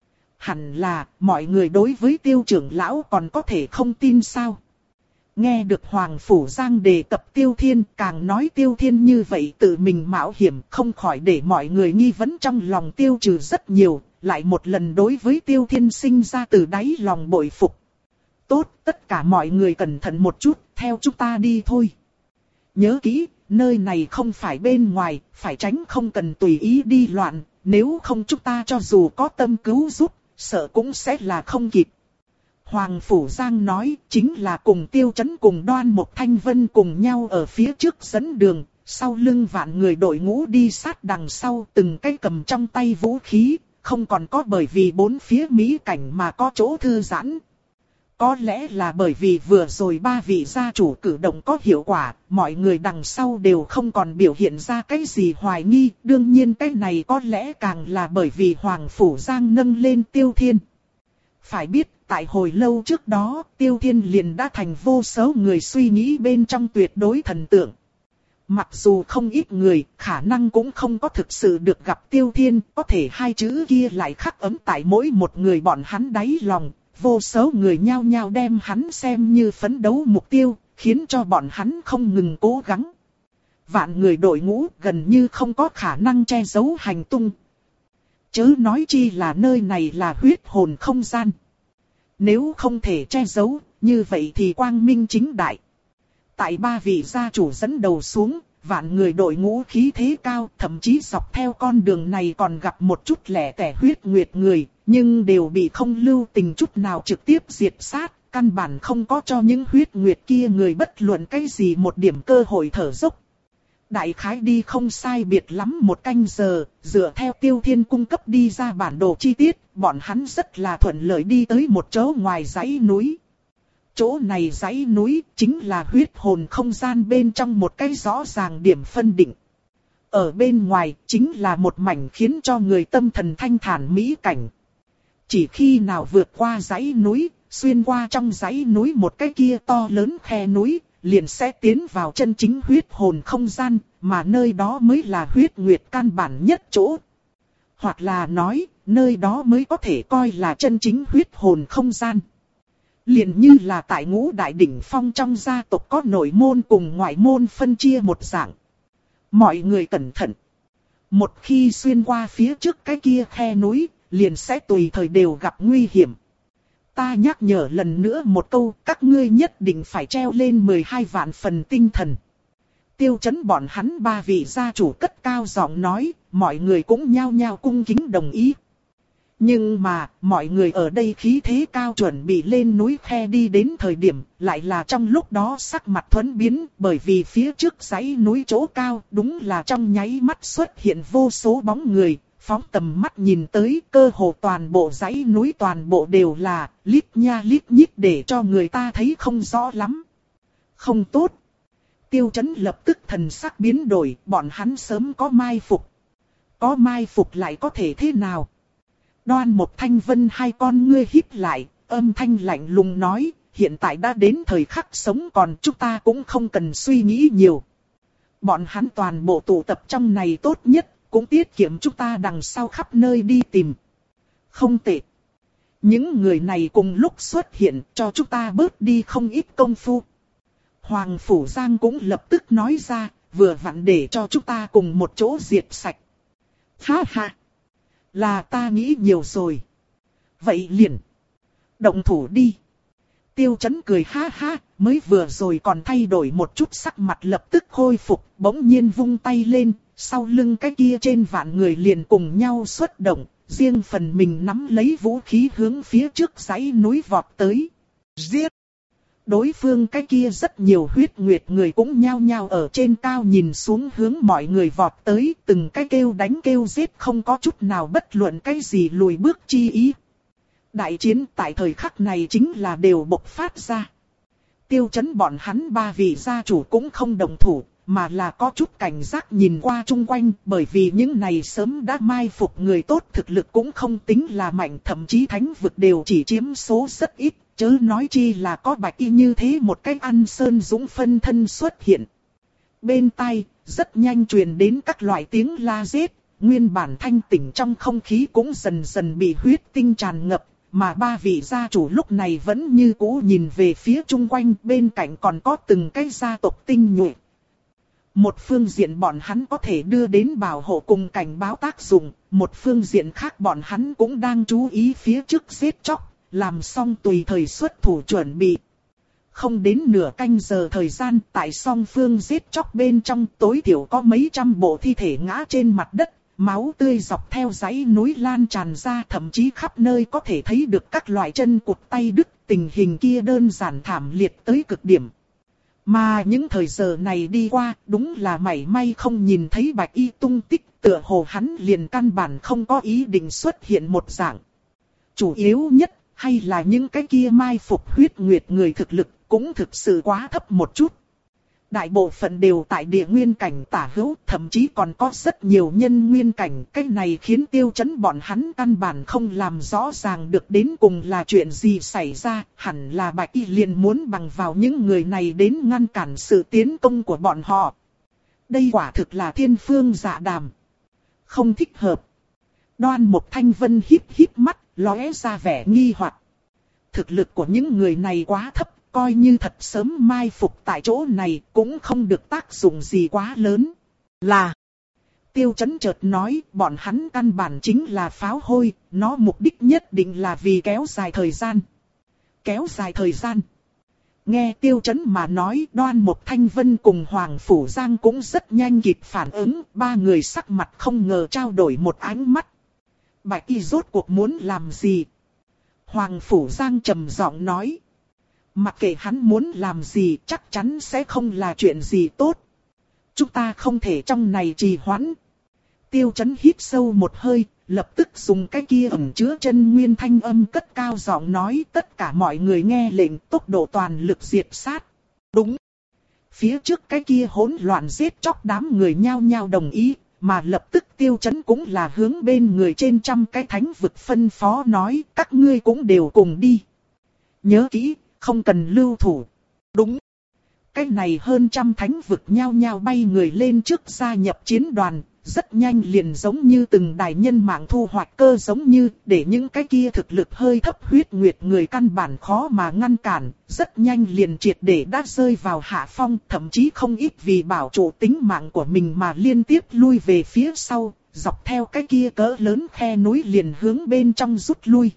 Hẳn là, mọi người đối với Tiêu trưởng lão còn có thể không tin sao? Nghe được Hoàng Phủ Giang đề cập Tiêu Thiên, càng nói Tiêu Thiên như vậy tự mình mạo hiểm, không khỏi để mọi người nghi vấn trong lòng tiêu trừ rất nhiều. lại một lần đối với Tiêu Thiên sinh ra từ đáy lòng bội phục. Tốt, tất cả mọi người cẩn thận một chút, theo chúng ta đi thôi. Nhớ kỹ, nơi này không phải bên ngoài, phải tránh không cần tùy ý đi loạn, nếu không chúng ta cho dù có tâm cứu giúp, sợ cũng sẽ là không kịp. Hoàng Phủ Giang nói, chính là cùng Tiêu Chấn cùng Đoan Mộc Thanh Vân cùng nhau ở phía trước dẫn đường, sau lưng vạn người đội ngũ đi sát đằng sau, từng cái cầm trong tay vũ khí, không còn có bởi vì bốn phía mỹ cảnh mà có chỗ thư giãn. Có lẽ là bởi vì vừa rồi ba vị gia chủ cử động có hiệu quả, mọi người đằng sau đều không còn biểu hiện ra cái gì hoài nghi, đương nhiên cái này có lẽ càng là bởi vì Hoàng Phủ Giang nâng lên Tiêu Thiên. Phải biết, tại hồi lâu trước đó, Tiêu Thiên liền đã thành vô số người suy nghĩ bên trong tuyệt đối thần tượng. Mặc dù không ít người, khả năng cũng không có thực sự được gặp Tiêu Thiên, có thể hai chữ kia lại khắc ấm tại mỗi một người bọn hắn đáy lòng. Vô số người nhao nhao đem hắn xem như phấn đấu mục tiêu, khiến cho bọn hắn không ngừng cố gắng. Vạn người đội ngũ gần như không có khả năng che giấu hành tung. Chớ nói chi là nơi này là huyết hồn không gian. Nếu không thể che giấu, như vậy thì quang minh chính đại. Tại ba vị gia chủ dẫn đầu xuống, vạn người đội ngũ khí thế cao, thậm chí dọc theo con đường này còn gặp một chút lẻ tẻ huyết nguyệt người, nhưng đều bị không lưu tình chút nào trực tiếp diệt sát, căn bản không có cho những huyết nguyệt kia người bất luận cái gì một điểm cơ hội thở dốc. Đại khái đi không sai biệt lắm một canh giờ, dựa theo Tiêu Thiên cung cấp đi ra bản đồ chi tiết, bọn hắn rất là thuận lợi đi tới một chỗ ngoài dãy núi. Chỗ này dãy núi chính là huyết hồn không gian bên trong một cái rõ ràng điểm phân định. Ở bên ngoài chính là một mảnh khiến cho người tâm thần thanh thản mỹ cảnh. Chỉ khi nào vượt qua dãy núi, xuyên qua trong dãy núi một cái kia to lớn khe núi, liền sẽ tiến vào chân chính huyết hồn không gian, mà nơi đó mới là huyết nguyệt căn bản nhất chỗ. Hoặc là nói, nơi đó mới có thể coi là chân chính huyết hồn không gian. Liền như là tại Ngũ Đại Đỉnh Phong trong gia tộc có nội môn cùng ngoại môn phân chia một dạng. Mọi người cẩn thận. Một khi xuyên qua phía trước cái kia khe núi, liền sẽ tùy thời đều gặp nguy hiểm. Ta nhắc nhở lần nữa một câu, các ngươi nhất định phải treo lên mười hai vạn phần tinh thần. Tiêu Chấn bọn hắn ba vị gia chủ cất cao giọng nói, mọi người cũng nhao nhao cung kính đồng ý. Nhưng mà, mọi người ở đây khí thế cao chuẩn bị lên núi khe đi đến thời điểm, lại là trong lúc đó sắc mặt thuẫn biến, bởi vì phía trước dãy núi chỗ cao, đúng là trong nháy mắt xuất hiện vô số bóng người, phóng tầm mắt nhìn tới cơ hồ toàn bộ dãy núi toàn bộ đều là, lít nha lít nhít để cho người ta thấy không rõ lắm. Không tốt. Tiêu Chấn lập tức thần sắc biến đổi, bọn hắn sớm có mai phục. Có mai phục lại có thể thế nào? Đoan Mộc Thanh Vân hai con ngươi híp lại, âm thanh lạnh lùng nói, hiện tại đã đến thời khắc sống còn chúng ta cũng không cần suy nghĩ nhiều. Bọn hắn toàn bộ tụ tập trong này tốt nhất, cũng tiết kiệm chúng ta đằng sau khắp nơi đi tìm. Không tệ. Những người này cùng lúc xuất hiện cho chúng ta bớt đi không ít công phu. Hoàng Phủ Giang cũng lập tức nói ra, vừa vặn để cho chúng ta cùng một chỗ diệt sạch. Ha ha. Là ta nghĩ nhiều rồi. Vậy liền. Động thủ đi. Tiêu Chấn cười ha ha, mới vừa rồi còn thay đổi một chút sắc mặt lập tức khôi phục, bỗng nhiên vung tay lên, sau lưng cái kia trên vạn người liền cùng nhau xuất động, riêng phần mình nắm lấy vũ khí hướng phía trước dãy núi vọt tới. Giết! Đối phương cái kia rất nhiều huyết nguyệt người cũng nhao nhao ở trên cao nhìn xuống hướng mọi người vọt tới, từng cái kêu đánh kêu giết không có chút nào bất luận cái gì lùi bước chi ý. Đại chiến tại thời khắc này chính là đều bộc phát ra. Tiêu Chấn bọn hắn ba vị gia chủ cũng không đồng thủ, mà là có chút cảnh giác nhìn qua chung quanh, bởi vì những này sớm đã mai phục người tốt thực lực cũng không tính là mạnh, thậm chí thánh vực đều chỉ chiếm số rất ít, chớ nói chi là có bạch y như thế một cách ăn sơn dũng phân thân xuất hiện. Bên tai, rất nhanh truyền đến các loại tiếng la giết, nguyên bản thanh tĩnh trong không khí cũng dần dần bị huyết tinh tràn ngập, mà ba vị gia chủ lúc này vẫn như cũ nhìn về phía chung quanh, bên cạnh còn có từng cái gia tộc tinh nhuệ. Một phương diện bọn hắn có thể đưa đến bảo hộ cùng cảnh báo tác dụng, một phương diện khác bọn hắn cũng đang chú ý phía trước giết chóc, làm xong tùy thời xuất thủ chuẩn bị. Không đến nửa canh giờ thời gian, tại song phương giết chóc bên trong tối thiểu có mấy trăm bộ thi thể ngã trên mặt đất, máu tươi dọc theo dãy núi lan tràn ra, thậm chí khắp nơi có thể thấy được các loại chân cụt tay đứt, tình hình kia đơn giản thảm liệt tới cực điểm. Mà những thời giờ này đi qua, đúng là mảy may không nhìn thấy Bạch Y tung tích, tựa hồ hắn liền căn bản không có ý định xuất hiện một dạng. Chủ yếu nhất, hay là những cái kia mai phục huyết nguyệt người thực lực, cũng thực sự quá thấp một chút. Đại bộ phận đều tại địa nguyên cảnh tả hữu, thậm chí còn có rất nhiều nhân nguyên cảnh. Cái này khiến Tiêu Chấn bọn hắn căn bản không làm rõ ràng được đến cùng là chuyện gì xảy ra. Hẳn là Bạch Y liền muốn bằng vào những người này đến ngăn cản sự tiến công của bọn họ. Đây quả thực là thiên phương dạ đàm. Không thích hợp. Đoan Mục Thanh Vân híp híp mắt, lóe ra vẻ nghi hoặc. Thực lực của những người này quá thấp. Coi như thật sớm mai phục tại chỗ này cũng không được tác dụng gì quá lớn. Là Tiêu Chấn chợt nói bọn hắn căn bản chính là pháo hôi, nó mục đích nhất định là vì kéo dài thời gian. Kéo dài thời gian. Nghe Tiêu Chấn mà nói, Đoan Mục Thanh Vân cùng Hoàng Phủ Giang cũng rất nhanh kịp phản ứng, ba người sắc mặt không ngờ trao đổi một ánh mắt. Bạch Y rốt cuộc muốn làm gì? Hoàng Phủ Giang trầm giọng nói. Mặc kệ hắn muốn làm gì chắc chắn sẽ không là chuyện gì tốt. Chúng ta không thể trong này trì hoãn. Tiêu Chấn hít sâu một hơi, lập tức dùng cái kia ẩn chứa chân nguyên thanh âm cất cao giọng nói tất cả mọi người nghe lệnh tốc độ toàn lực diệt sát. Đúng. Phía trước cái kia hỗn loạn giết chóc đám người nhao nhao đồng ý, mà lập tức Tiêu Chấn cũng là hướng bên người trên trăm cái thánh vực phân phó nói các ngươi cũng đều cùng đi. Nhớ kỹ. Không cần lưu thủ. Đúng. Cái này hơn trăm thánh vực nhao nhao bay người lên trước gia nhập chiến đoàn. Rất nhanh liền giống như từng đài nhân mạng thu hoạch cơ giống như để những cái kia thực lực hơi thấp huyết nguyệt người căn bản khó mà ngăn cản. Rất nhanh liền triệt để đã rơi vào hạ phong. Thậm chí không ít vì bảo trụ tính mạng của mình mà liên tiếp lui về phía sau. Dọc theo cái kia cỡ lớn khe núi liền hướng bên trong rút lui.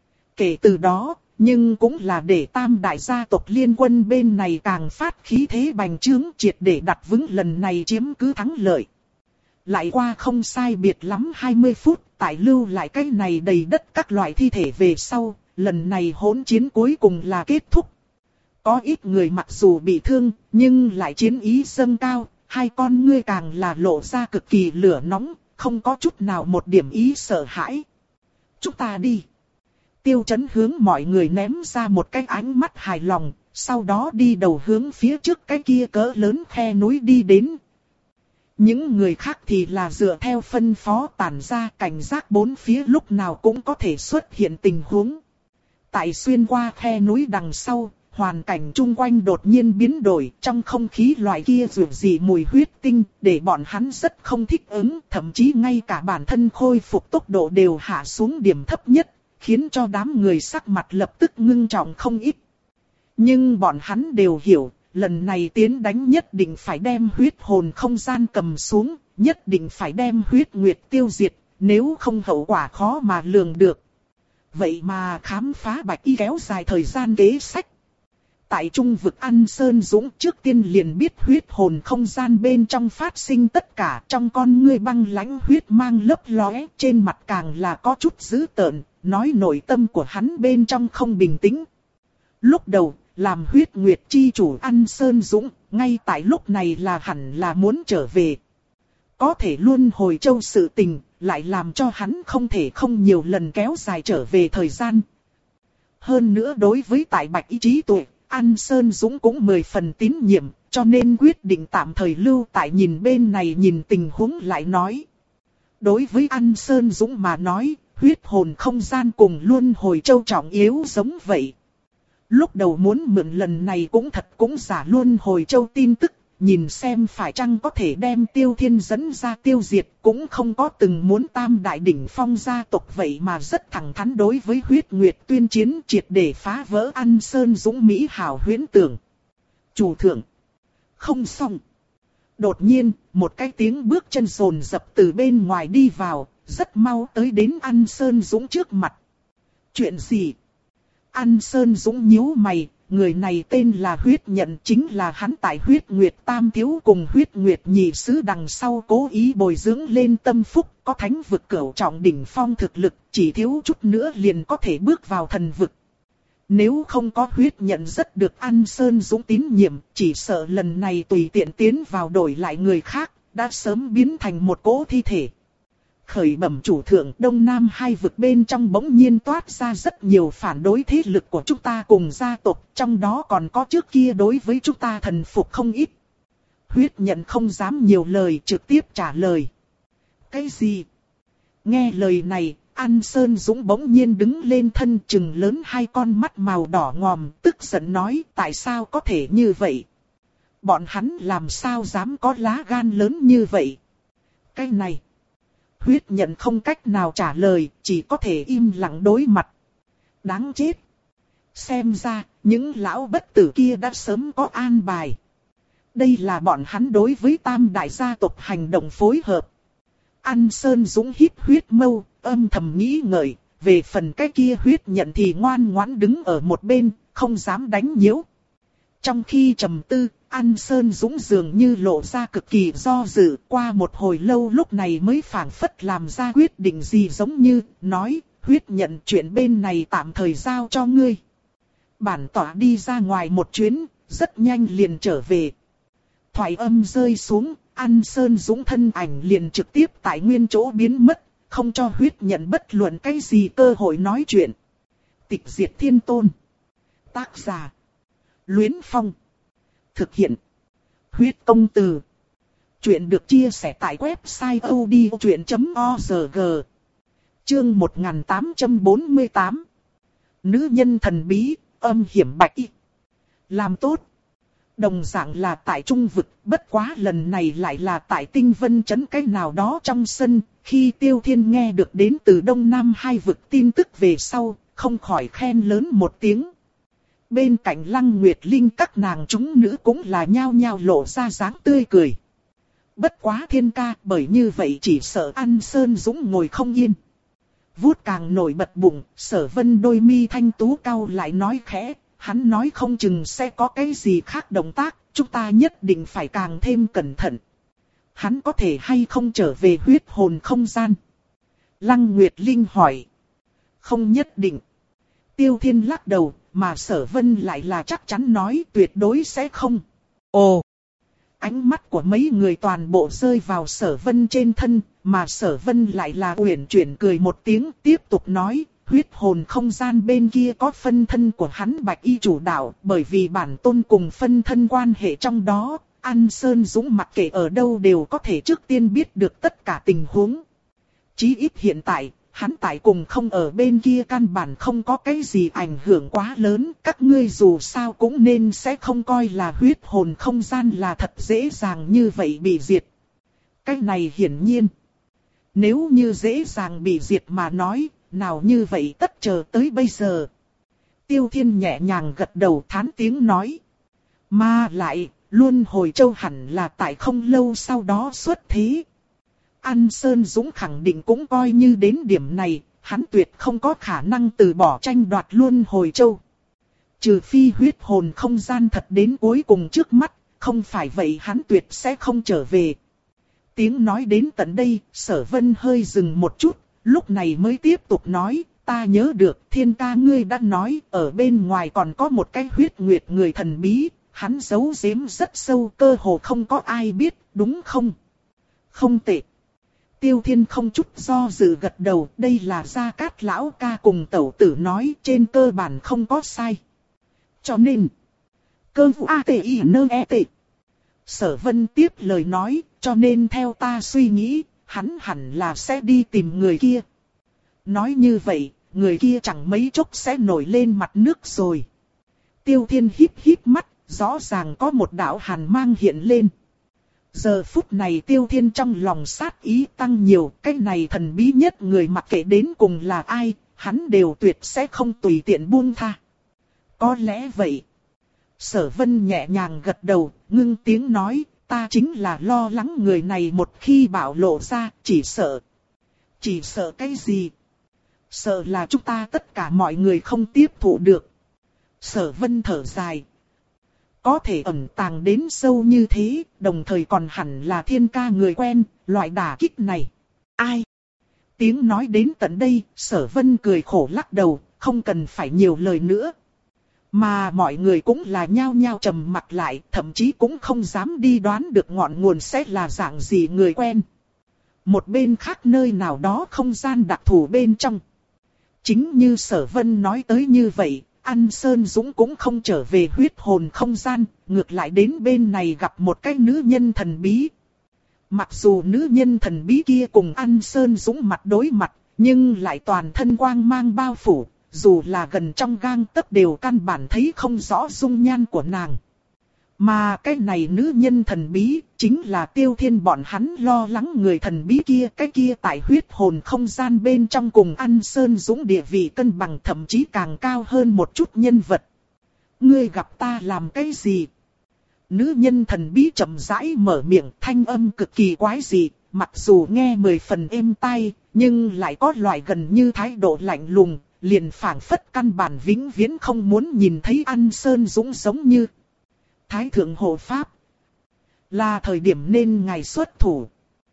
Kể từ đó. Nhưng cũng là để tam đại gia tộc liên quân bên này càng phát khí thế bành trướng triệt để đặt vững lần này chiếm cứ thắng lợi. Lại qua không sai biệt lắm hai mươi phút, tại lưu lại cái này đầy đất các loại thi thể về sau, lần này hỗn chiến cuối cùng là kết thúc. Có ít người mặc dù bị thương, nhưng lại chiến ý dâng cao, hai con ngươi càng là lộ ra cực kỳ lửa nóng, không có chút nào một điểm ý sợ hãi. Chúng ta đi. Tiêu Chấn hướng mọi người ném ra một cái ánh mắt hài lòng, sau đó đi đầu hướng phía trước cái kia cỡ lớn khe núi đi đến. Những người khác thì là dựa theo phân phó tản ra cảnh giác bốn phía lúc nào cũng có thể xuất hiện tình huống. Tại xuyên qua khe núi đằng sau, hoàn cảnh chung quanh đột nhiên biến đổi, trong không khí loại kia rượu dị mùi huyết tinh, để bọn hắn rất không thích ứng, thậm chí ngay cả bản thân khôi phục tốc độ đều hạ xuống điểm thấp nhất. Khiến cho đám người sắc mặt lập tức ngưng trọng không ít. Nhưng bọn hắn đều hiểu, lần này tiến đánh nhất định phải đem huyết hồn không gian cầm xuống, nhất định phải đem huyết nguyệt tiêu diệt, nếu không hậu quả khó mà lường được. Vậy mà khám phá Bạch Y kéo dài thời gian kế sách. Tại trung vực An Sơn Dũng trước tiên liền biết huyết hồn không gian bên trong phát sinh tất cả, trong con ngươi băng lãnh huyết mang lấp lóe, trên mặt càng là có chút dữ tợn. Nói nội tâm của hắn bên trong không bình tĩnh. Lúc đầu, làm huyết nguyệt chi chủ An Sơn Dũng, ngay tại lúc này là hẳn là muốn trở về. Có thể luôn hồi châu sự tình, lại làm cho hắn không thể không nhiều lần kéo dài trở về thời gian. Hơn nữa đối với tại Bạch Y trí tuệ, An Sơn Dũng cũng mười phần tín nhiệm, cho nên quyết định tạm thời lưu tại nhìn bên này nhìn tình huống lại nói. Đối với An Sơn Dũng mà nói, huyết hồn không gian cùng luôn hồi châu trọng yếu giống vậy. Lúc đầu muốn mượn lần này cũng thật cũng giả luôn hồi châu tin tức, nhìn xem phải chăng có thể đem Tiêu Thiên dẫn ra tiêu diệt, cũng không có từng muốn tam đại đỉnh phong gia tộc vậy mà rất thẳng thắn đối với huyết nguyệt tuyên chiến triệt để phá vỡ An Sơn Dũng Mỹ hảo huyễn tưởng. Chủ thượng. Không xong. Đột nhiên, một cái tiếng bước chân rồn rập từ bên ngoài đi vào, rất mau tới đến An Sơn Dũng trước mặt. Chuyện gì? An Sơn Dũng nhíu mày, người này tên là Huyết Nhận, chính là hắn tại Huyết Nguyệt Tam Thiếu cùng Huyết Nguyệt Nhị Sứ đằng sau cố ý bồi dưỡng lên tâm phúc, có thánh vực cửu trọng đỉnh phong thực lực, chỉ thiếu chút nữa liền có thể bước vào thần vực. Nếu không có Huyết Nhận rất được An Sơn Dũng tín nhiệm, chỉ sợ lần này tùy tiện tiến vào đổi lại người khác, đã sớm biến thành một cỗ thi thể. Khởi bẩm chủ thượng, Đông Nam hai vực bên trong bỗng nhiên toát ra rất nhiều phản đối thế lực của chúng ta cùng gia tộc, trong đó còn có trước kia đối với chúng ta thần phục không ít. Huyết Nhận không dám nhiều lời, trực tiếp trả lời. Cái gì? Nghe lời này, An Sơn Dũng bỗng nhiên đứng lên thân chừng lớn hai con mắt màu đỏ ngòm, tức giận nói tại sao có thể như vậy? Bọn hắn làm sao dám có lá gan lớn như vậy? Cái này... Huyết Nhận không cách nào trả lời, chỉ có thể im lặng đối mặt. Đáng chết. Xem ra, những lão bất tử kia đã sớm có an bài. Đây là bọn hắn đối với tam đại gia tộc hành động phối hợp. An Sơn Dũng hít huyết mâu, âm thầm nghĩ ngợi, về phần cái kia Huyết Nhận thì ngoan ngoãn đứng ở một bên, không dám đánh nhiễu. Trong khi trầm tư, An Sơn Dũng dường như lộ ra cực kỳ do dự, qua một hồi lâu lúc này mới phảng phất làm ra quyết định gì giống như, nói, Huyết Nhận chuyện bên này tạm thời giao cho ngươi. Bản tỏa đi ra ngoài một chuyến, rất nhanh liền trở về. Thoại âm rơi xuống, An Sơn Dũng thân ảnh liền trực tiếp tại nguyên chỗ biến mất, không cho Huyết Nhận bất luận cái gì cơ hội nói chuyện. Tịch diệt thiên tôn. Tác giả. Luyến Phong. Thực hiện. Huyết công từ. Chuyện được chia sẻ tại website odchuyện chấm org. Chương một nghìn tám trăm bốn mươi tám. Nữ nhân thần bí, âm hiểm bạch y. Làm tốt. Đồng dạng là tại trung vực, bất quá lần này lại là tại Tinh Vân trấn cái nào đó trong sân. Khi Tiêu Thiên nghe được đến từ Đông Nam hai vực tin tức về sau, không khỏi khen lớn một tiếng. Bên cạnh Lăng Nguyệt Linh các nàng chúng nữ cũng là nhao nhao lộ ra dáng tươi cười. Bất quá Thiên ca, bởi như vậy chỉ sợ An Sơn Dũng ngồi không yên. Vuốt càng nổi bật bụng, Sở Vân đôi mi thanh tú cau lại nói khẽ, hắn nói không chừng sẽ có cái gì khác động tác, chúng ta nhất định phải càng thêm cẩn thận. Hắn có thể hay không trở về huyết hồn không gian? Lăng Nguyệt Linh hỏi. Không nhất định. Tiêu Thiên lắc đầu, mà Sở Vân lại là chắc chắn nói tuyệt đối sẽ không. Ồ! Ánh mắt của mấy người toàn bộ rơi vào Sở Vân trên thân, mà Sở Vân lại là uyển chuyển cười một tiếng tiếp tục nói, huyết hồn không gian bên kia có phân thân của hắn Bạch Y chủ đạo, bởi vì bản tôn cùng phân thân quan hệ trong đó, An Sơn Dũng mặc kệ ở đâu đều có thể trước tiên biết được tất cả tình huống. Chí ít hiện tại, hắn tại cùng không ở bên kia căn bản không có cái gì ảnh hưởng quá lớn, các ngươi dù sao cũng nên sẽ không coi là huyết hồn không gian là thật dễ dàng như vậy bị diệt. Cái này hiển nhiên. Nếu như dễ dàng bị diệt mà nói, nào như vậy tất chờ tới bây giờ. Tiêu Thiên nhẹ nhàng gật đầu thán tiếng nói. Mà lại, Luân Hồi Châu hẳn là tại không lâu sau đó xuất thế. An Sơn Dũng khẳng định cũng coi như đến điểm này, hắn tuyệt không có khả năng từ bỏ tranh đoạt Luân Hồi Châu. Trừ phi huyết hồn không gian thật đến cuối cùng trước mắt, không phải vậy hắn tuyệt sẽ không trở về. Tiếng nói đến tận đây, Sở Vân hơi dừng một chút, lúc này mới tiếp tục nói, ta nhớ được Thiên ca ngươi đã nói, ở bên ngoài còn có một cái huyết nguyệt người thần bí, hắn giấu giếm rất sâu, cơ hồ không có ai biết, đúng không? Không tệ. Tiêu Thiên không chút do dự gật đầu, đây là Gia Cát lão ca cùng tẩu tử nói, trên cơ bản không có sai. Cho nên, cơ vụ A T I nơ E T. Sở Vân tiếp lời nói, cho nên theo ta suy nghĩ, hắn hẳn là sẽ đi tìm người kia. Nói như vậy, người kia chẳng mấy chốc sẽ nổi lên mặt nước rồi. Tiêu Thiên híp híp mắt, rõ ràng có một đạo hàn mang hiện lên. Giờ phút này Tiêu Thiên trong lòng sát ý tăng nhiều, cái này thần bí nhất người mặc kệ đến cùng là ai, hắn đều tuyệt sẽ không tùy tiện buông tha. Có lẽ vậy. Sở Vân nhẹ nhàng gật đầu, ngưng tiếng nói, ta chính là lo lắng người này một khi bạo lộ ra, chỉ sợ. Chỉ sợ cái gì? Sợ là chúng ta tất cả mọi người không tiếp thụ được. Sở Vân thở dài. Có thể ẩn tàng đến sâu như thế, đồng thời còn hẳn là Thiên Ca người quen, loại đả kích này. Ai? Tiếng nói đến tận đây, Sở Vân cười khổ lắc đầu, không cần phải nhiều lời nữa. Mà mọi người cũng là nhao nhao trầm mặt lại, thậm chí cũng không dám đi đoán được ngọn nguồn sẽ là dạng gì người quen. Một bên khác nơi nào đó không gian đặc thù bên trong. Chính như Sở Vân nói tới như vậy, An Sơn Dũng cũng không trở về huyết hồn không gian, ngược lại đến bên này gặp một cái nữ nhân thần bí. Mặc dù nữ nhân thần bí kia cùng An Sơn Dũng mặt đối mặt, nhưng lại toàn thân quang mang bao phủ, dù là gần trong gang tấc đều căn bản thấy không rõ dung nhan của nàng. Mà cái này nữ nhân thần bí, chính là Tiêu Thiên bọn hắn lo lắng người thần bí kia, cái kia tại huyết hồn không gian bên trong cùng An Sơn Dũng địa vị cân bằng thậm chí càng cao hơn một chút nhân vật. Ngươi gặp ta làm cái gì? Nữ nhân thần bí chậm rãi mở miệng, thanh âm cực kỳ quái dị, mặc dù nghe mười phần êm tai, nhưng lại có loại gần như thái độ lạnh lùng, liền phảng phất căn bản vĩnh viễn không muốn nhìn thấy An Sơn Dũng giống như. Thái thượng hộ pháp, là thời điểm nên ngài xuất thủ.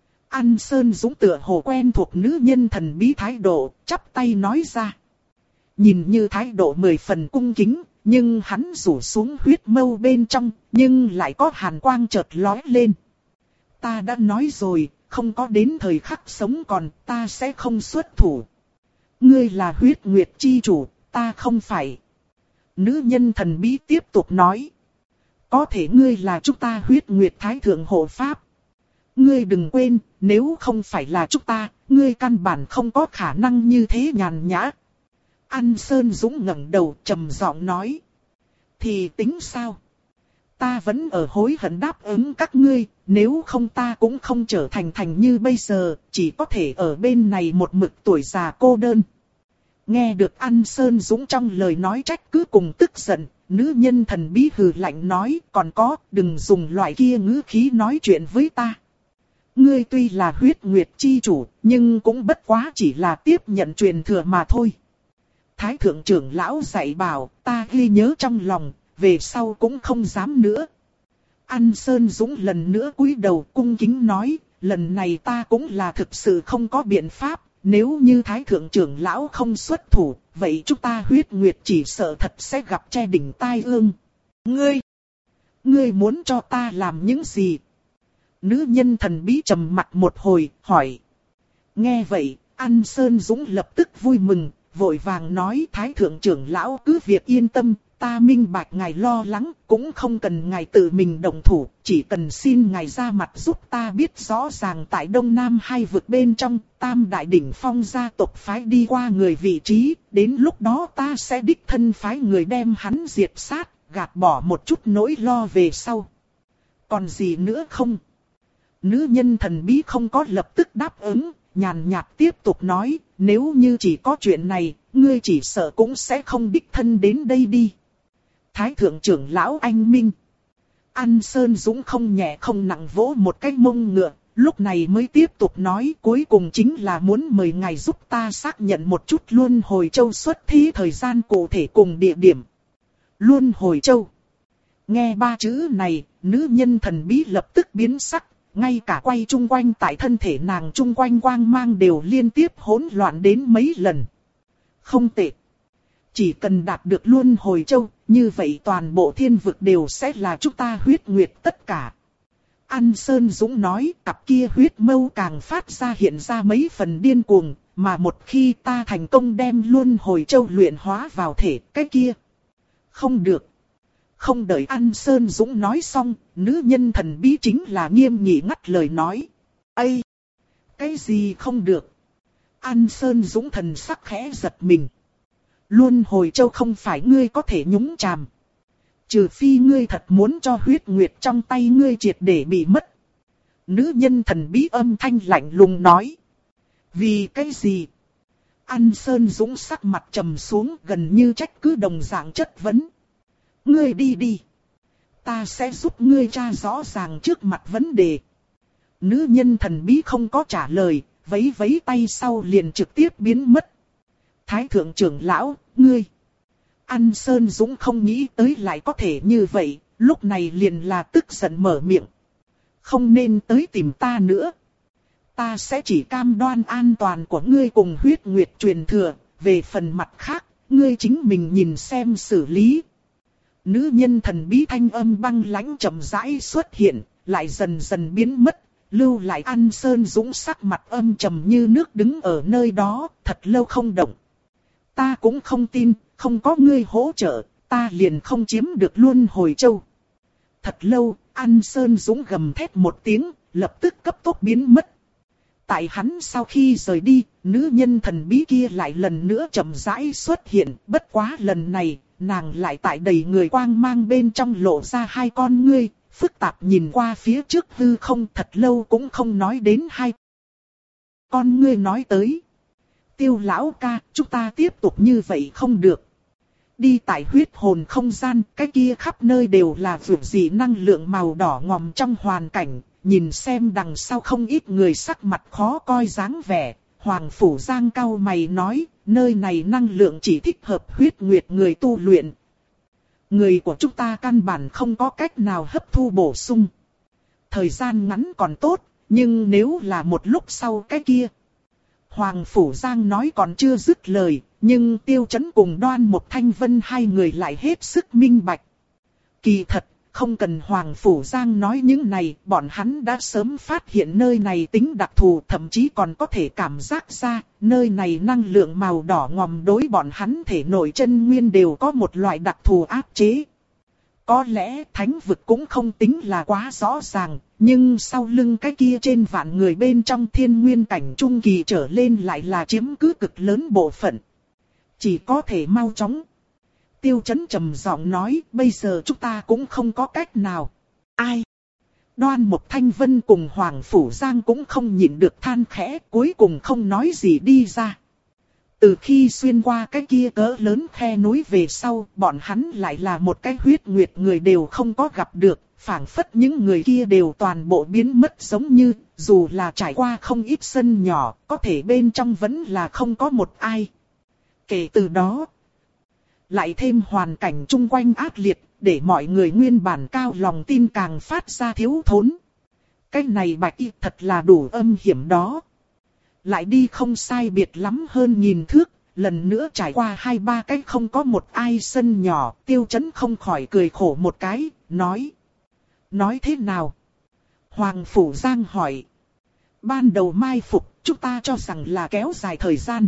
An Sơn Dũng tựa hồ quen thuộc nữ nhân thần bí thái độ, chắp tay nói ra. Nhìn như thái độ mười phần cung kính, nhưng hắn rủ xuống huyết mâu bên trong, nhưng lại có hàn quang chợt lóe lên. Ta đã nói rồi, không có đến thời khắc sống còn, ta sẽ không xuất thủ. Ngươi là huyết nguyệt chi chủ, ta không phải. Nữ nhân thần bí tiếp tục nói. Có thể ngươi là chúng ta huyết nguyệt thái thượng hộ pháp. Ngươi đừng quên, nếu không phải là chúng ta, ngươi căn bản không có khả năng như thế nhàn nhã. An Sơn Dũng ngẩng đầu trầm giọng nói. Thì tính sao? Ta vẫn ở hối hận đáp ứng các ngươi, nếu không ta cũng không trở thành thành như bây giờ, chỉ có thể ở bên này một mực tuổi già cô đơn. Nghe được An Sơn Dũng trong lời nói trách cứ cùng tức giận, nữ nhân thần bí hừ lạnh nói, còn có, đừng dùng loại kia ngữ khí nói chuyện với ta. Ngươi tuy là huyết nguyệt chi chủ, nhưng cũng bất quá chỉ là tiếp nhận truyền thừa mà thôi. Thái thượng trưởng lão dạy bảo, ta ghi nhớ trong lòng, về sau cũng không dám nữa. An Sơn Dũng lần nữa cúi đầu cung kính nói, lần này ta cũng là thực sự không có biện pháp, nếu như Thái thượng trưởng lão không xuất thủ, vậy chúng ta huyết nguyệt chỉ sợ thật sẽ gặp che đỉnh tai ương. Ngươi, ngươi muốn cho ta làm những gì? Nữ nhân thần bí trầm mặt một hồi, hỏi. Nghe vậy, An Sơn Dũng lập tức vui mừng, vội vàng nói Thái thượng trưởng lão cứ việc yên tâm, ta minh bạch ngài lo lắng, cũng không cần ngài tự mình động thủ, chỉ cần xin ngài ra mặt giúp ta biết rõ ràng tại Đông Nam hai vực bên trong, Tam Đại Đỉnh Phong gia tộc phái đi qua người vị trí, đến lúc đó ta sẽ đích thân phái người đem hắn diệt sát, gạt bỏ một chút nỗi lo về sau. Còn gì nữa không? Nữ nhân thần bí không có lập tức đáp ứng, nhàn nhạt tiếp tục nói, nếu như chỉ có chuyện này, ngươi chỉ sợ cũng sẽ không đích thân đến đây đi. Thái thượng trưởng lão anh minh. An Sơn Dũng không nhẹ không nặng vỗ một cái mông ngựa, lúc này mới tiếp tục nói cuối cùng chính là muốn mời ngài giúp ta xác nhận một chút Luân Hồi Châu xuất thí thời gian cụ thể cùng địa điểm. Luân Hồi Châu. Nghe ba chữ này, nữ nhân thần bí lập tức biến sắc, ngay cả quay chung quanh tại thân thể nàng chung quanh quang mang đều liên tiếp hỗn loạn đến mấy lần. Không tệ. Chỉ cần đạt được Luân Hồi Châu, như vậy toàn bộ thiên vực đều sẽ là chúng ta huyết nguyệt tất cả. An Sơn Dũng nói, cặp kia huyết mâu càng phát ra hiện ra mấy phần điên cuồng, mà một khi ta thành công đem Luân Hồi Châu luyện hóa vào thể, cái kia. Không được. Không đợi An Sơn Dũng nói xong, nữ nhân thần bí chính là nghiêm nghị ngắt lời nói. Ây! Cái gì không được? An Sơn Dũng thần sắc khẽ giật mình. Luân Hồi Châu không phải ngươi có thể nhúng chàm. Trừ phi ngươi thật muốn cho huyết nguyệt trong tay ngươi triệt để bị mất. Nữ nhân thần bí âm thanh lạnh lùng nói. Vì cái gì? An Sơn Dũng sắc mặt trầm xuống gần như trách cứ đồng dạng chất vấn. Ngươi đi đi. ta sẽ giúp ngươi tra rõ ràng trước mặt vấn đề. Nữ nhân thần bí không có trả lời, vẫy vẫy tay sau liền trực tiếp biến mất. Thái thượng trưởng lão, ngươi. An Sơn Dũng không nghĩ tới lại có thể như vậy, lúc này liền là tức giận mở miệng. Không nên tới tìm ta nữa. Ta sẽ chỉ cam đoan an toàn của ngươi cùng huyết nguyệt truyền thừa, về phần mặt khác, ngươi chính mình nhìn xem xử lý. Nữ nhân thần bí thanh âm băng lãnh chậm rãi xuất hiện, lại dần dần biến mất, lưu lại An Sơn Dũng sắc mặt âm trầm như nước đứng ở nơi đó, thật lâu không động. Ta cũng không tin, không có ngươi hỗ trợ, ta liền không chiếm được Luân Hồi Châu. Thật lâu, An Sơn Dũng gầm thét một tiếng, lập tức cấp tốc biến mất. Tại hắn sau khi rời đi, nữ nhân thần bí kia lại lần nữa chậm rãi xuất hiện, bất quá lần này, nàng lại tại đầy người quang mang bên trong lộ ra hai con ngươi, phức tạp nhìn qua phía trước hư không thật lâu cũng không nói đến hai con ngươi nói tới. Tiêu lão ca, chúng ta tiếp tục như vậy không được. Đi tại huyết hồn không gian, cái kia khắp nơi đều là vượt dị năng lượng màu đỏ ngòm trong hoàn cảnh, nhìn xem đằng sau không ít người sắc mặt khó coi dáng vẻ. Hoàng Phủ Giang cau mày nói, nơi này năng lượng chỉ thích hợp huyết nguyệt người tu luyện. Người của chúng ta căn bản không có cách nào hấp thu bổ sung. Thời gian ngắn còn tốt, nhưng nếu là một lúc sau cái kia. Hoàng Phủ Giang nói còn chưa dứt lời, nhưng Tiêu Chấn cùng Đoan Mộc Thanh Vân hai người lại hết sức minh bạch. Kỳ thật, không cần Hoàng Phủ Giang nói những này, bọn hắn đã sớm phát hiện nơi này tính đặc thù, thậm chí còn có thể cảm giác ra, nơi này năng lượng màu đỏ ngòm đối bọn hắn thể nội chân nguyên đều có một loại đặc thù áp chế. Có lẽ thánh vực cũng không tính là quá rõ ràng, nhưng sau lưng cái kia trên vạn người bên trong thiên nguyên cảnh trung kỳ trở lên lại là chiếm cứ cực lớn bộ phận. Chỉ có thể mau chóng. Tiêu Chấn trầm giọng nói, bây giờ chúng ta cũng không có cách nào. Ai? Đoan Mộc Thanh Vân cùng Hoàng Phủ Giang cũng không nhịn được than khẽ, cuối cùng không nói gì đi ra. Từ khi xuyên qua cái kia cỡ lớn khe núi về sau, bọn hắn lại là một cái huyết nguyệt người đều không có gặp được, phảng phất những người kia đều toàn bộ biến mất giống như, dù là trải qua không ít sân nhỏ, có thể bên trong vẫn là không có một ai. Kể từ đó, lại thêm hoàn cảnh chung quanh ác liệt, để mọi người nguyên bản cao lòng tin càng phát ra thiếu thốn. Cái này Bạch Y thật là đủ âm hiểm đó. Lại đi không sai biệt lắm hơn nghìn thước, lần nữa trải qua hai ba cái không có một ai sân nhỏ, Tiêu Chấn không khỏi cười khổ một cái, nói. Nói thế nào? Hoàng Phủ Giang hỏi. Ban đầu mai phục, chúng ta cho rằng là kéo dài thời gian.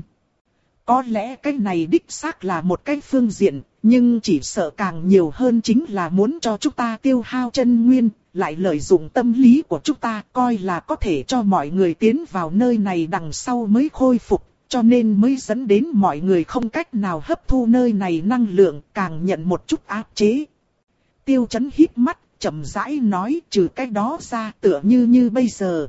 Có lẽ cái này đích xác là một cái phương diện, nhưng chỉ sợ càng nhiều hơn chính là muốn cho chúng ta tiêu hao chân nguyên, lại lợi dụng tâm lý của chúng ta coi là có thể cho mọi người tiến vào nơi này đằng sau mới khôi phục, cho nên mới dẫn đến mọi người không cách nào hấp thu nơi này năng lượng, càng nhận một chút áp chế. Tiêu Chấn híp mắt, chậm rãi nói, trừ cái đó ra tựa như như bây giờ.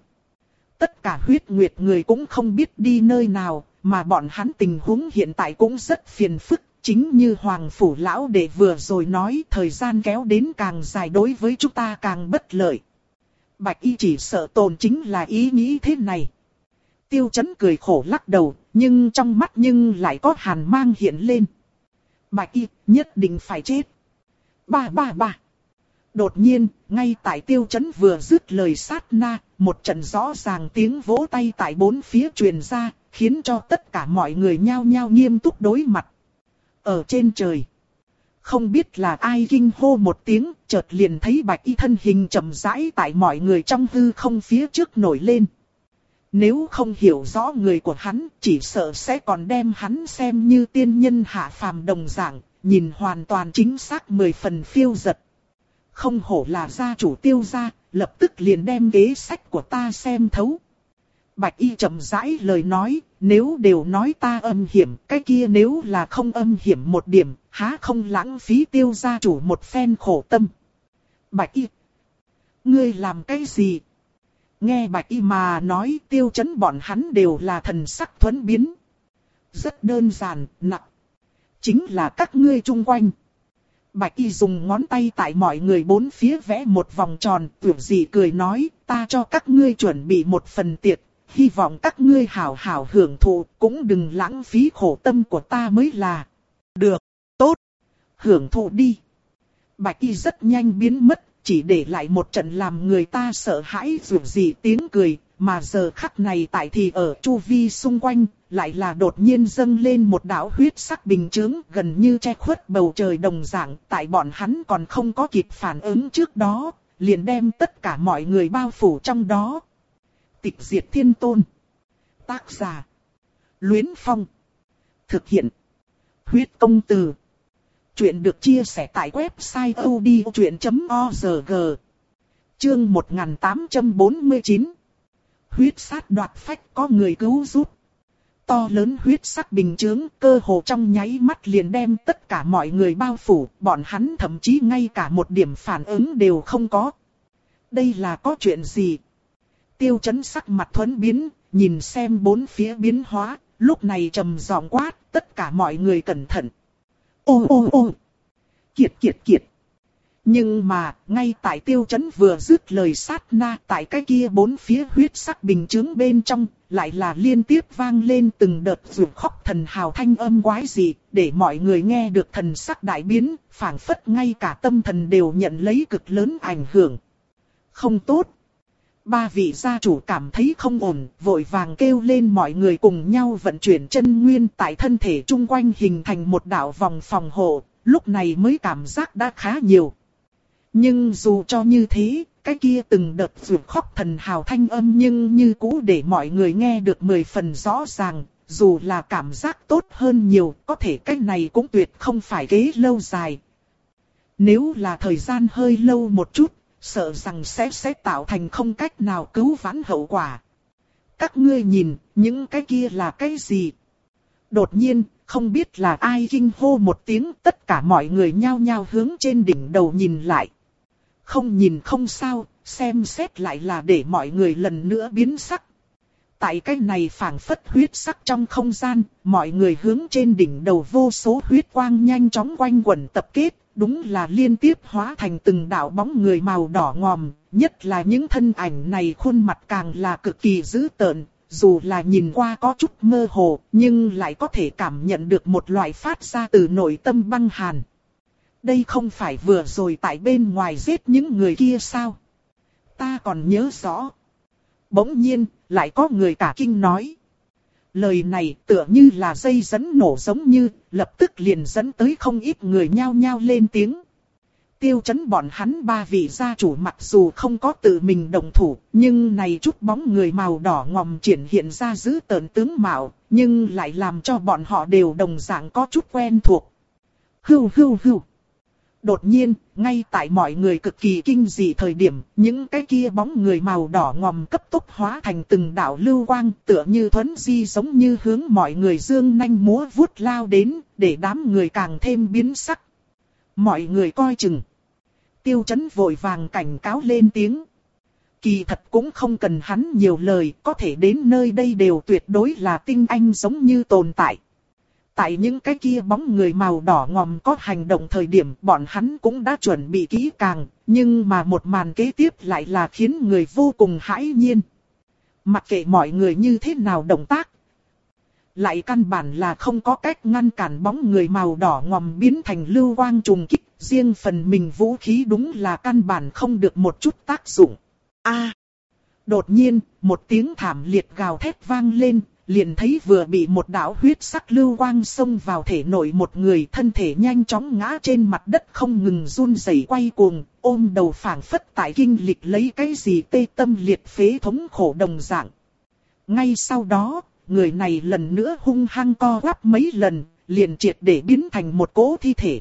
Tất cả huyết nguyệt người cũng không biết đi nơi nào, mà bọn hắn tình huống hiện tại cũng rất phiền phức, chính như Hoàng Phủ Lão Đệ vừa rồi nói, thời gian kéo đến càng dài đối với chúng ta càng bất lợi. Bạch Y chỉ sợ tồn chính là ý nghĩ thế này. Tiêu Chấn cười khổ lắc đầu, nhưng trong mắt nhưng lại có hàn mang hiện lên. Bạch Y nhất định phải chết. Ba ba ba. Đột nhiên, ngay tại Tiêu Chấn vừa dứt lời sát na, một trận rõ ràng tiếng vỗ tay tại bốn phía truyền ra, khiến cho tất cả mọi người nhao nhao nghiêm túc đối mặt. Ở trên trời, không biết là ai kinh hô một tiếng, chợt liền thấy Bạch Y thân hình chậm rãi tại mọi người trong hư không phía trước nổi lên. Nếu không hiểu rõ người của hắn, chỉ sợ sẽ còn đem hắn xem như tiên nhân hạ phàm đồng dạng, nhìn hoàn toàn chính xác mười phần phiêu dật. Không hổ là gia chủ Tiêu gia, lập tức liền đem kế sách của ta xem thấu. Bạch Y chậm rãi lời nói, nếu đều nói ta âm hiểm, cái kia nếu là không âm hiểm một điểm, há không lãng phí Tiêu gia chủ một phen khổ tâm. Bạch Y, ngươi làm cái gì? Nghe Bạch Y mà nói, Tiêu Chấn bọn hắn đều là thần sắc thuẫn biến. Rất đơn giản, nặng. Chính là các ngươi chung quanh. Bạch Y dùng ngón tay tại mọi người bốn phía vẽ một vòng tròn, tưởng gì cười nói, ta cho các ngươi chuẩn bị một phần tiệc, hy vọng các ngươi hảo hảo hưởng thụ, cũng đừng lãng phí khổ tâm của ta mới là. Được, tốt, hưởng thụ đi. Bạch Y rất nhanh biến mất, chỉ để lại một trận làm người ta sợ hãi rủa gì tiếng cười, mà giờ khắc này tại thì ở chu vi xung quanh, lại là đột nhiên dâng lên một đạo huyết sắc bình chướng gần như che khuất bầu trời đồng dạng, tại bọn hắn còn không có kịp phản ứng trước đó, liền đem tất cả mọi người bao phủ trong đó. Tịch diệt thiên tôn. Tác giả. Luyến Phong. Thực hiện. Huyết công từ. Chuyện được chia sẻ tại website odchuyện chấm org. Chương một nghìn tám trăm bốn mươi chín. Huyết sát đoạt phách có người cứu giúp. To lớn huyết sắc bình chướng cơ hồ trong nháy mắt liền đem tất cả mọi người bao phủ, bọn hắn thậm chí ngay cả một điểm phản ứng đều không có. Đây là có chuyện gì? Tiêu Chấn sắc mặt thuẫn biến, nhìn xem bốn phía biến hóa, lúc này trầm giọng quát, tất cả mọi người cẩn thận. Ô ô ô! Kiệt kiệt kiệt! Nhưng mà, ngay tại Tiêu Chấn vừa dứt lời sát na, tại cái kia bốn phía huyết sắc bình chướng bên trong, lại là liên tiếp vang lên từng đợt rủa khóc thần hào thanh âm quái dị, để mọi người nghe được thần sắc đại biến, phảng phất ngay cả tâm thần đều nhận lấy cực lớn ảnh hưởng. Không tốt! Ba vị gia chủ cảm thấy không ổn, vội vàng kêu lên mọi người cùng nhau vận chuyển chân nguyên tại thân thể chung quanh hình thành một đạo vòng phòng hộ, lúc này mới cảm giác đã khá nhiều. Nhưng dù cho như thế, cái kia từng đợt rủa khóc thần hào thanh âm nhưng như cũ để mọi người nghe được mười phần rõ ràng, dù là cảm giác tốt hơn nhiều, có thể cái này cũng tuyệt không phải kế lâu dài. Nếu là thời gian hơi lâu một chút, sợ rằng sẽ sẽ tạo thành không cách nào cứu vãn hậu quả. Các ngươi nhìn, những cái kia là cái gì? Đột nhiên, không biết là ai kinh hô một tiếng, tất cả mọi người nhao nhao hướng trên đỉnh đầu nhìn lại. Không nhìn không sao, xem xét lại là để mọi người lần nữa biến sắc. Tại cái này phảng phất huyết sắc trong không gian, mọi người hướng trên đỉnh đầu vô số huyết quang nhanh chóng quanh quẩn tập kết, đúng là liên tiếp hóa thành từng đạo bóng người màu đỏ ngòm, nhất là những thân ảnh này khuôn mặt càng là cực kỳ dữ tợn, dù là nhìn qua có chút mơ hồ, nhưng lại có thể cảm nhận được một loại phát ra từ nội tâm băng hàn. Đây không phải vừa rồi tại bên ngoài giết những người kia sao? Ta còn nhớ rõ. Bỗng nhiên, lại có người cả kinh nói. Lời này tựa như là dây dẫn nổ giống như, lập tức liền dẫn tới không ít người nhao nhao lên tiếng. Tiêu Chấn bọn hắn ba vị gia chủ mặc dù không có tự mình động thủ, nhưng này chút bóng người màu đỏ ngòm triển hiện ra dữ tợn tướng mạo, nhưng lại làm cho bọn họ đều đồng dạng có chút quen thuộc. Hưu hưu hưu. Đột nhiên, ngay tại mọi người cực kỳ kinh dị thời điểm, những cái kia bóng người màu đỏ ngòm cấp tốc hóa thành từng đạo lưu quang, tựa như thuấn di giống như hướng mọi người dương nanh múa vuốt lao đến, để đám người càng thêm biến sắc. Mọi người coi chừng. Tiêu Chấn vội vàng cảnh cáo lên tiếng. Kỳ thật cũng không cần hắn nhiều lời, có thể đến nơi đây đều tuyệt đối là tinh anh giống như tồn tại. Tại những cái kia bóng người màu đỏ ngòm có hành động thời điểm bọn hắn cũng đã chuẩn bị kỹ càng, nhưng mà một màn kế tiếp lại là khiến người vô cùng hãi nhiên. Mặc kệ mọi người như thế nào động tác, lại căn bản là không có cách ngăn cản bóng người màu đỏ ngòm biến thành lưu quang trùng kích, riêng phần mình vũ khí đúng là căn bản không được một chút tác dụng. A! Đột nhiên, một tiếng thảm liệt gào thét vang lên. Liền thấy vừa bị một đạo huyết sắc lưu quang xông vào thể nội một người, thân thể nhanh chóng ngã trên mặt đất không ngừng run rẩy quay cuồng, ôm đầu phảng phất tại kinh lịch lấy cái gì tê tâm liệt phế thống khổ đồng dạng. Ngay sau đó, người này lần nữa hung hăng co quắp mấy lần, liền triệt để biến thành một cỗ thi thể.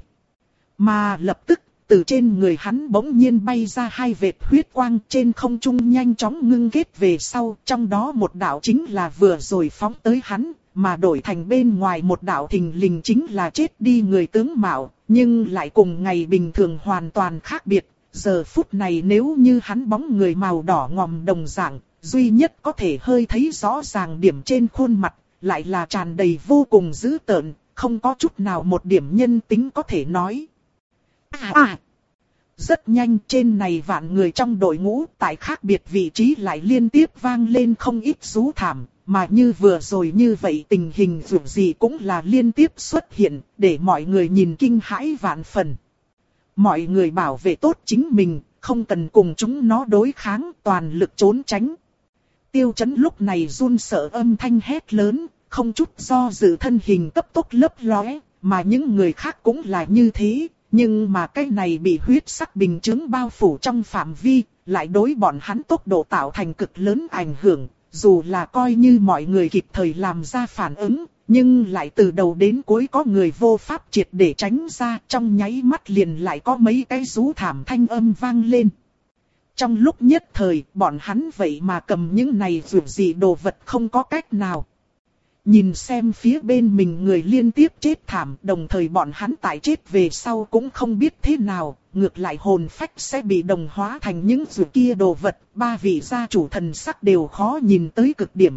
Mà lập tức, từ trên người hắn bỗng nhiên bay ra hai vệt huyết quang trên không trung nhanh chóng ngưng kết về sau, trong đó một đạo chính là vừa rồi phóng tới hắn, mà đổi thành bên ngoài một đạo thình lình chính là chết đi người tướng mạo, nhưng lại cùng ngày bình thường hoàn toàn khác biệt. Giờ phút này nếu như hắn bóng người màu đỏ ngòm đồng dạng, duy nhất có thể hơi thấy rõ ràng điểm trên khuôn mặt, lại là tràn đầy vô cùng dữ tợn, không có chút nào một điểm nhân tính có thể nói. À à! Rất nhanh trên này vạn người trong đội ngũ tại khác biệt vị trí lại liên tiếp vang lên không ít rú thảm. Mà như vừa rồi như vậy tình hình dù gì cũng là liên tiếp xuất hiện để mọi người nhìn kinh hãi vạn phần. Mọi người bảo vệ tốt chính mình, không cần cùng chúng nó đối kháng, toàn lực trốn tránh. Tiêu Chấn lúc này run sợ âm thanh hét lớn, không chút do dự thân hình cấp tốc lấp lóe, mà những người khác cũng là như thế. Nhưng mà cái này bị huyết sắc bình chứng bao phủ trong phạm vi, lại đối bọn hắn tốc độ tạo thành cực lớn ảnh hưởng. Dù là coi như mọi người kịp thời làm ra phản ứng, nhưng lại từ đầu đến cuối có người vô pháp triệt để tránh ra, trong nháy mắt liền lại có mấy cái rú thảm thanh âm vang lên. Trong lúc nhất thời, bọn hắn vậy mà cầm những này dù gì đồ vật không có cách nào. Nhìn xem phía bên mình người liên tiếp chết thảm, đồng thời bọn hắn tại chết về sau cũng không biết thế nào, ngược lại hồn phách sẽ bị đồng hóa thành những dù kia đồ vật, ba vị gia chủ thần sắc đều khó nhìn tới cực điểm.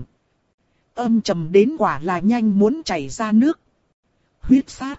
Âm trầm đến quả là nhanh muốn chảy ra nước. Huyết sát.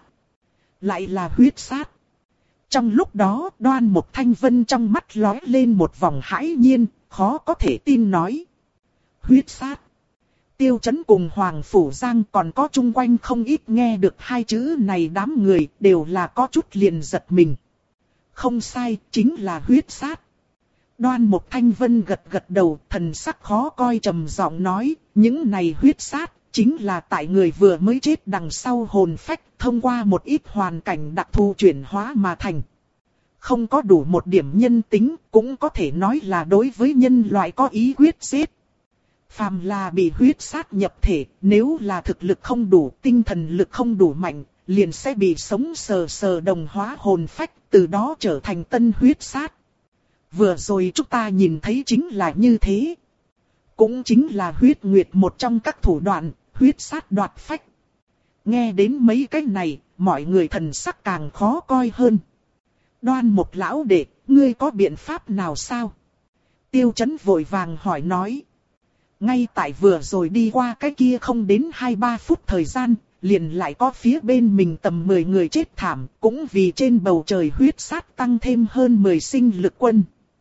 Lại là huyết sát. Trong lúc đó, Đoan Mục Thanh Vân trong mắt lóe lên một vòng hãi nhiên, khó có thể tin nói. Huyết sát. Tiêu Chấn cùng Hoàng Phủ Giang còn có chung quanh không ít nghe được hai chữ này, đám người đều là có chút liền giật mình. Không sai, chính là huyết sát. Đoan Mục Thanh Vân gật gật đầu, thần sắc khó coi trầm giọng nói, những này huyết sát chính là tại người vừa mới chết đằng sau hồn phách thông qua một ít hoàn cảnh đặc thù chuyển hóa mà thành. Không có đủ một điểm nhân tính, cũng có thể nói là đối với nhân loại có ý quyết giết. Phàm là bị huyết sát nhập thể, nếu là thực lực không đủ, tinh thần lực không đủ mạnh, liền sẽ bị sống sờ sờ đồng hóa hồn phách, từ đó trở thành tân huyết sát. Vừa rồi chúng ta nhìn thấy chính là như thế. Cũng chính là huyết nguyệt một trong các thủ đoạn, huyết sát đoạt phách. Nghe đến mấy cái này, mọi người thần sắc càng khó coi hơn. Đoan Mục lão đệ, ngươi có biện pháp nào sao? Tiêu Chấn vội vàng hỏi nói. Ngay tại vừa rồi đi qua cái kia không đến hai ba phút thời gian, liền lại có phía bên mình tầm mười người chết thảm, cũng vì trên bầu trời huyết sát tăng thêm hơn mười sinh lực quân.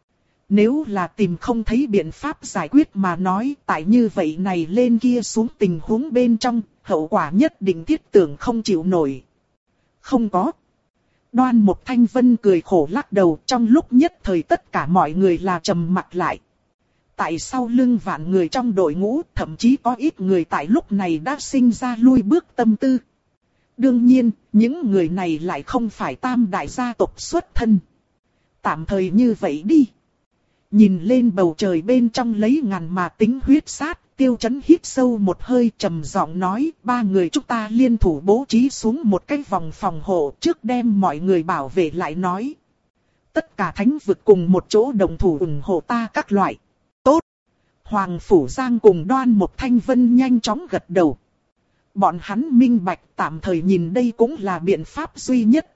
Nếu là tìm không thấy biện pháp giải quyết mà nói, tại như vậy này lên kia xuống tình huống bên trong, hậu quả nhất định thiết tưởng không chịu nổi. Không có. Đoan Mục Thanh Vân cười khổ lắc đầu, trong lúc nhất thời tất cả mọi người là trầm mặt lại. Tại sau lưng vạn người trong đội ngũ, thậm chí có ít người tại lúc này đã sinh ra lui bước tâm tư. Đương nhiên, những người này lại không phải tam đại gia tộc xuất thân. Tạm thời như vậy đi. Nhìn lên bầu trời bên trong lấy ngàn mà tính huyết sát, Tiêu Chấn hít sâu một hơi trầm giọng nói, ba người chúng ta liên thủ bố trí xuống một cái vòng phòng hộ trước đem mọi người bảo vệ lại nói. Tất cả thánh vực cùng một chỗ đồng thủ ủng hộ ta các loại. Tốt. Hoàng Phủ Giang cùng Đoan Mục Thanh Vân nhanh chóng gật đầu. Bọn hắn minh bạch tạm thời nhìn đây cũng là biện pháp duy nhất.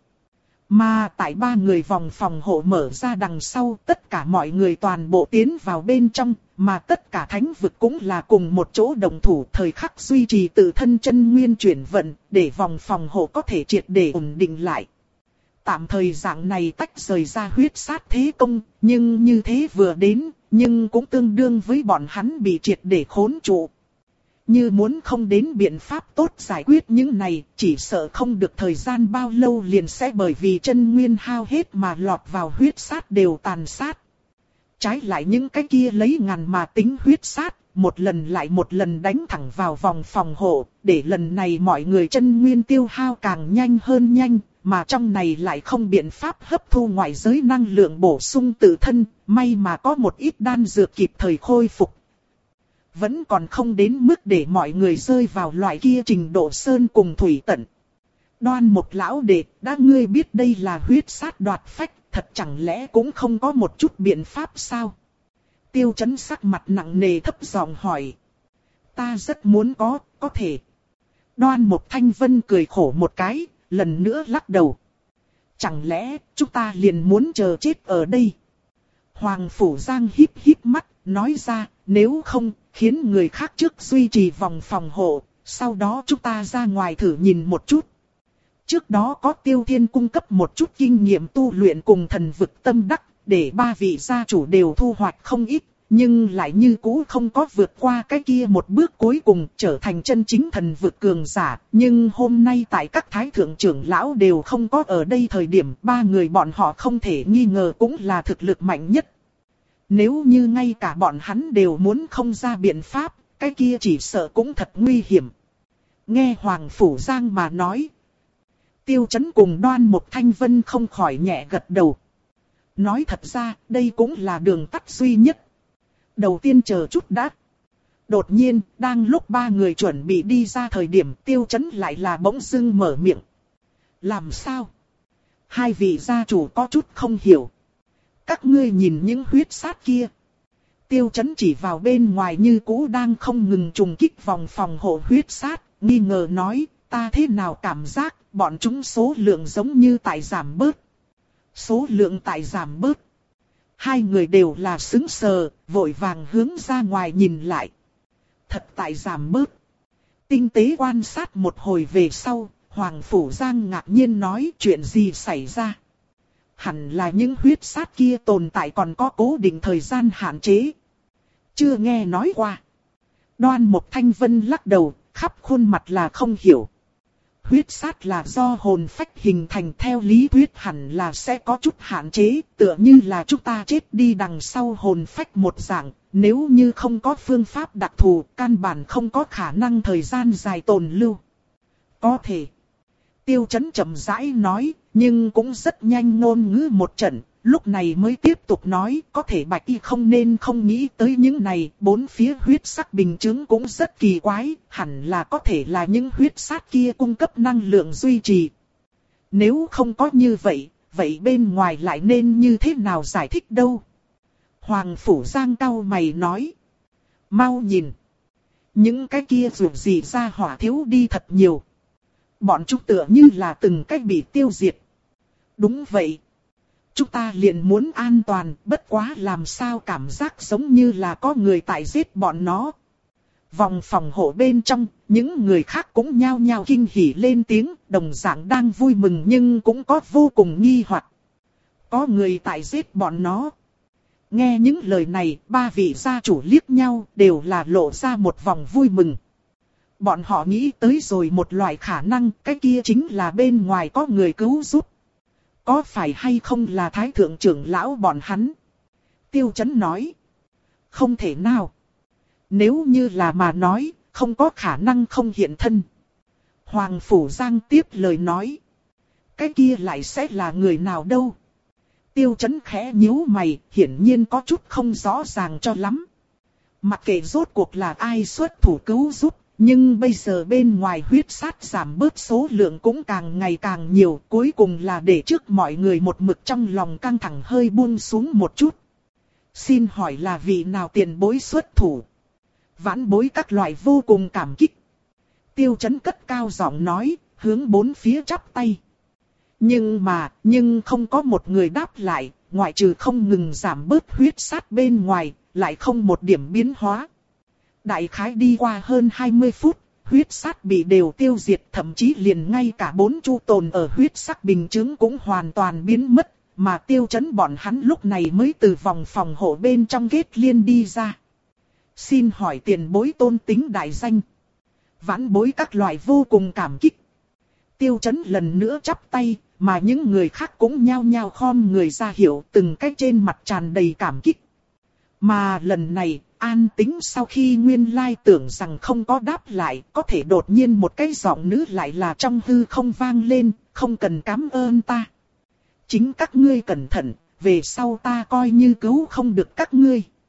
Mà tại ba người vòng phòng hộ mở ra đằng sau, tất cả mọi người toàn bộ tiến vào bên trong, mà tất cả thánh vực cũng là cùng một chỗ đồng thủ thời khắc duy trì tự thân chân nguyên chuyển vận, để vòng phòng hộ có thể triệt để ổn định lại. Tạm thời dạng này tách rời ra huyết sát thế công, nhưng như thế vừa đến, nhưng cũng tương đương với bọn hắn bị triệt để khốn trụ. Như muốn không đến biện pháp tốt giải quyết những này, chỉ sợ không được thời gian bao lâu liền sẽ bởi vì chân nguyên hao hết mà lọt vào huyết sát đều tàn sát. Trái lại những cái kia lấy ngàn mà tính huyết sát, một lần lại một lần đánh thẳng vào vòng phòng hộ, để lần này mọi người chân nguyên tiêu hao càng nhanh hơn nhanh, mà trong này lại không biện pháp hấp thu ngoại giới năng lượng bổ sung tự thân, may mà có một ít đan dược kịp thời khôi phục. Vẫn còn không đến mức để mọi người rơi vào loại kia trình độ sơn cùng thủy tận. Đoan Mục lão đệ, đã ngươi biết đây là huyết sát đoạt phách, thật chẳng lẽ cũng không có một chút biện pháp sao? Tiêu Chấn sắc mặt nặng nề thấp giọng hỏi. Ta rất muốn có, có thể. Đoan Mục Thanh Vân cười khổ một cái, lần nữa lắc đầu. Chẳng lẽ chúng ta liền muốn chờ chết ở đây? Hoàng Phủ Giang híp híp mắt, nói ra, nếu không, khiến người khác trước duy trì vòng phòng hộ, sau đó chúng ta ra ngoài thử nhìn một chút. Trước đó có Tiêu Thiên cung cấp một chút kinh nghiệm tu luyện cùng thần vực tâm đắc, để ba vị gia chủ đều thu hoạch không ít, nhưng lại như cũ không có vượt qua cái kia một bước cuối cùng trở thành chân chính thần vực cường giả. Nhưng hôm nay tại các thái thượng trưởng lão đều không có ở đây thời điểm, ba người bọn họ không thể nghi ngờ cũng là thực lực mạnh nhất. Nếu như ngay cả bọn hắn đều muốn không ra biện pháp, cái kia chỉ sợ cũng thật nguy hiểm. Nghe Hoàng Phủ Giang mà nói, Tiêu Chấn cùng Đoan Mục Thanh Vân không khỏi nhẹ gật đầu. Nói thật ra, đây cũng là đường tắt duy nhất. Đầu tiên chờ chút đã. Đột nhiên, đang lúc ba người chuẩn bị đi ra thời điểm, Tiêu Chấn lại là bỗng dưng mở miệng. Làm sao? Hai vị gia chủ có chút không hiểu. Các ngươi nhìn những huyết sát kia. Tiêu Chấn chỉ vào bên ngoài như cũ đang không ngừng trùng kích vòng phòng hộ huyết sát, nghi ngờ nói, ta thế nào cảm giác, bọn chúng số lượng giống như tại giảm bớt. Số lượng tại giảm bớt. Hai người đều là sững sờ, vội vàng hướng ra ngoài nhìn lại. Thật tại giảm bớt. Tinh tế quan sát một hồi về sau, Hoàng Phủ Giang ngạc nhiên nói chuyện gì xảy ra. Hẳn là những huyết sát kia tồn tại còn có cố định thời gian hạn chế. Chưa nghe nói qua. Đoan Mục Thanh Vân lắc đầu, khắp khuôn mặt là không hiểu. Huyết sát là do hồn phách hình thành, theo lý thuyết hẳn là sẽ có chút hạn chế, tựa như là chúng ta chết đi đằng sau hồn phách một dạng, nếu như không có phương pháp đặc thù, căn bản không có khả năng thời gian dài tồn lưu. Có thể. Tiêu Chấn chậm rãi nói, nhưng cũng rất nhanh ngôn ngữ một trận, lúc này mới tiếp tục nói, có thể Bạch Y không nên không nghĩ tới những này, bốn phía huyết sắc bình chứng cũng rất kỳ quái, hẳn là có thể là những huyết sát kia cung cấp năng lượng duy trì. Nếu không có như vậy, vậy bên ngoài lại nên như thế nào giải thích đâu? Hoàng Phủ Giang cau mày nói, mau nhìn, những cái kia dù gì ra hỏa thiếu đi thật nhiều. Bọn chúng tựa như là từng cách bị tiêu diệt. Đúng vậy. Chúng ta liền muốn an toàn, bất quá làm sao cảm giác giống như là có người tại giết bọn nó. Vòng phòng hộ bên trong, những người khác cũng nhao nhao kinh hỉ lên tiếng, đồng dạng đang vui mừng nhưng cũng có vô cùng nghi hoặc. Có người tại giết bọn nó. Nghe những lời này, ba vị gia chủ liếc nhau đều là lộ ra một vòng vui mừng. Bọn họ nghĩ tới rồi một loại khả năng, cái kia chính là bên ngoài có người cứu giúp. Có phải hay không là thái thượng trưởng lão bọn hắn? Tiêu Chấn nói. Không thể nào. Nếu như là mà nói, không có khả năng không hiện thân. Hoàng Phủ Giang tiếp lời nói. Cái kia lại sẽ là người nào đâu? Tiêu Chấn khẽ nhíu mày, hiển nhiên có chút không rõ ràng cho lắm. Mặc kệ rốt cuộc là ai xuất thủ cứu giúp. Nhưng bây giờ bên ngoài huyết sát giảm bớt số lượng cũng càng ngày càng nhiều, cuối cùng là để trước mọi người một mực trong lòng căng thẳng hơi buông xuống một chút. Xin hỏi là vị nào tiền bối xuất thủ? Vãn bối các loại vô cùng cảm kích. Tiêu Chấn cất cao giọng nói, hướng bốn phía chắp tay. Nhưng mà, nhưng không có một người đáp lại, ngoại trừ không ngừng giảm bớt huyết sát bên ngoài, lại không một điểm biến hóa. Đại khái đi qua hơn hai mươi phút, huyết sát bị đều tiêu diệt, thậm chí liền ngay cả bốn chu tồn ở huyết sắc bình chứng cũng hoàn toàn biến mất, mà Tiêu Chấn bọn hắn lúc này mới từ vòng phòng hộ bên trong kết liên đi ra. Xin hỏi tiền bối tôn tính đại danh. Vãn bối các loại vô cùng cảm kích. Tiêu Chấn lần nữa chắp tay, mà những người khác cũng nhao nhao khom người ra hiệu, từng cái trên mặt tràn đầy cảm kích. Mà lần này, an tính sau khi nguyên lai tưởng rằng không có đáp lại, có thể đột nhiên một cái giọng nữ lại là trong hư không vang lên, không cần cảm ơn ta. Chính các ngươi cẩn thận, về sau ta coi như cứu không được các ngươi.